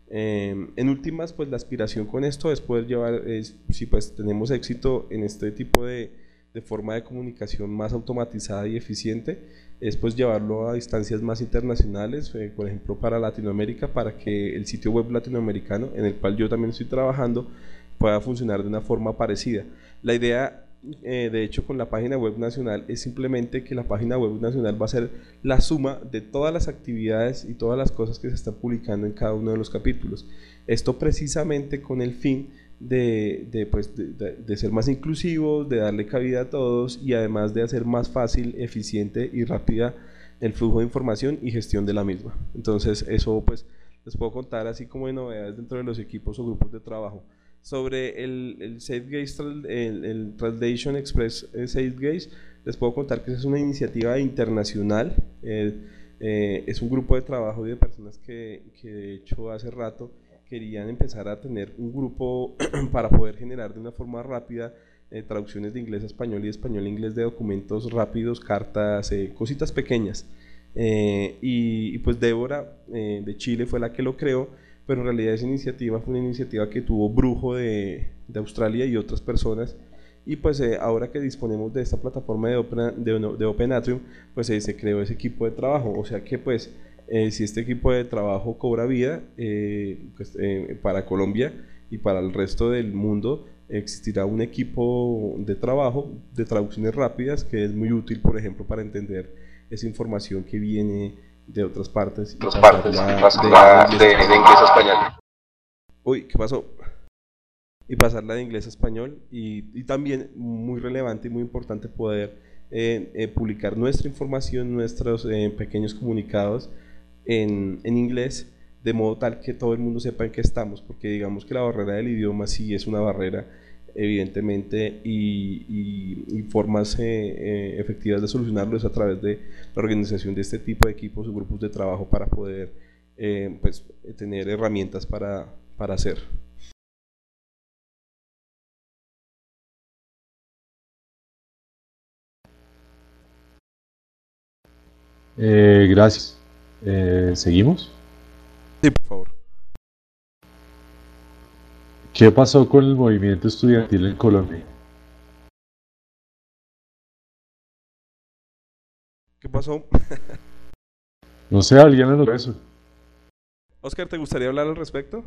Eh, en últimas, pues la aspiración con esto es poder llevar, es, si pues tenemos éxito en este tipo de, de forma de comunicación más automatizada y eficiente, es pues llevarlo a distancias más internacionales, eh, por ejemplo para Latinoamérica, para que el sitio web latinoamericano, en el cual yo también estoy trabajando, pueda funcionar de una forma parecida. La idea Eh, de hecho con la página web nacional es simplemente que la página web nacional va a ser la suma de todas las actividades y todas las cosas que se están publicando en cada uno de los capítulos. Esto precisamente con el fin de, de, pues, de, de, de ser más inclusivos, de darle cabida a todos y además de hacer más fácil, eficiente y rápida el flujo de información y gestión de la misma. Entonces eso pues les puedo contar así como de novedades dentro de los equipos o grupos de trabajo. Sobre el, el SafeGaze, el, el Translation Express eh, SafeGaze, les puedo contar que es una iniciativa internacional, eh, eh, es un grupo de trabajo y de personas que, que de hecho hace rato querían empezar a tener un grupo para poder generar de una forma rápida eh, traducciones de inglés a español y de español a inglés de documentos rápidos, cartas, eh, cositas pequeñas. Eh, y, y pues Débora eh, de Chile fue la que lo creó, pero en realidad esa iniciativa fue una iniciativa que tuvo Brujo de, de Australia y otras personas. Y pues eh, ahora que disponemos de esta plataforma de Open, de, de Open Atrium, pues eh, se creó ese equipo de trabajo. O sea que pues eh, si este equipo de trabajo cobra vida, eh, pues, eh, para Colombia y para el resto del mundo existirá un equipo de trabajo de traducciones rápidas que es muy útil, por ejemplo, para entender esa información que viene de otras partes. Otras partes, pasarla de, de, de inglés a español. Uy, ¿qué pasó? Y pasarla de inglés a español. Y, y también muy relevante y muy importante poder eh, eh, publicar nuestra información, nuestros eh, pequeños comunicados en, en inglés, de modo tal que todo el mundo sepa en qué estamos, porque digamos que la barrera del idioma sí es una barrera, evidentemente, y, y, y formas eh, eh, efectivas de solucionarlo es a través de la organización de este tipo de equipos o grupos de trabajo para poder eh, pues, tener herramientas para, para hacer. Eh, gracias. Eh, ¿seguimos? Sí, por favor. ¿Qué pasó con el movimiento estudiantil en Colombia? ¿Qué pasó? No sé, alguien anotó eso. Oscar, ¿te gustaría hablar al respecto?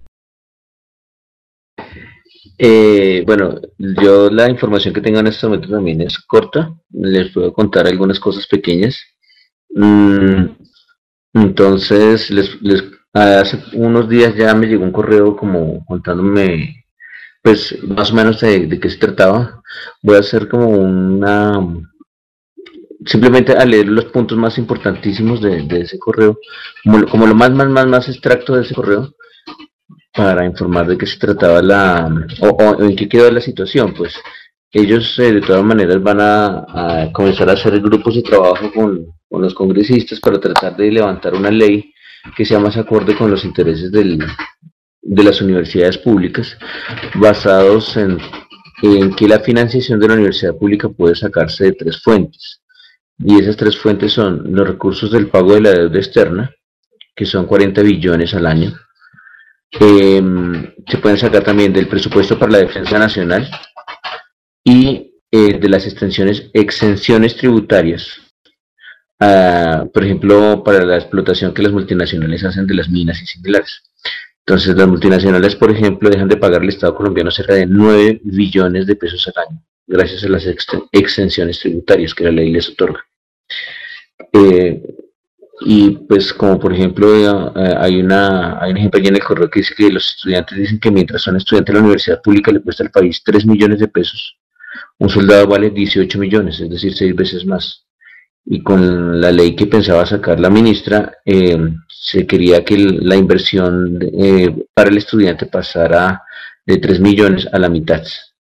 Eh, bueno, yo la información que tengo en este momento también es corta. Les puedo contar algunas cosas pequeñas. Mm, entonces, les, les, hace unos días ya me llegó un correo como contándome, pues, más o menos de, de qué se trataba. Voy a hacer como una... Simplemente a leer los puntos más importantísimos de, de ese correo, como lo, como lo más, más, más, más extracto de ese correo, para informar de qué se trataba la, o, o en qué quedó la situación. Pues ellos eh, de todas maneras van a, a comenzar a hacer grupos de trabajo con, con los congresistas para tratar de levantar una ley que sea más acorde con los intereses del, de las universidades públicas, basados en, en que la financiación de la universidad pública puede sacarse de tres fuentes. Y esas tres fuentes son los recursos del pago de la deuda externa, que son cuarenta billones al año. Eh, se pueden sacar también del presupuesto para la defensa nacional y eh, de las extensiones, exenciones tributarias, uh, por ejemplo, para la explotación que las multinacionales hacen de las minas y similares. Entonces, las multinacionales, por ejemplo, dejan de pagar al Estado colombiano cerca de nueve billones de pesos al año, gracias a las ex exenciones tributarias que la ley les otorga. Eh, y pues como por ejemplo eh, hay, una, hay un ejemplo allí en el correo que dice que los estudiantes dicen que mientras son estudiantes de la universidad pública le cuesta al país tres millones de pesos, un soldado vale dieciocho millones, es decir, seis veces más. Y con la ley que pensaba sacar la ministra, eh, se quería que la inversión eh, para el estudiante pasara de tres millones a la mitad.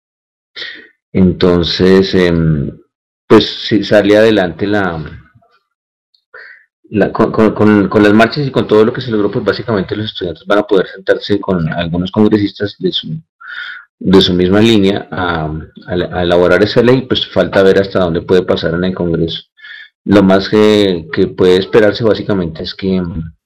Entonces, eh, pues si sale adelante la... La, con, con, con las marchas y con todo lo que se logró, pues básicamente los estudiantes van a poder sentarse con algunos congresistas de su, de su misma línea a, a, a elaborar esa ley. Pues falta ver hasta dónde puede pasar en el Congreso. Lo más que, que puede esperarse básicamente es que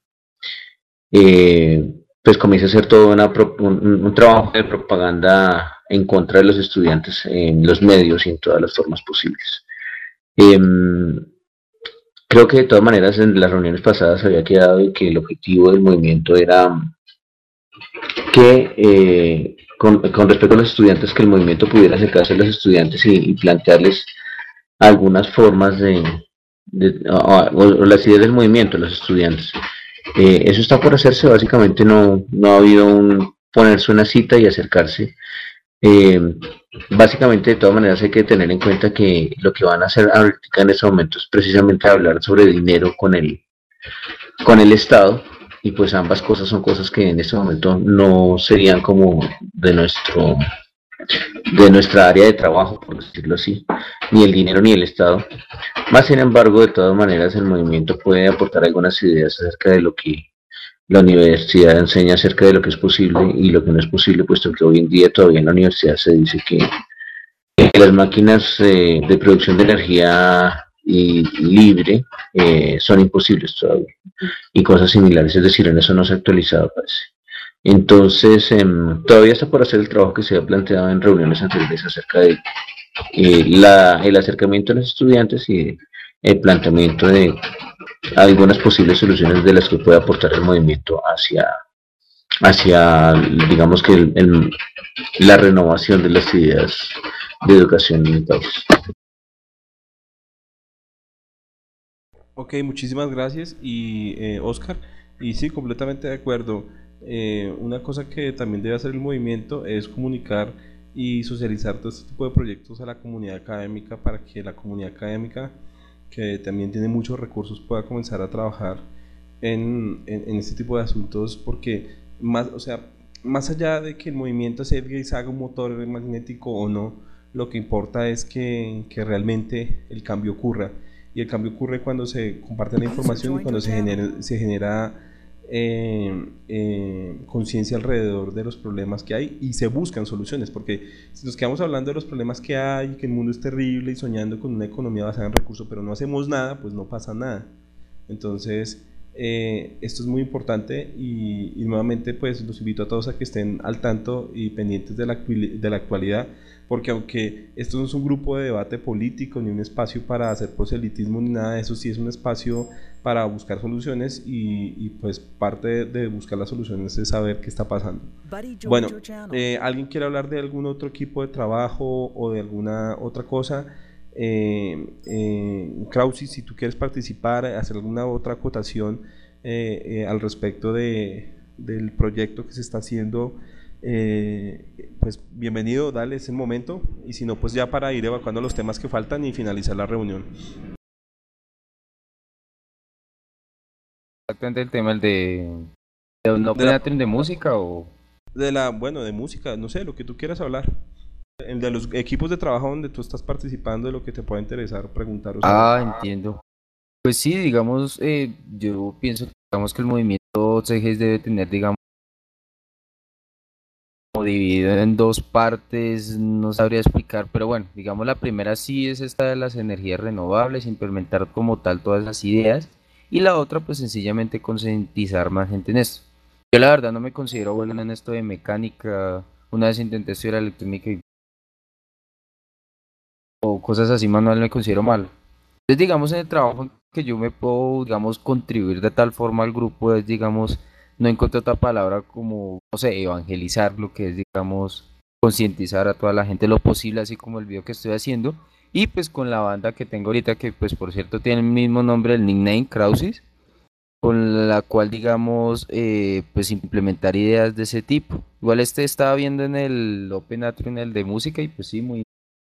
eh, pues comience a hacer todo una, un, un trabajo de propaganda en contra de los estudiantes en los medios y en todas las formas posibles. Eh, Creo que de todas maneras en las reuniones pasadas había quedado de que el objetivo del movimiento era que, eh, con, con respecto a los estudiantes, que el movimiento pudiera acercarse a los estudiantes y, y plantearles algunas formas de, de o, o las ideas del movimiento a los estudiantes. Eh, eso está por hacerse, básicamente no, no ha habido un ponerse una cita y acercarse. Eh, básicamente de todas maneras hay que tener en cuenta que lo que van a hacer ahorita en este momento es precisamente hablar sobre dinero con el, con el Estado, y pues ambas cosas son cosas que en este momento no serían como de nuestro de nuestra área de trabajo, por decirlo así, ni el dinero ni el Estado. Más sin embargo, de todas maneras el movimiento puede aportar algunas ideas acerca de lo que la universidad enseña acerca de lo que es posible y lo que no es posible, puesto que hoy en día todavía en la universidad se dice que, que las máquinas eh, de producción de energía y libre eh, son imposibles todavía. Y cosas similares, es decir, en eso no se ha actualizado, parece. Entonces, eh, todavía está por hacer el trabajo que se ha planteado en reuniones anteriores acerca de eh, la, el acercamiento a los estudiantes y el planteamiento de algunas posibles soluciones de las que puede aportar el movimiento hacia, hacia digamos que el, el, la renovación de las ideas de educación en el país. Ok, muchísimas gracias. Y eh, Oscar, y sí, completamente de acuerdo. Eh, una cosa que también debe hacer el movimiento es comunicar y socializar todo este tipo de proyectos a la comunidad académica para que la comunidad académica, que también tiene muchos recursos, pueda comenzar a trabajar en, en, en este tipo de asuntos, porque más, o sea, más allá de que el movimiento se haga un motor magnético o no, lo que importa es que, que realmente el cambio ocurra. Y el cambio ocurre cuando se comparte la información y cuando se genera, se genera eh, eh, conciencia alrededor de los problemas que hay y se buscan soluciones, porque si nos quedamos hablando de los problemas que hay, que el mundo es terrible y soñando con una economía basada en recursos, pero no hacemos nada, pues no pasa nada. Entonces, eh, esto es muy importante y, y nuevamente pues los invito a todos a que estén al tanto y pendientes de la, de la actualidad, porque aunque esto no es un grupo de debate político ni un espacio para hacer proselitismo ni nada de eso, sí es un espacio para buscar soluciones y, y pues parte de, de buscar las soluciones es saber qué está pasando. Bueno, eh, ¿alguien quiere hablar de algún otro equipo de trabajo o de alguna otra cosa? Eh, eh, Krausi, si tú quieres participar, hacer alguna otra acotación eh, eh, al respecto de, del proyecto que se está haciendo, eh, pues bienvenido, dale, es el momento, y si no, pues ya para ir evacuando los temas que faltan y finalizar la reunión. Exactamente el tema, el de, de un Open Atrium de música o... De la, bueno, de música, no sé, lo que tú quieras hablar. El de los equipos de trabajo donde tú estás participando, de lo que te pueda interesar, preguntar o saber. Ah, entiendo. Pues sí, digamos, eh, yo pienso digamos, que el movimiento C G S debe tener, digamos, como dividido en dos partes, no sabría explicar, pero bueno, digamos, la primera sí es esta de las energías renovables, implementar como tal todas las ideas, y la otra, pues sencillamente concientizar más gente en esto. Yo la verdad no me considero bueno en esto de mecánica, una vez intenté estudiar electrónica y o cosas así manual me considero malo. Entonces, digamos, en el trabajo en que yo me puedo, digamos, contribuir de tal forma al grupo es, digamos, no encuentro otra palabra como, no sé, evangelizar, lo que es, digamos, concientizar a toda la gente lo posible, así como el video que estoy haciendo. Y pues con la banda que tengo ahorita, que pues por cierto tiene el mismo nombre, el nickname, Krausis, con la cual, digamos, eh, pues implementar ideas de ese tipo. Igual este estaba viendo en el Open Atrium, el de música, y pues sí, muy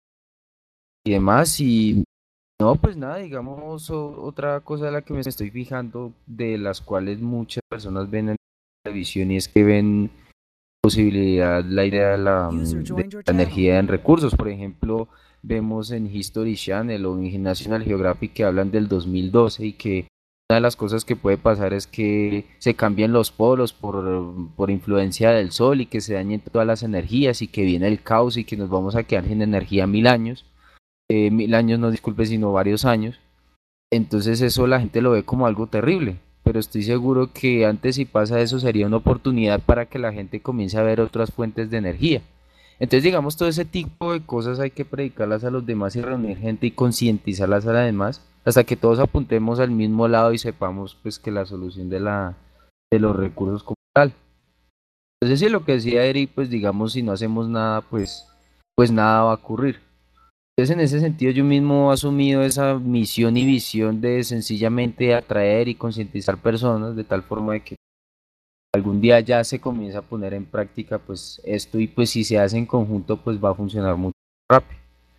y demás, y no, pues nada, digamos, o- otra cosa de la que me estoy fijando, de las cuales muchas personas ven en televisión, y es que ven posibilidad, la idea de la, mm, de la energía en recursos. Por ejemplo, vemos en History Channel o en National Geographic que hablan del dos mil doce y que una de las cosas que puede pasar es que se cambien los polos por, por influencia del sol y que se dañen todas las energías y que viene el caos y que nos vamos a quedar sin energía mil años. Eh, mil años, no disculpe, sino varios años. Entonces eso la gente lo ve como algo terrible, pero estoy seguro que antes si pasa eso sería una oportunidad para que la gente comience a ver otras fuentes de energía. Entonces, digamos, todo ese tipo de cosas hay que predicarlas a los demás y reunir gente y concientizarlas a las demás hasta que todos apuntemos al mismo lado y sepamos pues que la solución de la de los recursos como tal. Entonces, sí, lo que decía Eric, pues digamos, si no hacemos nada, pues pues nada va a ocurrir. Entonces, en ese sentido, yo mismo he asumido esa misión y visión de sencillamente atraer y concientizar personas de tal forma de que algún día ya se comienza a poner en práctica pues esto y pues si se hace en conjunto pues va a funcionar mucho rápido.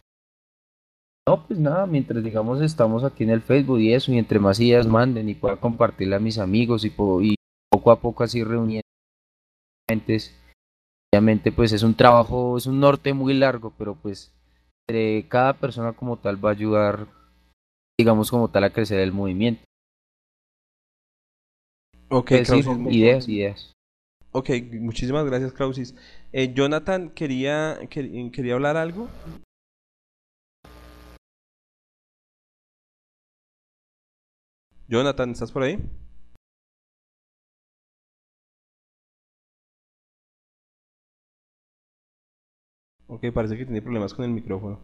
No, pues nada, mientras digamos estamos aquí en el Facebook y eso, y entre más ideas manden y pueda compartirle a mis amigos y, po- y poco a poco así reuniendo gentes, obviamente pues es un trabajo, es un norte muy largo, pero pues entre cada persona como tal va a ayudar, digamos como tal, a crecer el movimiento. Ok, Es decir, Krausis, mu- ideas, ideas. ok, muchísimas gracias, Krausis. Eh, Jonathan, quería, quer- quería hablar algo. Jonathan, ¿estás por ahí? Ok, parece que tiene problemas con el micrófono.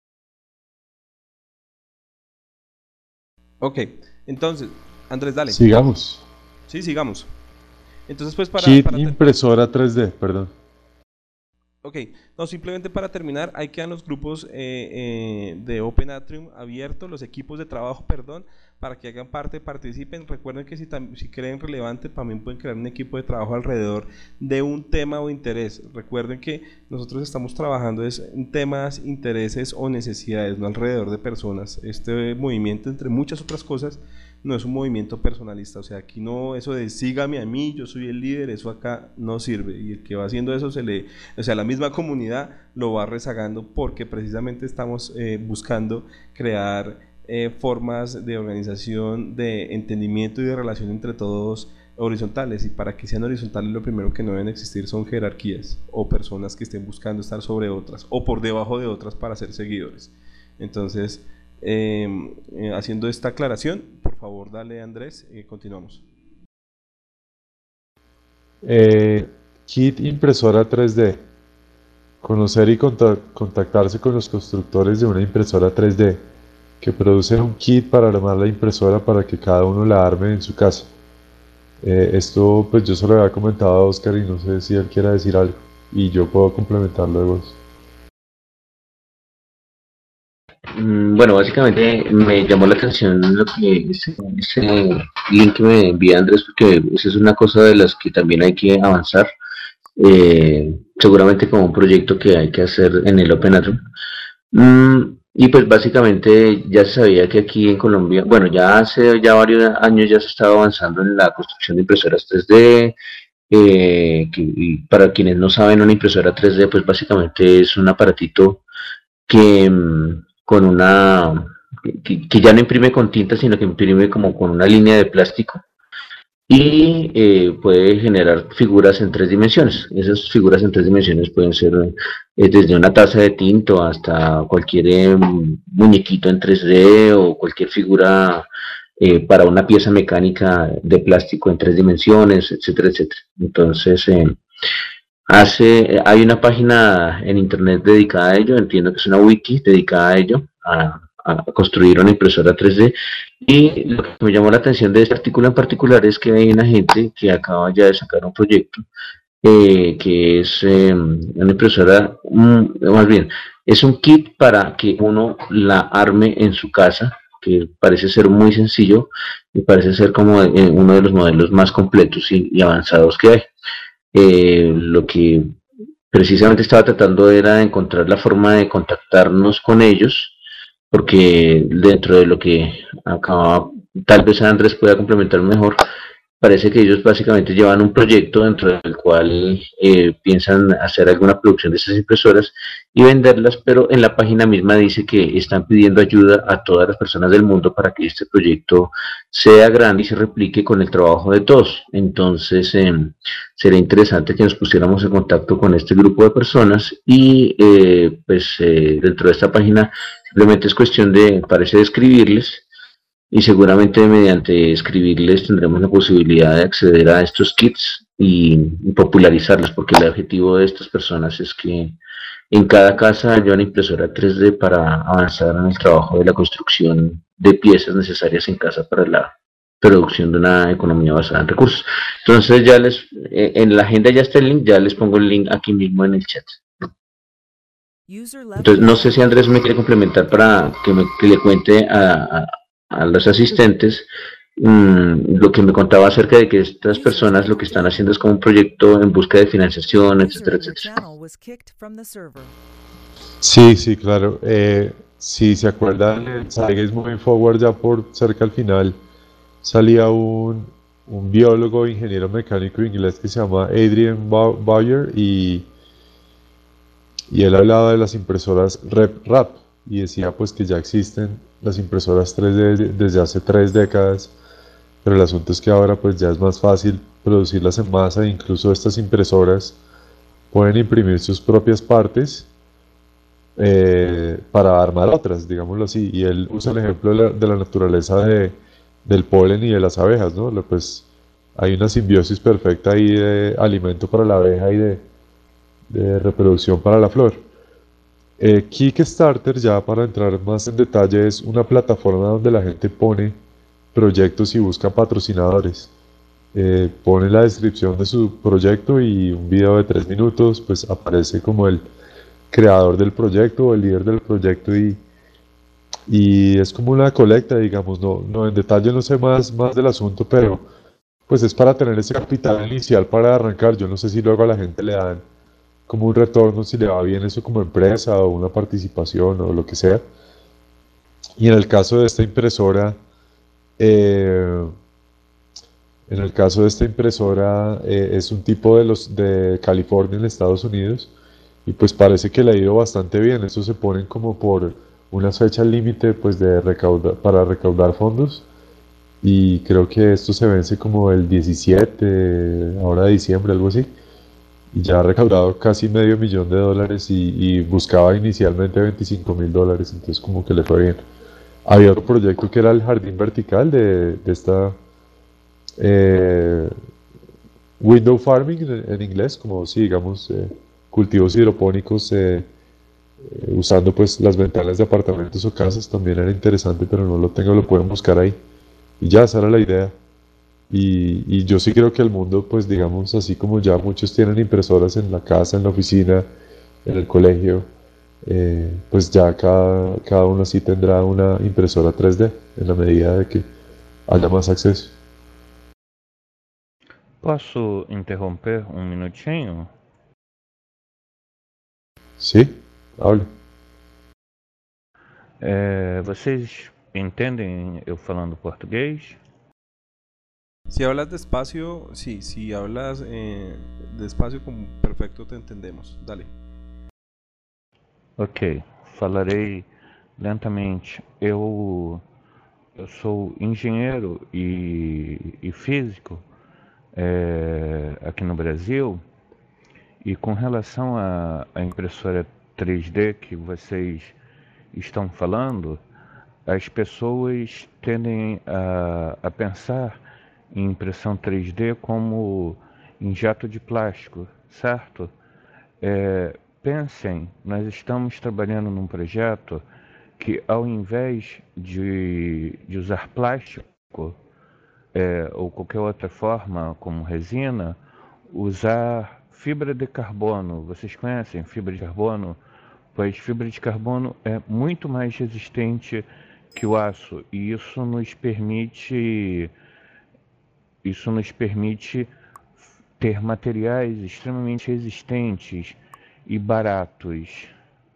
Ok, entonces, Andrés, dale. Sigamos. Sí, sigamos. Entonces, pues para... Kit para ter- impresora tres D, perdón. Ok, no, simplemente para terminar, hay que dar los grupos eh, eh, de Open Atrium abiertos, los equipos de trabajo, perdón, para que hagan parte, participen. Recuerden que si, tam- si creen relevante, también pueden crear un equipo de trabajo alrededor de un tema o interés. Recuerden que nosotros estamos trabajando es en temas, intereses o necesidades, no alrededor de personas. Este movimiento, entre muchas otras cosas, no es un movimiento personalista, o sea, aquí no, eso de sígame a mí, yo soy el líder, eso acá no sirve, y el que va haciendo eso se le, o sea, la misma comunidad lo va rezagando porque precisamente estamos eh, buscando crear eh, formas de organización, de entendimiento y de relación entre todos horizontales, y para que sean horizontales lo primero que no deben existir son jerarquías o personas que estén buscando estar sobre otras o por debajo de otras para ser seguidores. Entonces, eh, eh, haciendo esta aclaración, por favor dale Andrés, eh, continuamos. Eh, Kit impresora tres D. Conocer y conta- contactarse con los constructores de una impresora tres D que producen un kit para armar la impresora para que cada uno la arme en su casa. Eh, esto pues yo se lo había comentado a Oscar y no sé si él quiera decir algo y yo puedo complementar luego. Mm, Bueno, básicamente me llamó la atención lo que ese, ese link que me envía Andrés, porque esa es una cosa de las que también hay que avanzar, eh, seguramente como un proyecto que hay que hacer en el Open Atom. Mm, y pues básicamente ya se sabía que aquí en Colombia, bueno, ya hace ya varios años ya se estaba avanzando en la construcción de impresoras tres D. Eh, que, y para quienes no saben, una impresora tres D pues básicamente es un aparatito que mm, con una que, que ya no imprime con tinta, sino que imprime como con una línea de plástico y eh, puede generar figuras en tres dimensiones. Esas figuras en tres dimensiones pueden ser eh, desde una taza de tinto hasta cualquier eh, muñequito en tres D o cualquier figura eh, para una pieza mecánica de plástico en tres dimensiones, etcétera, etcétera. Entonces, eh, hace, hay una página en internet dedicada a ello, entiendo que es una wiki dedicada a ello, a, a construir una impresora tres D. Y lo que me llamó la atención de este artículo en particular es que hay una gente que acaba ya de sacar un proyecto eh, que es eh, una impresora, um, más bien, es un kit para que uno la arme en su casa, que parece ser muy sencillo y parece ser como eh, uno de los modelos más completos y, y avanzados que hay. Eh, lo que precisamente estaba tratando era de encontrar la forma de contactarnos con ellos, porque dentro de lo que acaba, tal vez Andrés pueda complementar mejor, parece que ellos básicamente llevan un proyecto dentro del cual eh, piensan hacer alguna producción de esas impresoras y venderlas, pero en la página misma dice que están pidiendo ayuda a todas las personas del mundo para que este proyecto sea grande y se replique con el trabajo de todos. Entonces, eh, sería interesante que nos pusiéramos en contacto con este grupo de personas y eh, pues eh, dentro de esta página simplemente es cuestión de, parece, de escribirles y seguramente mediante escribirles tendremos la posibilidad de acceder a estos kits y, y popularizarlos, porque el objetivo de estas personas es que en cada casa haya una impresora tres D para avanzar en el trabajo de la construcción de piezas necesarias en casa para la producción de una economía basada en recursos. Entonces ya les, eh, en la agenda ya está el link, ya les pongo el link aquí mismo en el chat. Entonces no sé si Andrés me quiere complementar para que, me, que le cuente a, a a los asistentes mmm, lo que me contaba acerca de que estas personas lo que están haciendo es como un proyecto en busca de financiación, etcétera, etcétera. Sí, sí, claro. Eh, si se acuerdan, en Science Moving Forward ya por cerca al final salía un, un biólogo, ingeniero mecánico inglés que se llama Adrian Bowyer y, y él hablaba de las impresoras RepRap y decía pues que ya existen las impresoras tres D desde hace tres décadas, pero el asunto es que ahora pues ya es más fácil producirlas en masa e incluso estas impresoras pueden imprimir sus propias partes eh, para armar otras, digámoslo así, y él usa el ejemplo de la, de la naturaleza de, del polen y de las abejas, ¿no? Lo- Pues hay una simbiosis perfecta ahí de alimento para la abeja y de, de reproducción para la flor. Eh, Kickstarter, ya para entrar más en detalle, es una plataforma donde la gente pone proyectos y busca patrocinadores. Eh, pone la descripción de su proyecto y un video de tres minutos, pues aparece como el creador del proyecto o el líder del proyecto y, y es como una colecta, digamos, no, no en detalle no sé más, más del asunto, pero pues es para tener ese capital inicial para arrancar. Yo no sé si luego a la gente le dan como un retorno, si le va bien eso como empresa o una participación o lo que sea. Y en el caso de esta impresora, eh, en el caso de esta impresora eh, es un tipo de los de California en Estados Unidos y pues parece que le ha ido bastante bien. Eso se ponen como por unas fechas límite pues de recaudar, para recaudar fondos y creo que esto se vence como el diecisiete, ahora de diciembre, algo así. Y ya ha recaudado casi medio millón de dólares y, y buscaba inicialmente veinticinco mil dólares, entonces como que le fue bien. Había otro proyecto que era el jardín vertical de, de esta eh, window farming en, en inglés, como si digamos eh, cultivos hidropónicos eh, eh, usando pues las ventanas de apartamentos o casas, también era interesante, pero no lo tengo, lo pueden buscar ahí. Y ya, esa era la idea. Y, y yo sí creo que el mundo, pues digamos, así como ya muchos tienen impresoras en la casa, en la oficina, en el colegio, eh, pues ya cada, cada uno sí tendrá una impresora tres D en la medida de que haya más acceso. Posso interromper um minutinho? ¿Sí? Hable. É, vocês entendem eu falando português? Si hablas despacio, sí, si hablas eh, despacio, como perfecto te entendemos. Dale. Ok, falarei lentamente. Eu, eu sou engenheiro e, e físico é, aqui no Brasil e com relação à à impressora três D que vocês estão falando, as pessoas tendem a, a pensar em impressão três D como em jato de plástico, certo? É, pensem, nós estamos trabalhando num projeto que ao invés de, de usar plástico é, ou qualquer outra forma como resina, usar fibra de carbono. Vocês conhecem fibra de carbono? Pois fibra de carbono é muito mais resistente que o aço e isso nos permite isso nos permite ter materiais extremamente resistentes e baratos.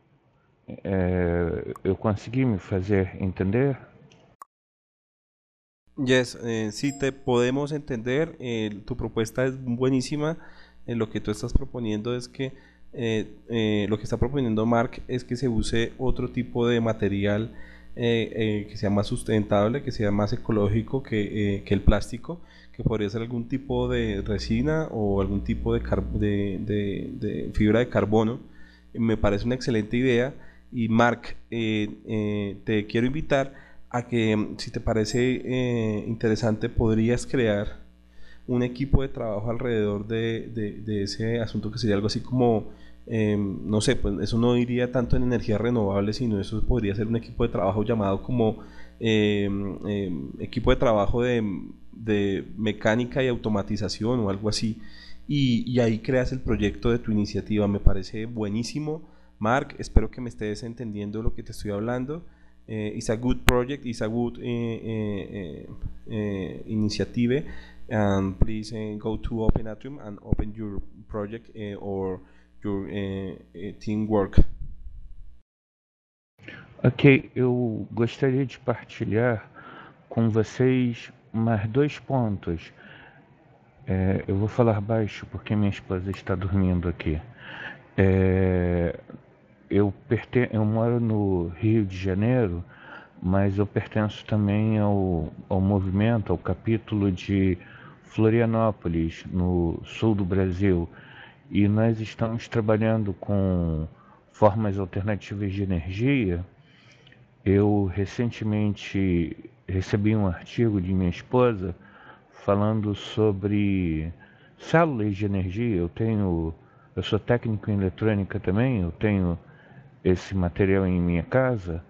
É, eu consegui me fazer entender? Yes, eh, sí te podemos entender. Eh, tu propuesta es buenísima. Eh, lo que tú estás proponiendo es que eh, eh, lo que está proponiendo Mark es que se use otro tipo de material eh, eh, que sea más sustentable, que sea más ecológico que, eh, que el plástico, que podría ser algún tipo de resina o algún tipo de, car- de, de- de fibra de carbono. Me parece una excelente idea. Y Mark, eh, eh, te quiero invitar a que, mm, si te parece eh, interesante, podrías crear un equipo de trabajo alrededor de, de- de ese asunto, que sería algo así como, eh, no sé, pues eso no iría tanto en energías renovables, sino eso podría ser un equipo de trabajo llamado como eh, eh, equipo de trabajo de, de mecánica y automatización o algo así. Y, y ahí creas el proyecto de tu iniciativa. Me parece buenísimo. Mark, espero que me estés entendiendo lo que te estoy hablando. Eh, it's a good project, it's a good eh, eh, eh, eh, initiative, and please uh, go to Open Atrium and open your project uh, or your uh, uh, teamwork. Ok, eu gostaria de partilhar com vocês mais dois pontos. É, eu vou falar baixo porque minha esposa está dormindo aqui. É, eu, perten eu moro no Rio de Janeiro, mas eu pertenço também ao, ao movimento, ao capítulo de Florianópolis, no sul do Brasil. E nós estamos trabalhando com formas alternativas de energia. Eu recentemente recebi um artigo de minha esposa falando sobre células de energia. Eu tenho, eu sou técnico em eletrônica também, eu tenho esse material em minha casa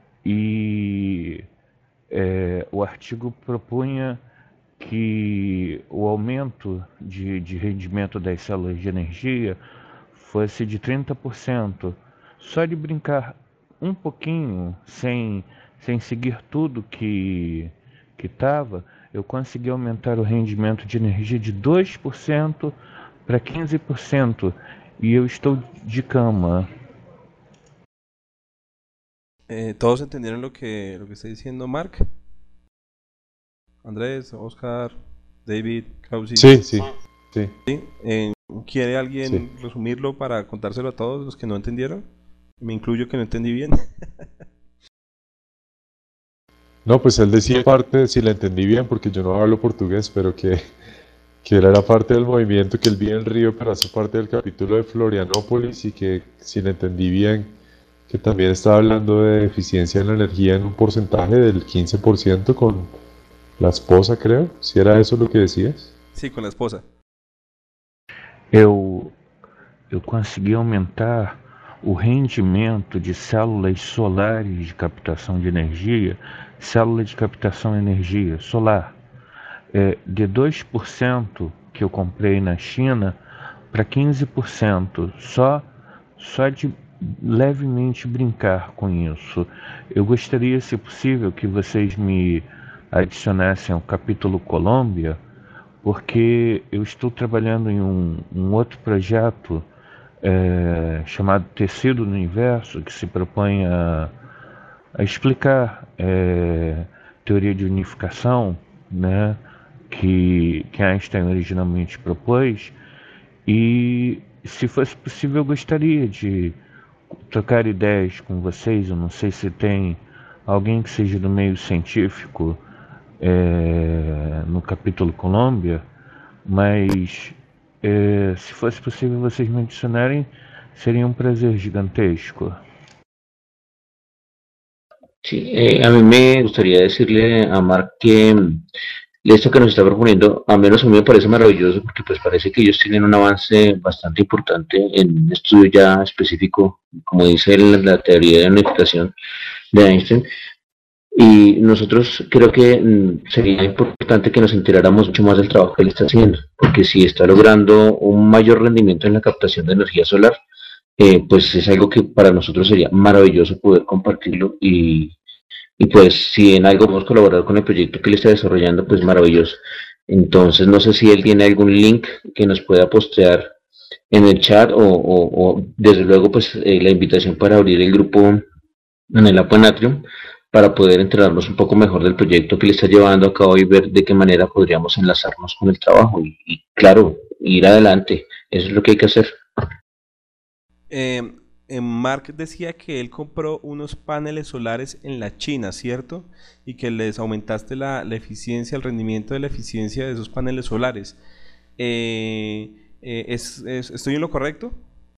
e é, o artigo propunha que o aumento de, de rendimento das células de energia fosse de trinta por cento. Só de brincar um pouquinho, sem, sem seguir tudo que que estava, eu consegui aumentar o rendimento de energia de dois por cento para quinze por cento. E eu estou de cama. Eh, ¿Todos entendieron lo que, lo que está diciendo Mark? Andrés, Oscar, David, Krausi. Sí, sí, sí. ¿Sí? Eh, ¿Quiere alguien Sí. resumirlo para contárselo a todos los que no entendieron? Me incluyo que no entendí bien. No, pues él decía parte, si la entendí bien, porque yo no hablo portugués, pero que, que él era parte del movimiento, que él vive en Río, pero hace parte del capítulo de Florianópolis y que si la entendí bien, que también estaba hablando de eficiencia en la energía en un porcentaje del quince por ciento con la esposa, creo. ¿Si era eso lo que decías? Sí, con la esposa. Eu, eu consegui aumentar o rendimento de células solares de captação de energia, célula de captação de energia solar, é, de dois por cento que eu comprei na China para quinze por cento, só, só de levemente brincar com isso. Eu gostaria, se possível, que vocês me adicionassem ao capítulo Colômbia, porque eu estou trabalhando em um, um outro projeto é, chamado Tecido do Universo, que se propõe a, a explicar é, teoria de unificação, né, que, que Einstein originalmente propôs, e se fosse possível eu gostaria de trocar ideias com vocês. Eu não sei se tem alguém que seja do meio científico é, no capítulo Colômbia, mas é, se fosse possível vocês me adicionarem, seria um prazer gigantesco. Sí, eh, a mí me gustaría decirle a Mark que mm, esto que nos está proponiendo, a menos a mí me parece maravilloso porque pues parece que ellos tienen un avance bastante importante en un estudio ya específico, como dice la, la teoría de unificación de Einstein. Y nosotros creo que mm, sería importante que nos enteráramos mucho más del trabajo que él está haciendo, porque si está logrando un mayor rendimiento en la captación de energía solar, eh, pues es algo que para nosotros sería maravilloso poder compartirlo y, y pues si en algo podemos colaborar con el proyecto que él está desarrollando, pues maravilloso. Entonces no sé si él tiene algún link que nos pueda postear en el chat o, o, o desde luego pues eh, la invitación para abrir el grupo en el App en Atrium para poder enterarnos un poco mejor del proyecto que le está llevando a cabo y ver de qué manera podríamos enlazarnos con el trabajo y, y claro, ir adelante. Eso es lo que hay que hacer. Eh, eh, Mark decía que él compró unos paneles solares en la China, ¿cierto? Y que les aumentaste la, la eficiencia, el rendimiento de la eficiencia de esos paneles solares. Eh, eh, ¿es, es, ¿Estoy en lo correcto?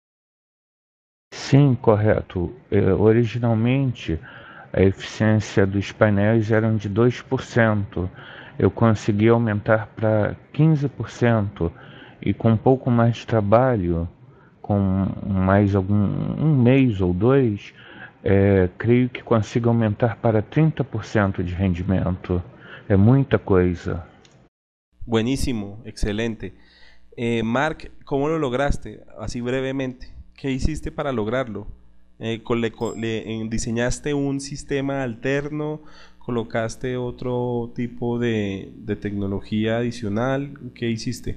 Sim, correto. É, originalmente, a eficiência dos painéis eram de dois por cento. Eu consegui aumentar para quinze por cento e com um pouco mais de trabalho, com mais algum um mês ou dois, é, creio que consigo aumentar para trinta por cento de rendimento. É muita coisa. Buenísimo, excelente. Eh, Mark, ¿cómo lo lograste? Así brevemente. ¿Qué hiciste para lograrlo? Eh, con- le, co- le- en- ¿Diseñaste un sistema alterno? ¿Colocaste otro tipo de, de tecnología adicional? ¿Qué hiciste?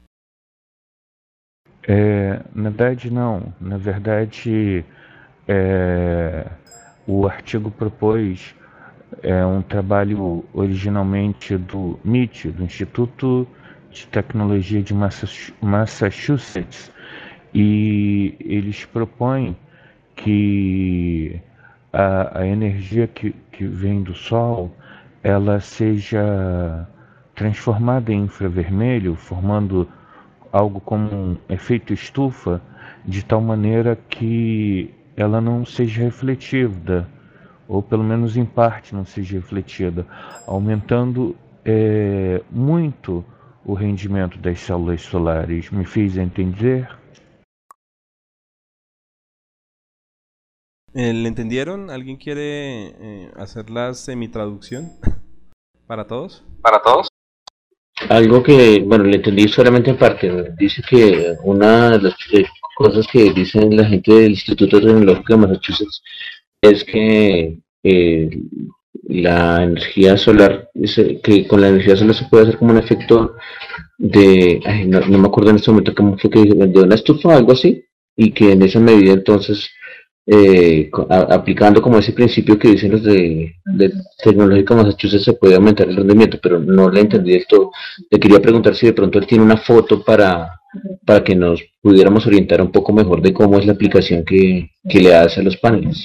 É, na verdade, não. Na verdade, é, o artigo propôs é, um trabalho originalmente do M I T, do Instituto de Tecnologia de Massach- Massachusetts, e eles propõem que a, a energia que, que vem do Sol ela seja transformada em infravermelho, formando algo como um efeito estufa, de tal maneira que ela não seja refletida ou pelo menos em parte não seja refletida, aumentando é, muito o rendimento das células solares. Me fiz entender? Eh, ¿Le entendieron? ¿Alguien quiere eh, hacer la semitraducción para todos? Para todos. Algo que, bueno, le entendí solamente en parte. Dice que una de las eh, cosas que dicen la gente del Instituto Tecnológico de Massachusetts es que eh, la energía solar, dice que con la energía solar se puede hacer como un efecto de, ay, no, no me acuerdo en este momento cómo fue que dije, de una estufa o algo así, y que en esa medida entonces, eh, co- a- aplicando como ese principio que dicen los de, de Tecnológico de Massachusetts, se puede aumentar el rendimiento, pero no le entendí del todo. Le quería preguntar si de pronto él tiene una foto para, para que nos pudiéramos orientar un poco mejor de cómo es la aplicación que, que le hace a los paneles.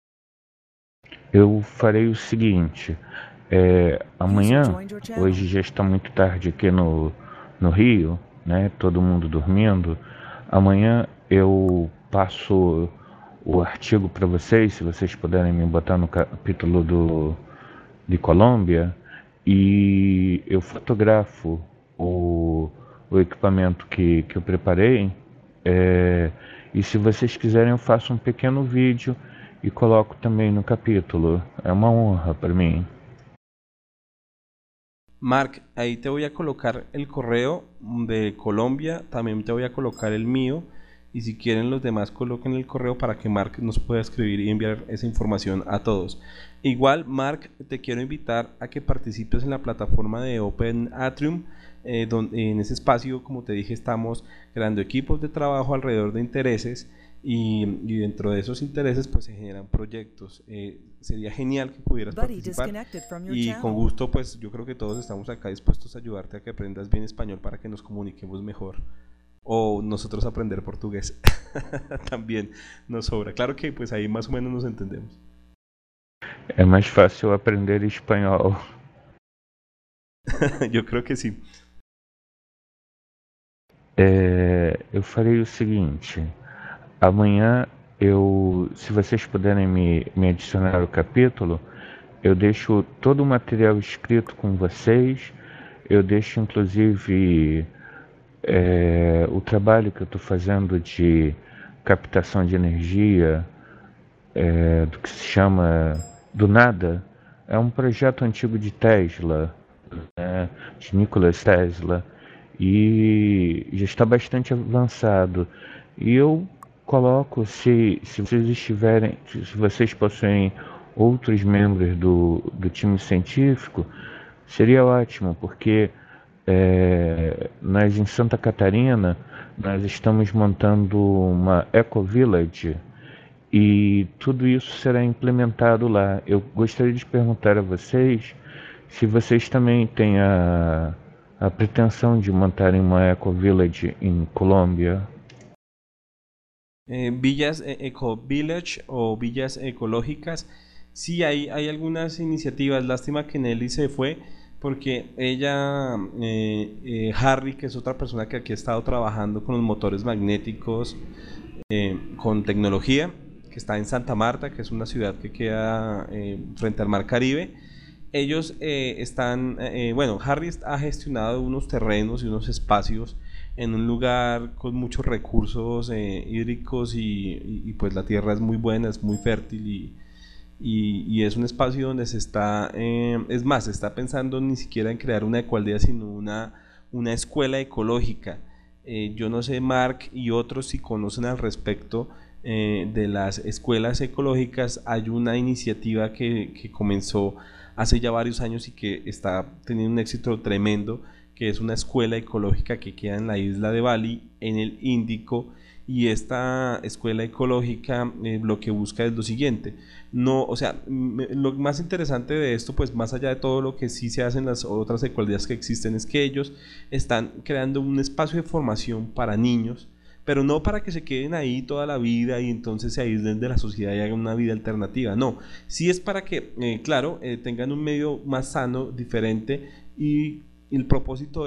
Eu farei o seguinte, é, amanhã, joined your channel. hoje já está muito tarde aqui no, no Rio, né? Todo mundo dormindo. Amanhã eu passo o artigo para vocês, se vocês puderem me botar no capítulo do, de Colômbia, e eu fotografo o, o equipamento que, que eu preparei. É, e se vocês quiserem, eu faço um pequeno vídeo e coloco também no capítulo. É uma honra para mim. Mark, ahí te voy a colocar el correo de Colombia, también te voy a colocar el mío, y si quieren los demás coloquen el correo para que Mark nos pueda escribir y enviar esa información a todos. Igual, Mark, te quiero invitar a que participes en la plataforma de Open Atrium, eh, donde en ese espacio, como te dije, estamos creando equipos de trabajo alrededor de intereses, y, y dentro de esos intereses pues se generan proyectos. Eh, sería genial que pudieras Buddy participar, disconnected from your y channel. con gusto pues yo creo que todos estamos acá dispuestos a ayudarte a que aprendas bien español para que nos comuniquemos mejor, o nosotros aprender portugués también nos sobra. Claro que pues ahí más o menos nos entendemos. É mais fácil aprender espanhol. Yo creo que sí. É, eu farei o seguinte, amanhã eu, se vocês puderem me, me adicionar ao capítulo, eu deixo todo o material escrito com vocês, eu deixo inclusive é, o trabalho que eu estou fazendo de captação de energia, é, do que se chama do nada, é um projeto antigo de Tesla, né, de Nikola Tesla, e já está bastante avançado. E eu coloco, se, se vocês estiverem, se vocês possuem outros membros do, do time científico, seria ótimo, porque é, nós em Santa Catarina, nós estamos montando uma Eco Village, e tudo isso será implementado lá. Eu gostaria de perguntar a vocês se vocês também têm a, a pretensão de montarem uma Eco Village em Colômbia. Eh, villas eh, Eco Village o villas ecológicas, sí hay, hay algunas iniciativas. Lástima que Nelly se fue porque ella, eh, eh, Harry, que es otra persona que aquí ha estado trabajando con los motores magnéticos, eh, con tecnología, que está en Santa Marta, que es una ciudad que queda eh, frente al Mar Caribe. Ellos eh, están, eh, bueno, Harry ha gestionado unos terrenos y unos espacios en un lugar con muchos recursos eh, hídricos, y, y, y pues la tierra es muy buena, es muy fértil, y, y, y es un espacio donde se está, eh, es más, se está pensando ni siquiera en crear una ecoaldea, sino una, una escuela ecológica. Eh, yo no sé, Mark y otros, si conocen al respecto eh, de las escuelas ecológicas. Hay una iniciativa que, que comenzó hace ya varios años y que está teniendo un éxito tremendo, que es una escuela ecológica que queda en la isla de Bali, en el Índico. Y esta escuela ecológica eh, lo que busca es lo siguiente, no, o sea, me, lo más interesante de esto, pues más allá de todo lo que sí se hace en las otras ecoaldeas que existen, es que ellos están creando un espacio de formación para niños, pero no para que se queden ahí toda la vida y entonces se aíslen de la sociedad y hagan una vida alternativa. No, sí es para que, eh, claro, eh, tengan un medio más sano, diferente, y el propósito es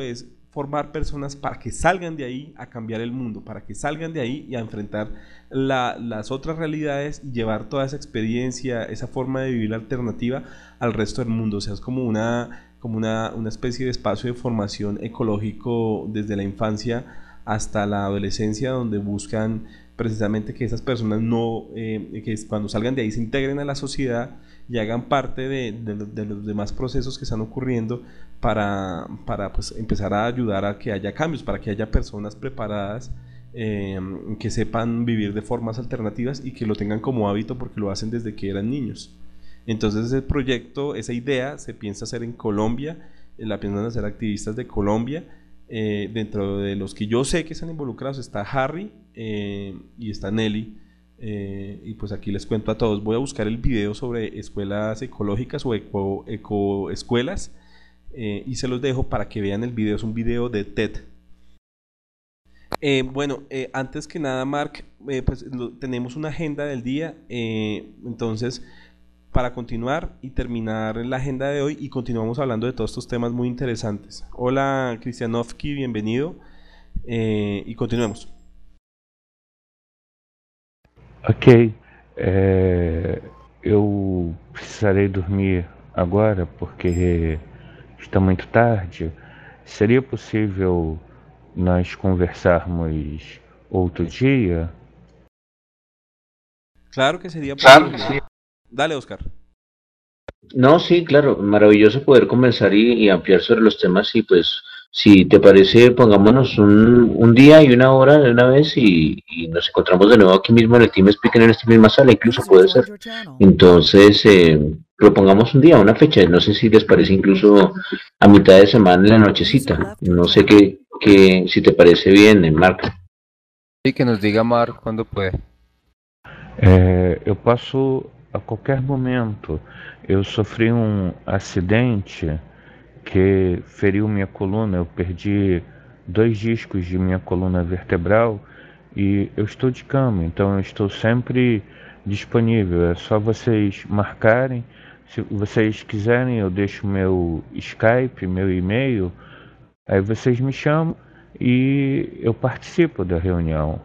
formar personas para que salgan de ahí a cambiar el mundo, para que salgan de ahí y a enfrentar la, las otras realidades y llevar toda esa experiencia, esa forma de vivir alternativa al resto del mundo. O sea, es como una, como una, una especie de espacio de formación ecológico desde la infancia hasta la adolescencia, donde buscan precisamente que esas personas no, eh, que cuando salgan de ahí se integren a la sociedad y hagan parte de, de, de los demás procesos que están ocurriendo para, para pues, empezar a ayudar a que haya cambios, para que haya personas preparadas eh, que sepan vivir de formas alternativas y que lo tengan como hábito porque lo hacen desde que eran niños. Entonces ese proyecto, esa idea se piensa hacer en Colombia, eh, la piensan hacer activistas de Colombia. Eh, dentro de los que yo sé que están involucrados está Harry eh, y está Nelly, eh, y pues aquí les cuento a todos. Voy a buscar el video sobre escuelas ecológicas o eco, eco escuelas eh, y se los dejo para que vean el video. Es un video de TED. Eh, bueno, eh, antes que nada, Mark, eh, pues lo, tenemos una agenda del día, eh, entonces para continuar y terminar la agenda de hoy, y continuamos hablando de todos estos temas muy interesantes. Hola Kristianovski, bienvenido, eh, y continuemos. Ok, é, eu precisarei dormir agora porque está muito tarde. Seria possível nós conversarmos outro dia? Claro que sería posible. Claro que sí. Dale, Oscar. No, sí, claro, maravilloso poder conversar y, y ampliar sobre los temas y pues si te parece pongámonos un, un día y una hora de una vez y, y nos encontramos de nuevo aquí mismo en el TeamSpeak en esta misma sala, incluso puede ser. Entonces eh, propongamos un día, una fecha, no sé si les parece incluso a mitad de semana en la nochecita, no sé qué, qué si te parece bien, Mark. Sí, que nos diga Mark cuando puede. É, eu posso a qualquer momento. Eu sofri um acidente que feriu minha coluna, eu perdi dois discos de minha coluna vertebral e eu estou de cama, então eu estou sempre disponível. É só vocês marcarem. Se vocês quiserem, eu deixo meu Skype, meu e-mail, aí vocês me chamam e eu participo da reunião.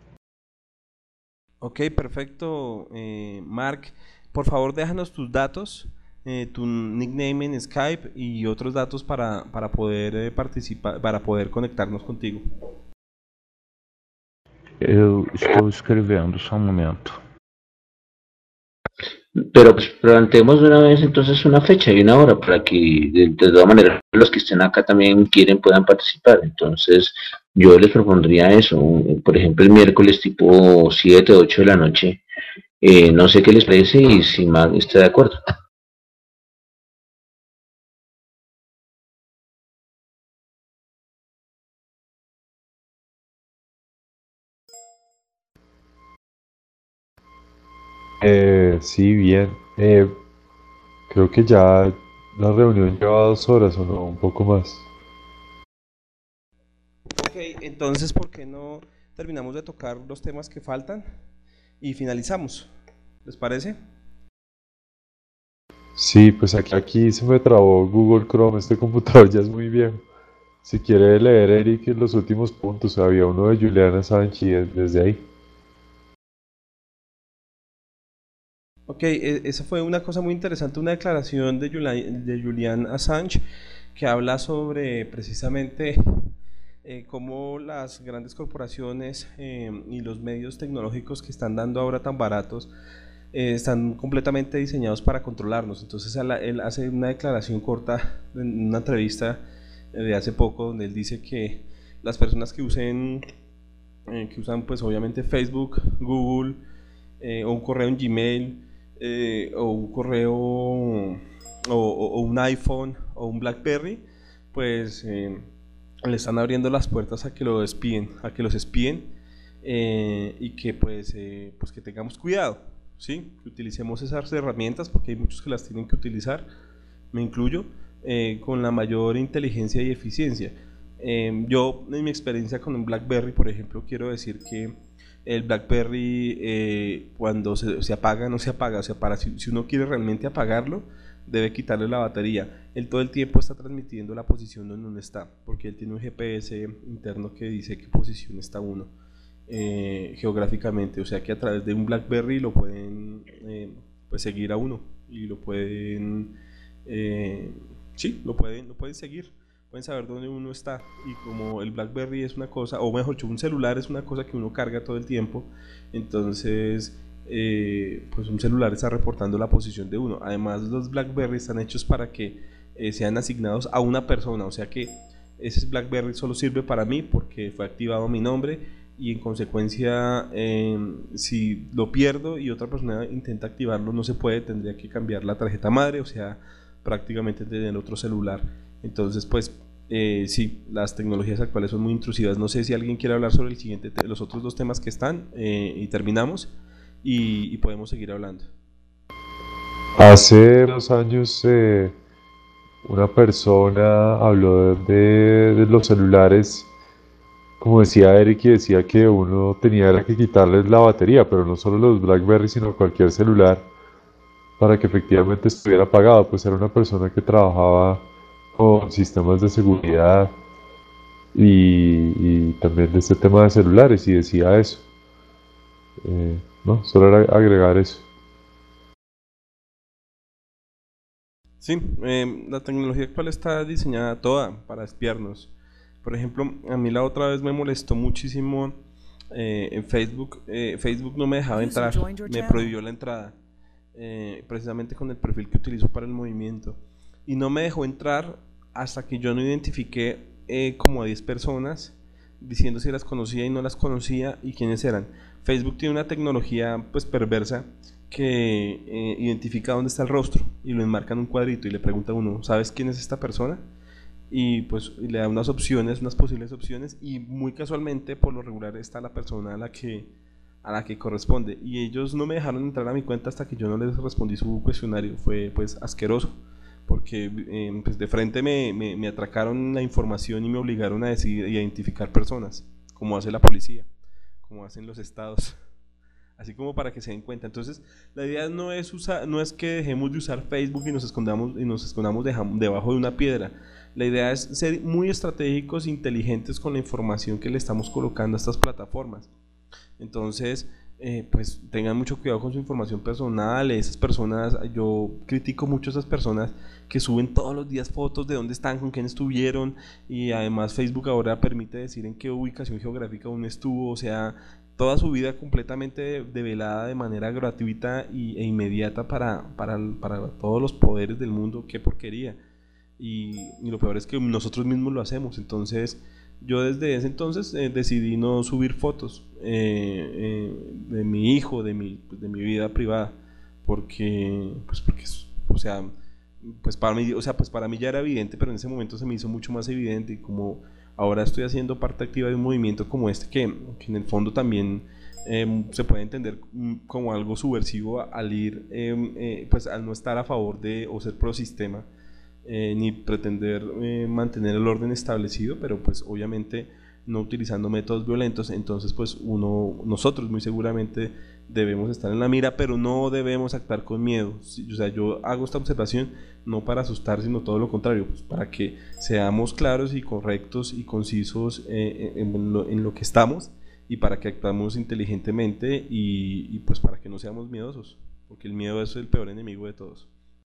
Ok, perfecto, eh, Mark. Por favor, déjanos tus datos, eh, tu nickname en Skype y otros datos para, para poder eh, participar, para poder conectarnos contigo. Eu estou escrevendo, só um momento. Pero pues planteemos de una vez entonces una fecha y una hora para que de, de todas maneras los que estén acá también quieren puedan participar. Entonces yo les propondría eso, por ejemplo el miércoles tipo siete, ocho de la noche. Eh, no sé qué les parece y si Mac está de acuerdo. Eh, sí, bien. Eh, creo que ya la reunión lleva dos horas o no, un poco más. Ok, entonces, ¿por qué no terminamos de tocar los temas que faltan y finalizamos? ¿Les parece? Sí, pues aquí, aquí se me trabó Google Chrome, este computador ya es muy viejo. Si quiere leer, Eric, en los últimos puntos, había uno de Julian Assange y desde ahí. Ok, esa fue una cosa muy interesante, una declaración de Julian, de Julian Assange que habla sobre precisamente eh, cómo las grandes corporaciones eh, y los medios tecnológicos que están dando ahora tan baratos eh, están completamente diseñados para controlarnos. Entonces él, él hace una declaración corta en una entrevista de hace poco donde él dice que las personas que usen eh, que usan pues obviamente Facebook, Google eh, o un correo en Gmail Eh, o un correo o, o, o un iPhone o un BlackBerry, pues eh, le están abriendo las puertas a que lo espíen, a que los espíen eh, y que pues, eh, pues que tengamos cuidado, ¿sí? Que utilicemos esas herramientas porque hay muchos que las tienen que utilizar, me incluyo, eh, con la mayor inteligencia y eficiencia. Eh, yo en mi experiencia con un BlackBerry, por ejemplo, quiero decir que el BlackBerry eh, cuando se, se apaga no se apaga, o sea, para, si, si uno quiere realmente apagarlo debe quitarle la batería. Él todo el tiempo está transmitiendo la posición donde uno está, porque él tiene un G P S interno que dice qué posición está uno eh, geográficamente, o sea que a través de un BlackBerry lo pueden eh, pues seguir a uno y lo pueden eh, sí, lo pueden, lo pueden seguir, pueden saber dónde uno está. Y como el BlackBerry es una cosa, o mejor dicho, un celular es una cosa que uno carga todo el tiempo, entonces eh, pues un celular está reportando la posición de uno. Además, los BlackBerry están hechos para que eh, sean asignados a una persona, o sea que ese BlackBerry solo sirve para mí porque fue activado mi nombre, y en consecuencia eh, si lo pierdo y otra persona intenta activarlo, no se puede, tendría que cambiar la tarjeta madre, o sea prácticamente tener otro celular. Entonces pues eh, sí, las tecnologías actuales son muy intrusivas. No sé si alguien quiere hablar sobre el siguiente los otros dos temas que están eh, y terminamos y, y podemos seguir hablando. Hace dos años eh, una persona habló de, de los celulares, como decía Eric, y decía que uno tenía era que quitarles la batería, pero no solo los BlackBerry, sino cualquier celular, para que efectivamente estuviera apagado. Pues era una persona que trabajaba con sistemas de seguridad y, y también de este tema de celulares, y decía eso. Eh, no, solo era agregar eso. Sí, eh, la tecnología actual está diseñada toda para espiarnos. Por ejemplo, a mí la otra vez me molestó muchísimo eh, en Facebook. Eh, Facebook no me dejaba entrar, me prohibió la entrada, eh, precisamente con el perfil que utilizo para el movimiento. Y no me dejó entrar hasta que yo no identifiqué eh, como a diez personas, diciendo si las conocía y no las conocía y quiénes eran. Facebook tiene una tecnología pues perversa que eh, identifica dónde está el rostro y lo enmarca en un cuadrito y le pregunta a uno, ¿sabes quién es esta persona? Y pues y le da unas opciones, unas posibles opciones, y muy casualmente por lo regular está la persona a la que a la que corresponde, y ellos no me dejaron entrar a mi cuenta hasta que yo no les respondí su cuestionario. Fue pues asqueroso porque eh, pues de frente me, me, me atracaron la información y me obligaron a decidir, identificar personas, como hace la policía, como hacen los estados, así como para que se den cuenta. Entonces la idea no es usar, no es que dejemos de usar Facebook y nos escondamos y nos escondamos debajo de una piedra. La idea es ser muy estratégicos e inteligentes con la información que le estamos colocando a estas plataformas. Entonces eh, pues tengan mucho cuidado con su información personal. Esas personas, yo critico mucho a esas personas que suben todos los días fotos de dónde están, con quién estuvieron, y además Facebook ahora permite decir en qué ubicación geográfica uno estuvo, o sea, toda su vida completamente develada de manera gratuita y, e inmediata para, para, para todos los poderes del mundo. Qué porquería. Y, y lo peor es que nosotros mismos lo hacemos. Entonces yo desde ese entonces eh, decidí no subir fotos eh, eh, de mi hijo, de mi, de mi vida privada, porque pues porque o sea pues para mí o sea pues para mí ya era evidente, pero en ese momento se me hizo mucho más evidente. Y como ahora estoy haciendo parte activa de un movimiento como este, que, que en el fondo también eh, se puede entender como algo subversivo al ir eh, eh, pues al no estar a favor de o ser pro sistema, Eh, ni pretender eh, mantener el orden establecido, pero pues obviamente no utilizando métodos violentos. Entonces pues uno, nosotros muy seguramente debemos estar en la mira, pero no debemos actuar con miedo. Sí, o sea, yo hago esta observación no para asustar, sino todo lo contrario, pues para que seamos claros y correctos y concisos eh, en, lo, en lo que estamos, y para que actuamos inteligentemente y, y pues para que no seamos miedosos, porque el miedo es el peor enemigo de todos.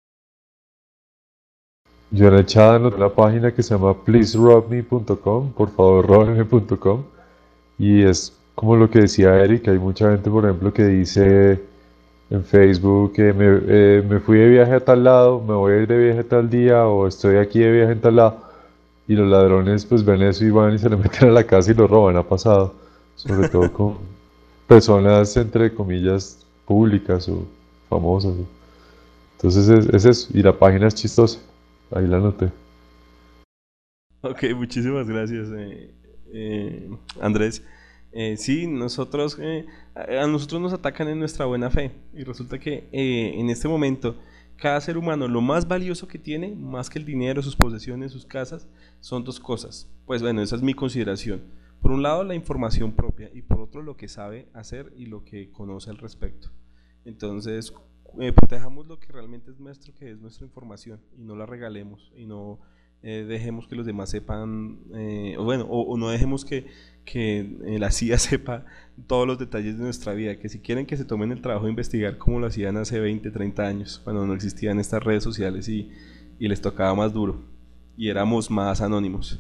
Yo en el chat anoté una página que se llama please rob me punto com, por favor róbenme punto com, y es como lo que decía Eric. Hay mucha gente, por ejemplo, que dice en Facebook que me, eh, me fui de viaje a tal lado, me voy a ir de viaje tal día, o estoy aquí de viaje en tal lado, y los ladrones pues ven eso y van y se le meten a la casa y lo roban. Ha pasado, sobre todo con personas entre comillas públicas o famosas. Entonces es, es eso, y la página es chistosa. Ahí la anoté. Ok, muchísimas gracias eh, eh, Andrés. Eh, sí, nosotros eh, a nosotros nos atacan en nuestra buena fe, y resulta que eh, en este momento cada ser humano lo más valioso que tiene, más que el dinero, sus posesiones, sus casas, son dos cosas. Pues bueno, esa es mi consideración. Por un lado la información propia, y por otro lo que sabe hacer y lo que conoce al respecto. Entonces eh, protejamos lo que realmente es nuestro, que es nuestra información, y no la regalemos, y no eh, dejemos que los demás sepan, eh, o bueno, o, o no dejemos que, que eh, la C I A sepa todos los detalles de nuestra vida, que si quieren que se tomen el trabajo de investigar como lo hacían hace veinte, treinta años, cuando no existían estas redes sociales y, y les tocaba más duro, y éramos más anónimos.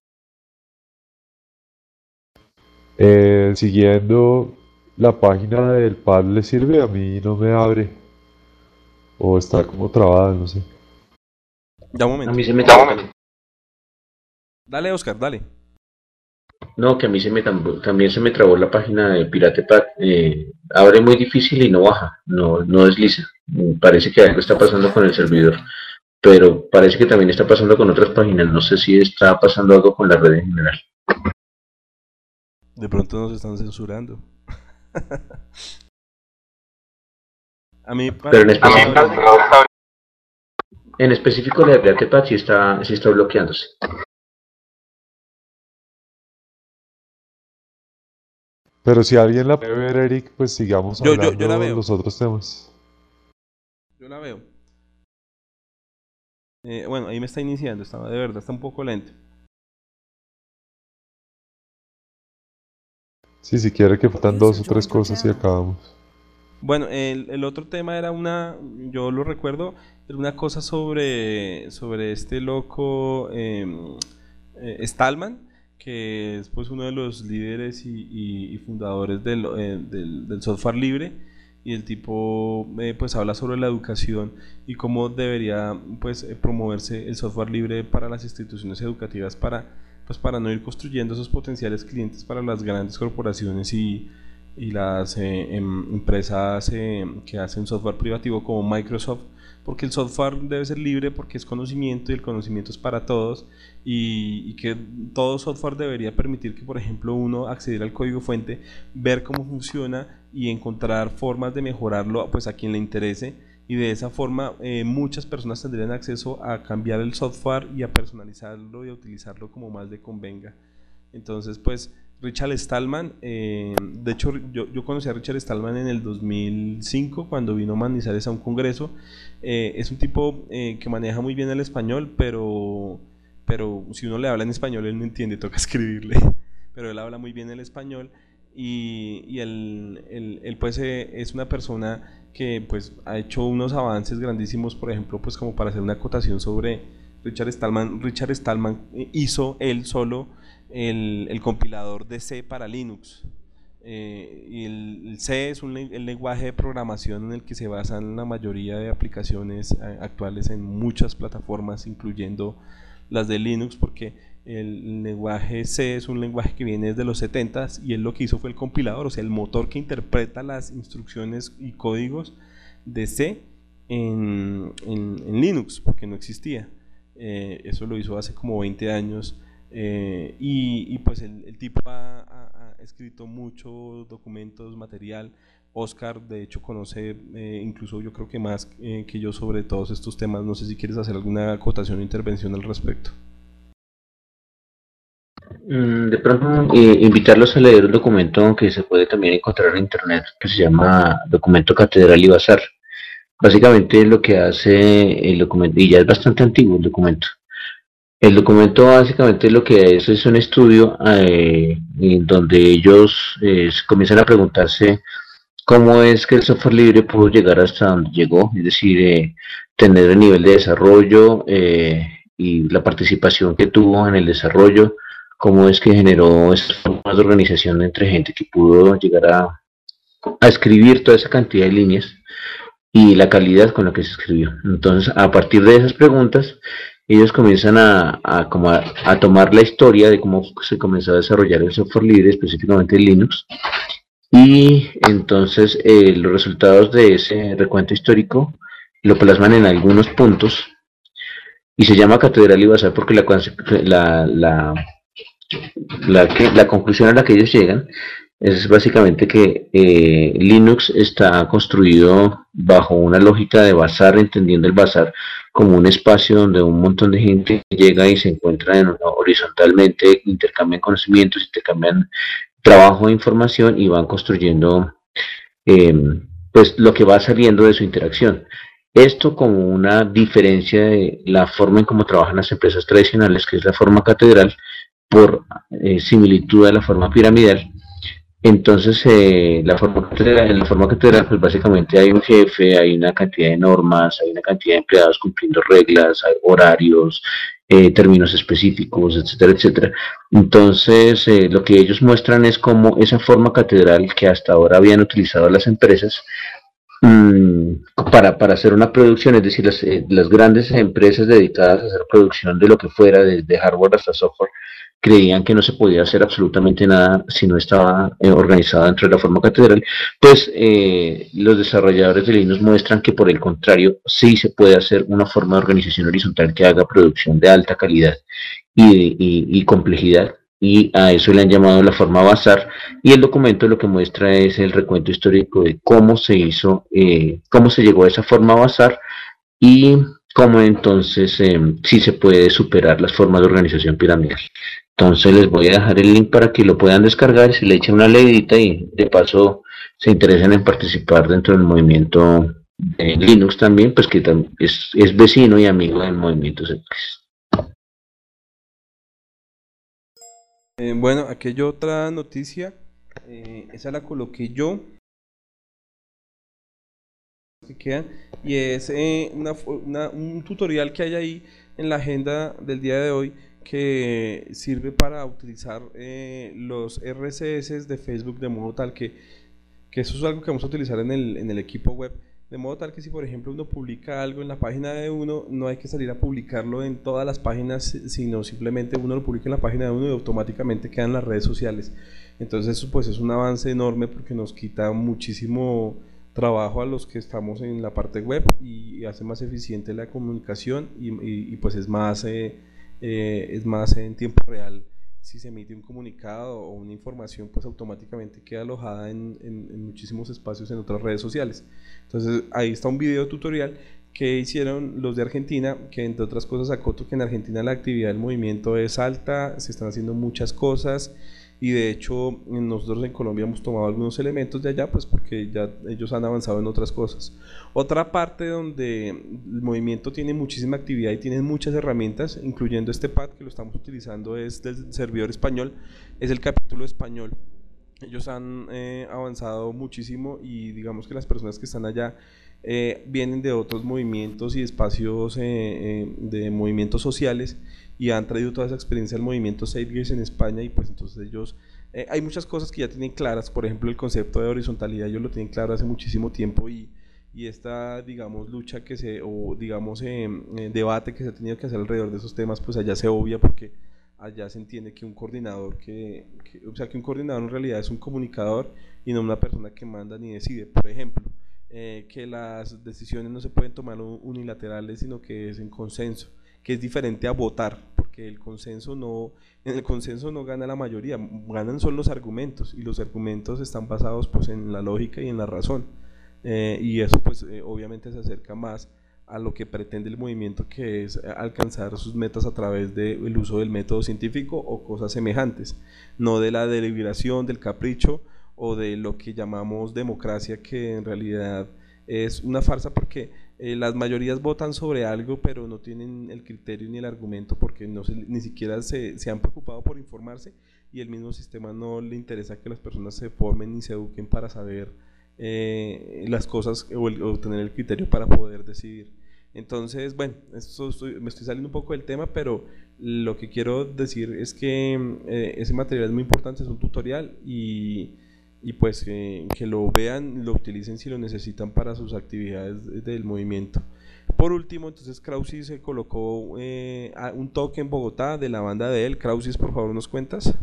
Eh, siguiendo la página del pad le sirve, a mí no me abre. O está como trabada, no sé. Ya un momento. A mí se me trabó. Dale, Oscar, dale. No, que a mí se me tam- también se me trabó la página de PiratePad. Eh, abre muy difícil y no baja, no, no desliza. Mm, Parece que algo está pasando con el servidor, pero parece que también está pasando con otras páginas. No sé si está pasando algo con la red en general. De pronto nos están censurando. A mí, Pero en para- específico, en específico la de PiratePad sí está, sí está bloqueándose. Pero si alguien la puede ver, Eric, pues sigamos Yo- yo- hablando yo la de veo. los otros temas. Yo la veo. Eh, bueno, ahí me está iniciando, está, de verdad, está un poco lento. Sí, si quiere que faltan dos o tres cosas y acabamos. Bueno, el, el otro tema era una, yo lo recuerdo, era una cosa sobre, sobre este loco eh, eh, Stallman, que es pues uno de los líderes y, y- y fundadores del, eh, del, del software libre, y el tipo eh, pues habla sobre la educación y cómo debería pues eh, promoverse el software libre para las instituciones educativas para pues para no ir construyendo esos potenciales clientes para las grandes corporaciones y, y las eh, em- empresas eh, que hacen software privativo como Microsoft, porque el software debe ser libre porque es conocimiento y el conocimiento es para todos, y, y que todo software debería permitir que, por ejemplo, uno acceder al código fuente, ver cómo funciona y encontrar formas de mejorarlo pues a quien le interese, y de esa forma eh, muchas personas tendrían acceso a cambiar el software y a personalizarlo y a utilizarlo como más le convenga. Entonces pues Richard Stallman, eh, de hecho yo, yo conocí a Richard Stallman en el dos mil cinco cuando vino a Manizales a un congreso. Eh, es un tipo eh, que maneja muy bien el español, pero, pero si uno le habla en español él no entiende, toca escribirle, pero él habla muy bien el español, y, y él, él- él, pues eh, es una persona que pues ha hecho unos avances grandísimos, por ejemplo pues como para hacer una acotación sobre Richard Stallman. Richard Stallman eh, hizo él solo el, el compilador de C para Linux. Eh, y el, el C es un, len- el lenguaje de programación en el que se basan la mayoría de aplicaciones eh, actuales en muchas plataformas, incluyendo las de Linux, porque el lenguaje C es un lenguaje que viene desde los setentas, y él lo que hizo fue el compilador, o sea, el motor que interpreta las instrucciones y códigos de C en, en- en Linux, porque no existía. Eh, eso lo hizo hace como veinte años, eh, y, y pues el, el tipo ha, ha- ha escrito muchos documentos, material. Oscar, de hecho, conoce eh, incluso yo creo que más eh, que yo sobre todos estos temas. No sé si quieres hacer alguna acotación o intervención al respecto. Mm, De pronto, eh, invitarlos a leer un documento que se puede también encontrar en internet, que se llama Documento Catedral y Bazar. Básicamente lo que hace el documento, y ya es bastante antiguo el documento. El documento básicamente lo que es es un estudio eh, en donde ellos eh, comienzan a preguntarse cómo es que el software libre pudo llegar hasta donde llegó, es decir, eh, tener el nivel de desarrollo eh, y la participación que tuvo en el desarrollo, cómo es que generó estas formas de organización entre gente que pudo llegar a, a escribir toda esa cantidad de líneas y la calidad con la que se escribió. Entonces, a partir de esas preguntas, ellos comienzan a, a, como a, a tomar la historia de cómo se comenzó a desarrollar el software libre, específicamente Linux, y entonces eh, los resultados de ese recuento histórico lo plasman en algunos puntos, y se llama Catedral y Bazar porque la, conce- la, la, la, que- la conclusión a la que ellos llegan es básicamente que eh, Linux está construido bajo una lógica de bazar, entendiendo el bazar como un espacio donde un montón de gente llega y se encuentra en- horizontalmente, intercambian conocimientos, intercambian trabajo e información y van construyendo eh, pues lo que va saliendo de su interacción. Esto como una diferencia de la forma en cómo trabajan las empresas tradicionales, que es la forma catedral, por eh, similitud a la forma piramidal. Entonces, eh, la forma catedral, en la forma catedral, pues básicamente hay un jefe, hay una cantidad de normas, hay una cantidad de empleados cumpliendo reglas, hay horarios, eh, términos específicos, etcétera, etcétera. Entonces, eh, lo que ellos muestran es cómo esa forma catedral que hasta ahora habían utilizado las empresas mmm, para, para hacer una producción, es decir, las, eh, las grandes empresas dedicadas a hacer producción de lo que fuera, desde hardware hasta software, creían que no se podía hacer absolutamente nada si no estaba eh, organizada dentro de la forma catedral, pues eh, los desarrolladores de Linux muestran que por el contrario sí se puede hacer una forma de organización horizontal que haga producción de alta calidad y, y, y complejidad, y a eso le han llamado la forma Bazar, y el documento lo que muestra es el recuento histórico de cómo se hizo, eh, cómo se llegó a esa forma Bazar y cómo entonces eh, sí se puede superar las formas de organización piramidal. Entonces les voy a dejar el link para que lo puedan descargar y se le echen una leidita y de paso se interesen en participar dentro del movimiento de Linux también, pues que es, es vecino y amigo del movimiento C P X. Eh, bueno, aquí hay otra noticia, eh, esa la coloqué yo, que quedan, y es eh, una, una, un tutorial que hay ahí en la agenda del día de hoy que sirve para utilizar eh, los R S S de Facebook de modo tal que, que eso es algo que vamos a utilizar en el, en el equipo web, de modo tal que si por ejemplo uno publica algo en la página de uno, no hay que salir a publicarlo en todas las páginas, sino simplemente uno lo publica en la página de uno y automáticamente quedan en las redes sociales. Entonces eso pues es un avance enorme porque nos quita muchísimo trabajo a los que estamos en la parte web y hace más eficiente la comunicación y, y, y pues es más, eh, eh, es más en tiempo real. Si se emite un comunicado o una información, pues automáticamente queda alojada en, en, en muchísimos espacios en otras redes sociales. Entonces ahí está un video tutorial que hicieron los de Argentina, que entre otras cosas acoto que en Argentina la actividad del movimiento es alta, se están haciendo muchas cosas y de hecho nosotros en Colombia hemos tomado algunos elementos de allá, pues porque ya ellos han avanzado en otras cosas. Otra parte donde el movimiento tiene muchísima actividad y tiene muchas herramientas, incluyendo este pad que lo estamos utilizando es del servidor español, es el capítulo español. Ellos han eh, avanzado muchísimo y digamos que las personas que están allá eh, vienen de otros movimientos y espacios eh, eh, de movimientos sociales y han traído toda esa experiencia del movimiento Save Gears en España y pues entonces ellos, eh, hay muchas cosas que ya tienen claras, por ejemplo el concepto de horizontalidad ellos lo tienen claro hace muchísimo tiempo y, y esta digamos lucha que se, o digamos eh, eh, debate que se ha tenido que hacer alrededor de esos temas pues allá se obvia porque allá se entiende que un coordinador que, que, o sea que un coordinador en realidad es un comunicador y no una persona que manda ni decide, por ejemplo eh, que las decisiones no se pueden tomar unilaterales sino que es en consenso, que es diferente a votar, porque el consenso no, en el consenso no gana la mayoría, ganan son los argumentos, y los argumentos están basados pues en la lógica y en la razón, eh, y eso pues eh, obviamente se acerca más a lo que pretende el movimiento, que es alcanzar sus metas a través del uso del método científico o cosas semejantes, no de la deliberación, del capricho o de lo que llamamos democracia, que en realidad es una farsa porque eh, las mayorías votan sobre algo pero no tienen el criterio ni el argumento porque no se, ni siquiera se, se han preocupado por informarse y el mismo sistema no le interesa que las personas se formen ni se eduquen para saber eh, las cosas o, el, o tener el criterio para poder decidir. Entonces, bueno, esto estoy, me estoy saliendo un poco del tema, pero lo que quiero decir es que eh, ese material es muy importante, es un tutorial y y pues eh, que lo vean, lo utilicen si lo necesitan para sus actividades del movimiento. Por último, entonces Krausis se colocó eh, un toque en Bogotá de la banda de él. Krausis, por favor, ¿nos cuentas?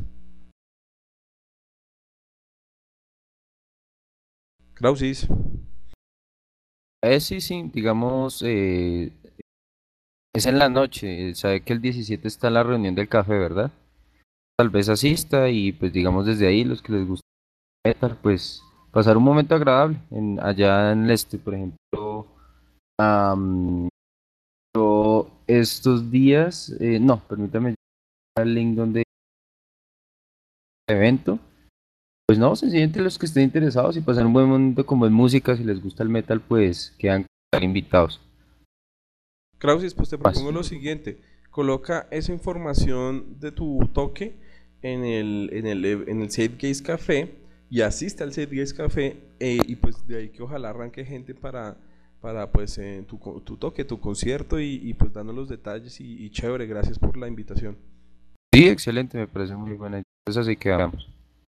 Krausis. Eh, sí, sí, digamos, eh, es en la noche, sabe que el diecisiete está la reunión del café, ¿verdad? Tal vez asista y pues digamos desde ahí los que les gusta metal, pues pasar un momento agradable en, allá en el este, por ejemplo. Um, yo estos días, eh, no, permítame el link donde el evento, Pues no, sencillamente los que estén interesados y pasar un buen momento con buena música, si les gusta el metal, pues quedan invitados. Krausis, pues te Más. propongo lo siguiente, coloca esa información de tu toque en el, en el, en el Safe Gaze Café y asiste al Safe Gaze Café eh, y pues de ahí que ojalá arranque gente para, para pues eh, tu, co- tu toque, tu concierto y, y pues dando los detalles y, y chévere, gracias por la invitación. Sí, excelente, me parece muy buena idea. Entonces así quedamos.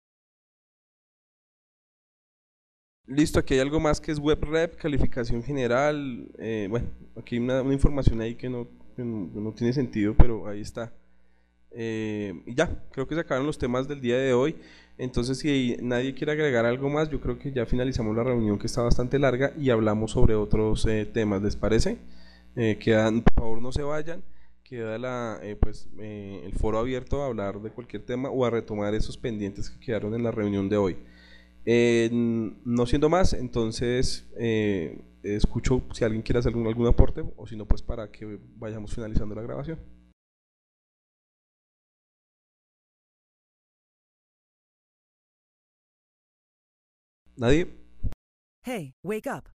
Listo, aquí hay algo más que es web rep, calificación general, eh, bueno, aquí hay una, una información ahí que no, que no, no tiene sentido, pero ahí está. Eh, y ya, creo que se acabaron los temas del día de hoy. Entonces, si nadie quiere agregar algo más, yo creo que ya finalizamos la reunión que está bastante larga y hablamos sobre otros eh, temas, ¿les parece? Eh, quedan, por favor, no se vayan. Queda la, eh, pues, eh, el foro abierto a hablar de cualquier tema o a retomar esos pendientes que quedaron en la reunión de hoy. Eh, no siendo más, entonces eh, escucho si alguien quiere hacer algún, algún aporte o si no, pues para que vayamos finalizando la grabación. ¿Nadie? Hey, wake up.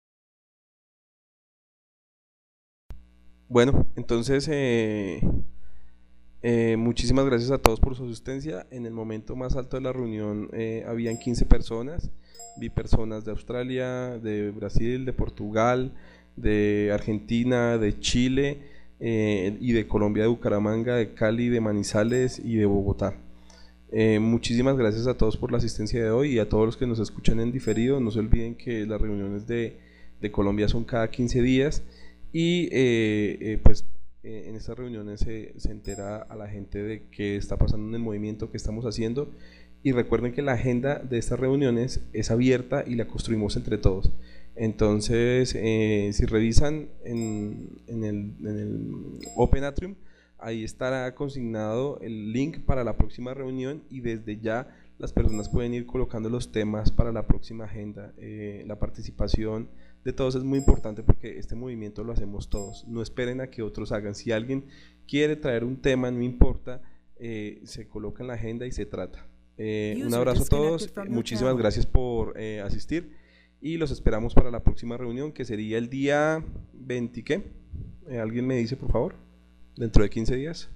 Bueno, entonces eh, eh, muchísimas gracias a todos por su asistencia. En el momento más alto de la reunión eh, habían quince personas. Vi personas de Australia, de Brasil, de Portugal, de Argentina, de Chile eh, y de Colombia, de Bucaramanga, de Cali, de Manizales y de Bogotá. Eh, muchísimas gracias a todos por la asistencia de hoy y a todos los que nos escuchan en diferido. No se olviden que las reuniones de, de Colombia son cada quince días y eh, eh, pues eh, en estas reuniones se, se entera a la gente de qué está pasando en el movimiento que estamos haciendo y recuerden que la agenda de estas reuniones es abierta y la construimos entre todos. Entonces, eh, si revisan en, en, el, en el Open Atrium, ahí estará consignado el link para la próxima reunión y desde ya las personas pueden ir colocando los temas para la próxima agenda. Eh, la participación de todos es muy importante porque este movimiento lo hacemos todos. No esperen a que otros hagan. Si alguien quiere traer un tema, no importa, eh, se coloca en la agenda y se trata. Eh, un abrazo a todos, muchísimas gracias por eh, asistir y los esperamos para la próxima reunión que sería el día veinte, ¿qué? Eh, ¿Alguien me dice por favor? Dentro de quince días.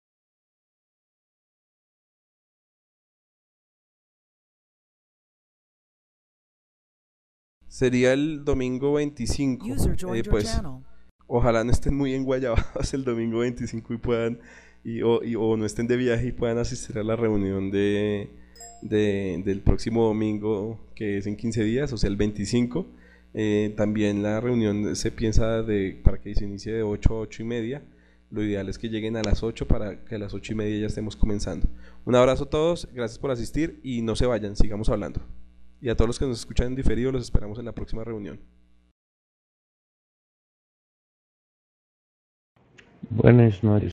Sería el domingo veinticinco. Eh, pues ojalá no estén muy enguayabados el domingo veinticinco y puedan, y, o, y, o no estén de viaje y puedan asistir a la reunión de, de, del próximo domingo, que es en quince días, o sea el veinticinco. Eh, también la reunión se piensa de, para que se inicie de ocho a ocho y media. Lo ideal es que lleguen a las ocho para que a las ocho y media ya estemos comenzando. Un abrazo a todos, gracias por asistir y no se vayan, sigamos hablando. Y a todos los que nos escuchan en diferido, los esperamos en la próxima reunión. Buenas noches.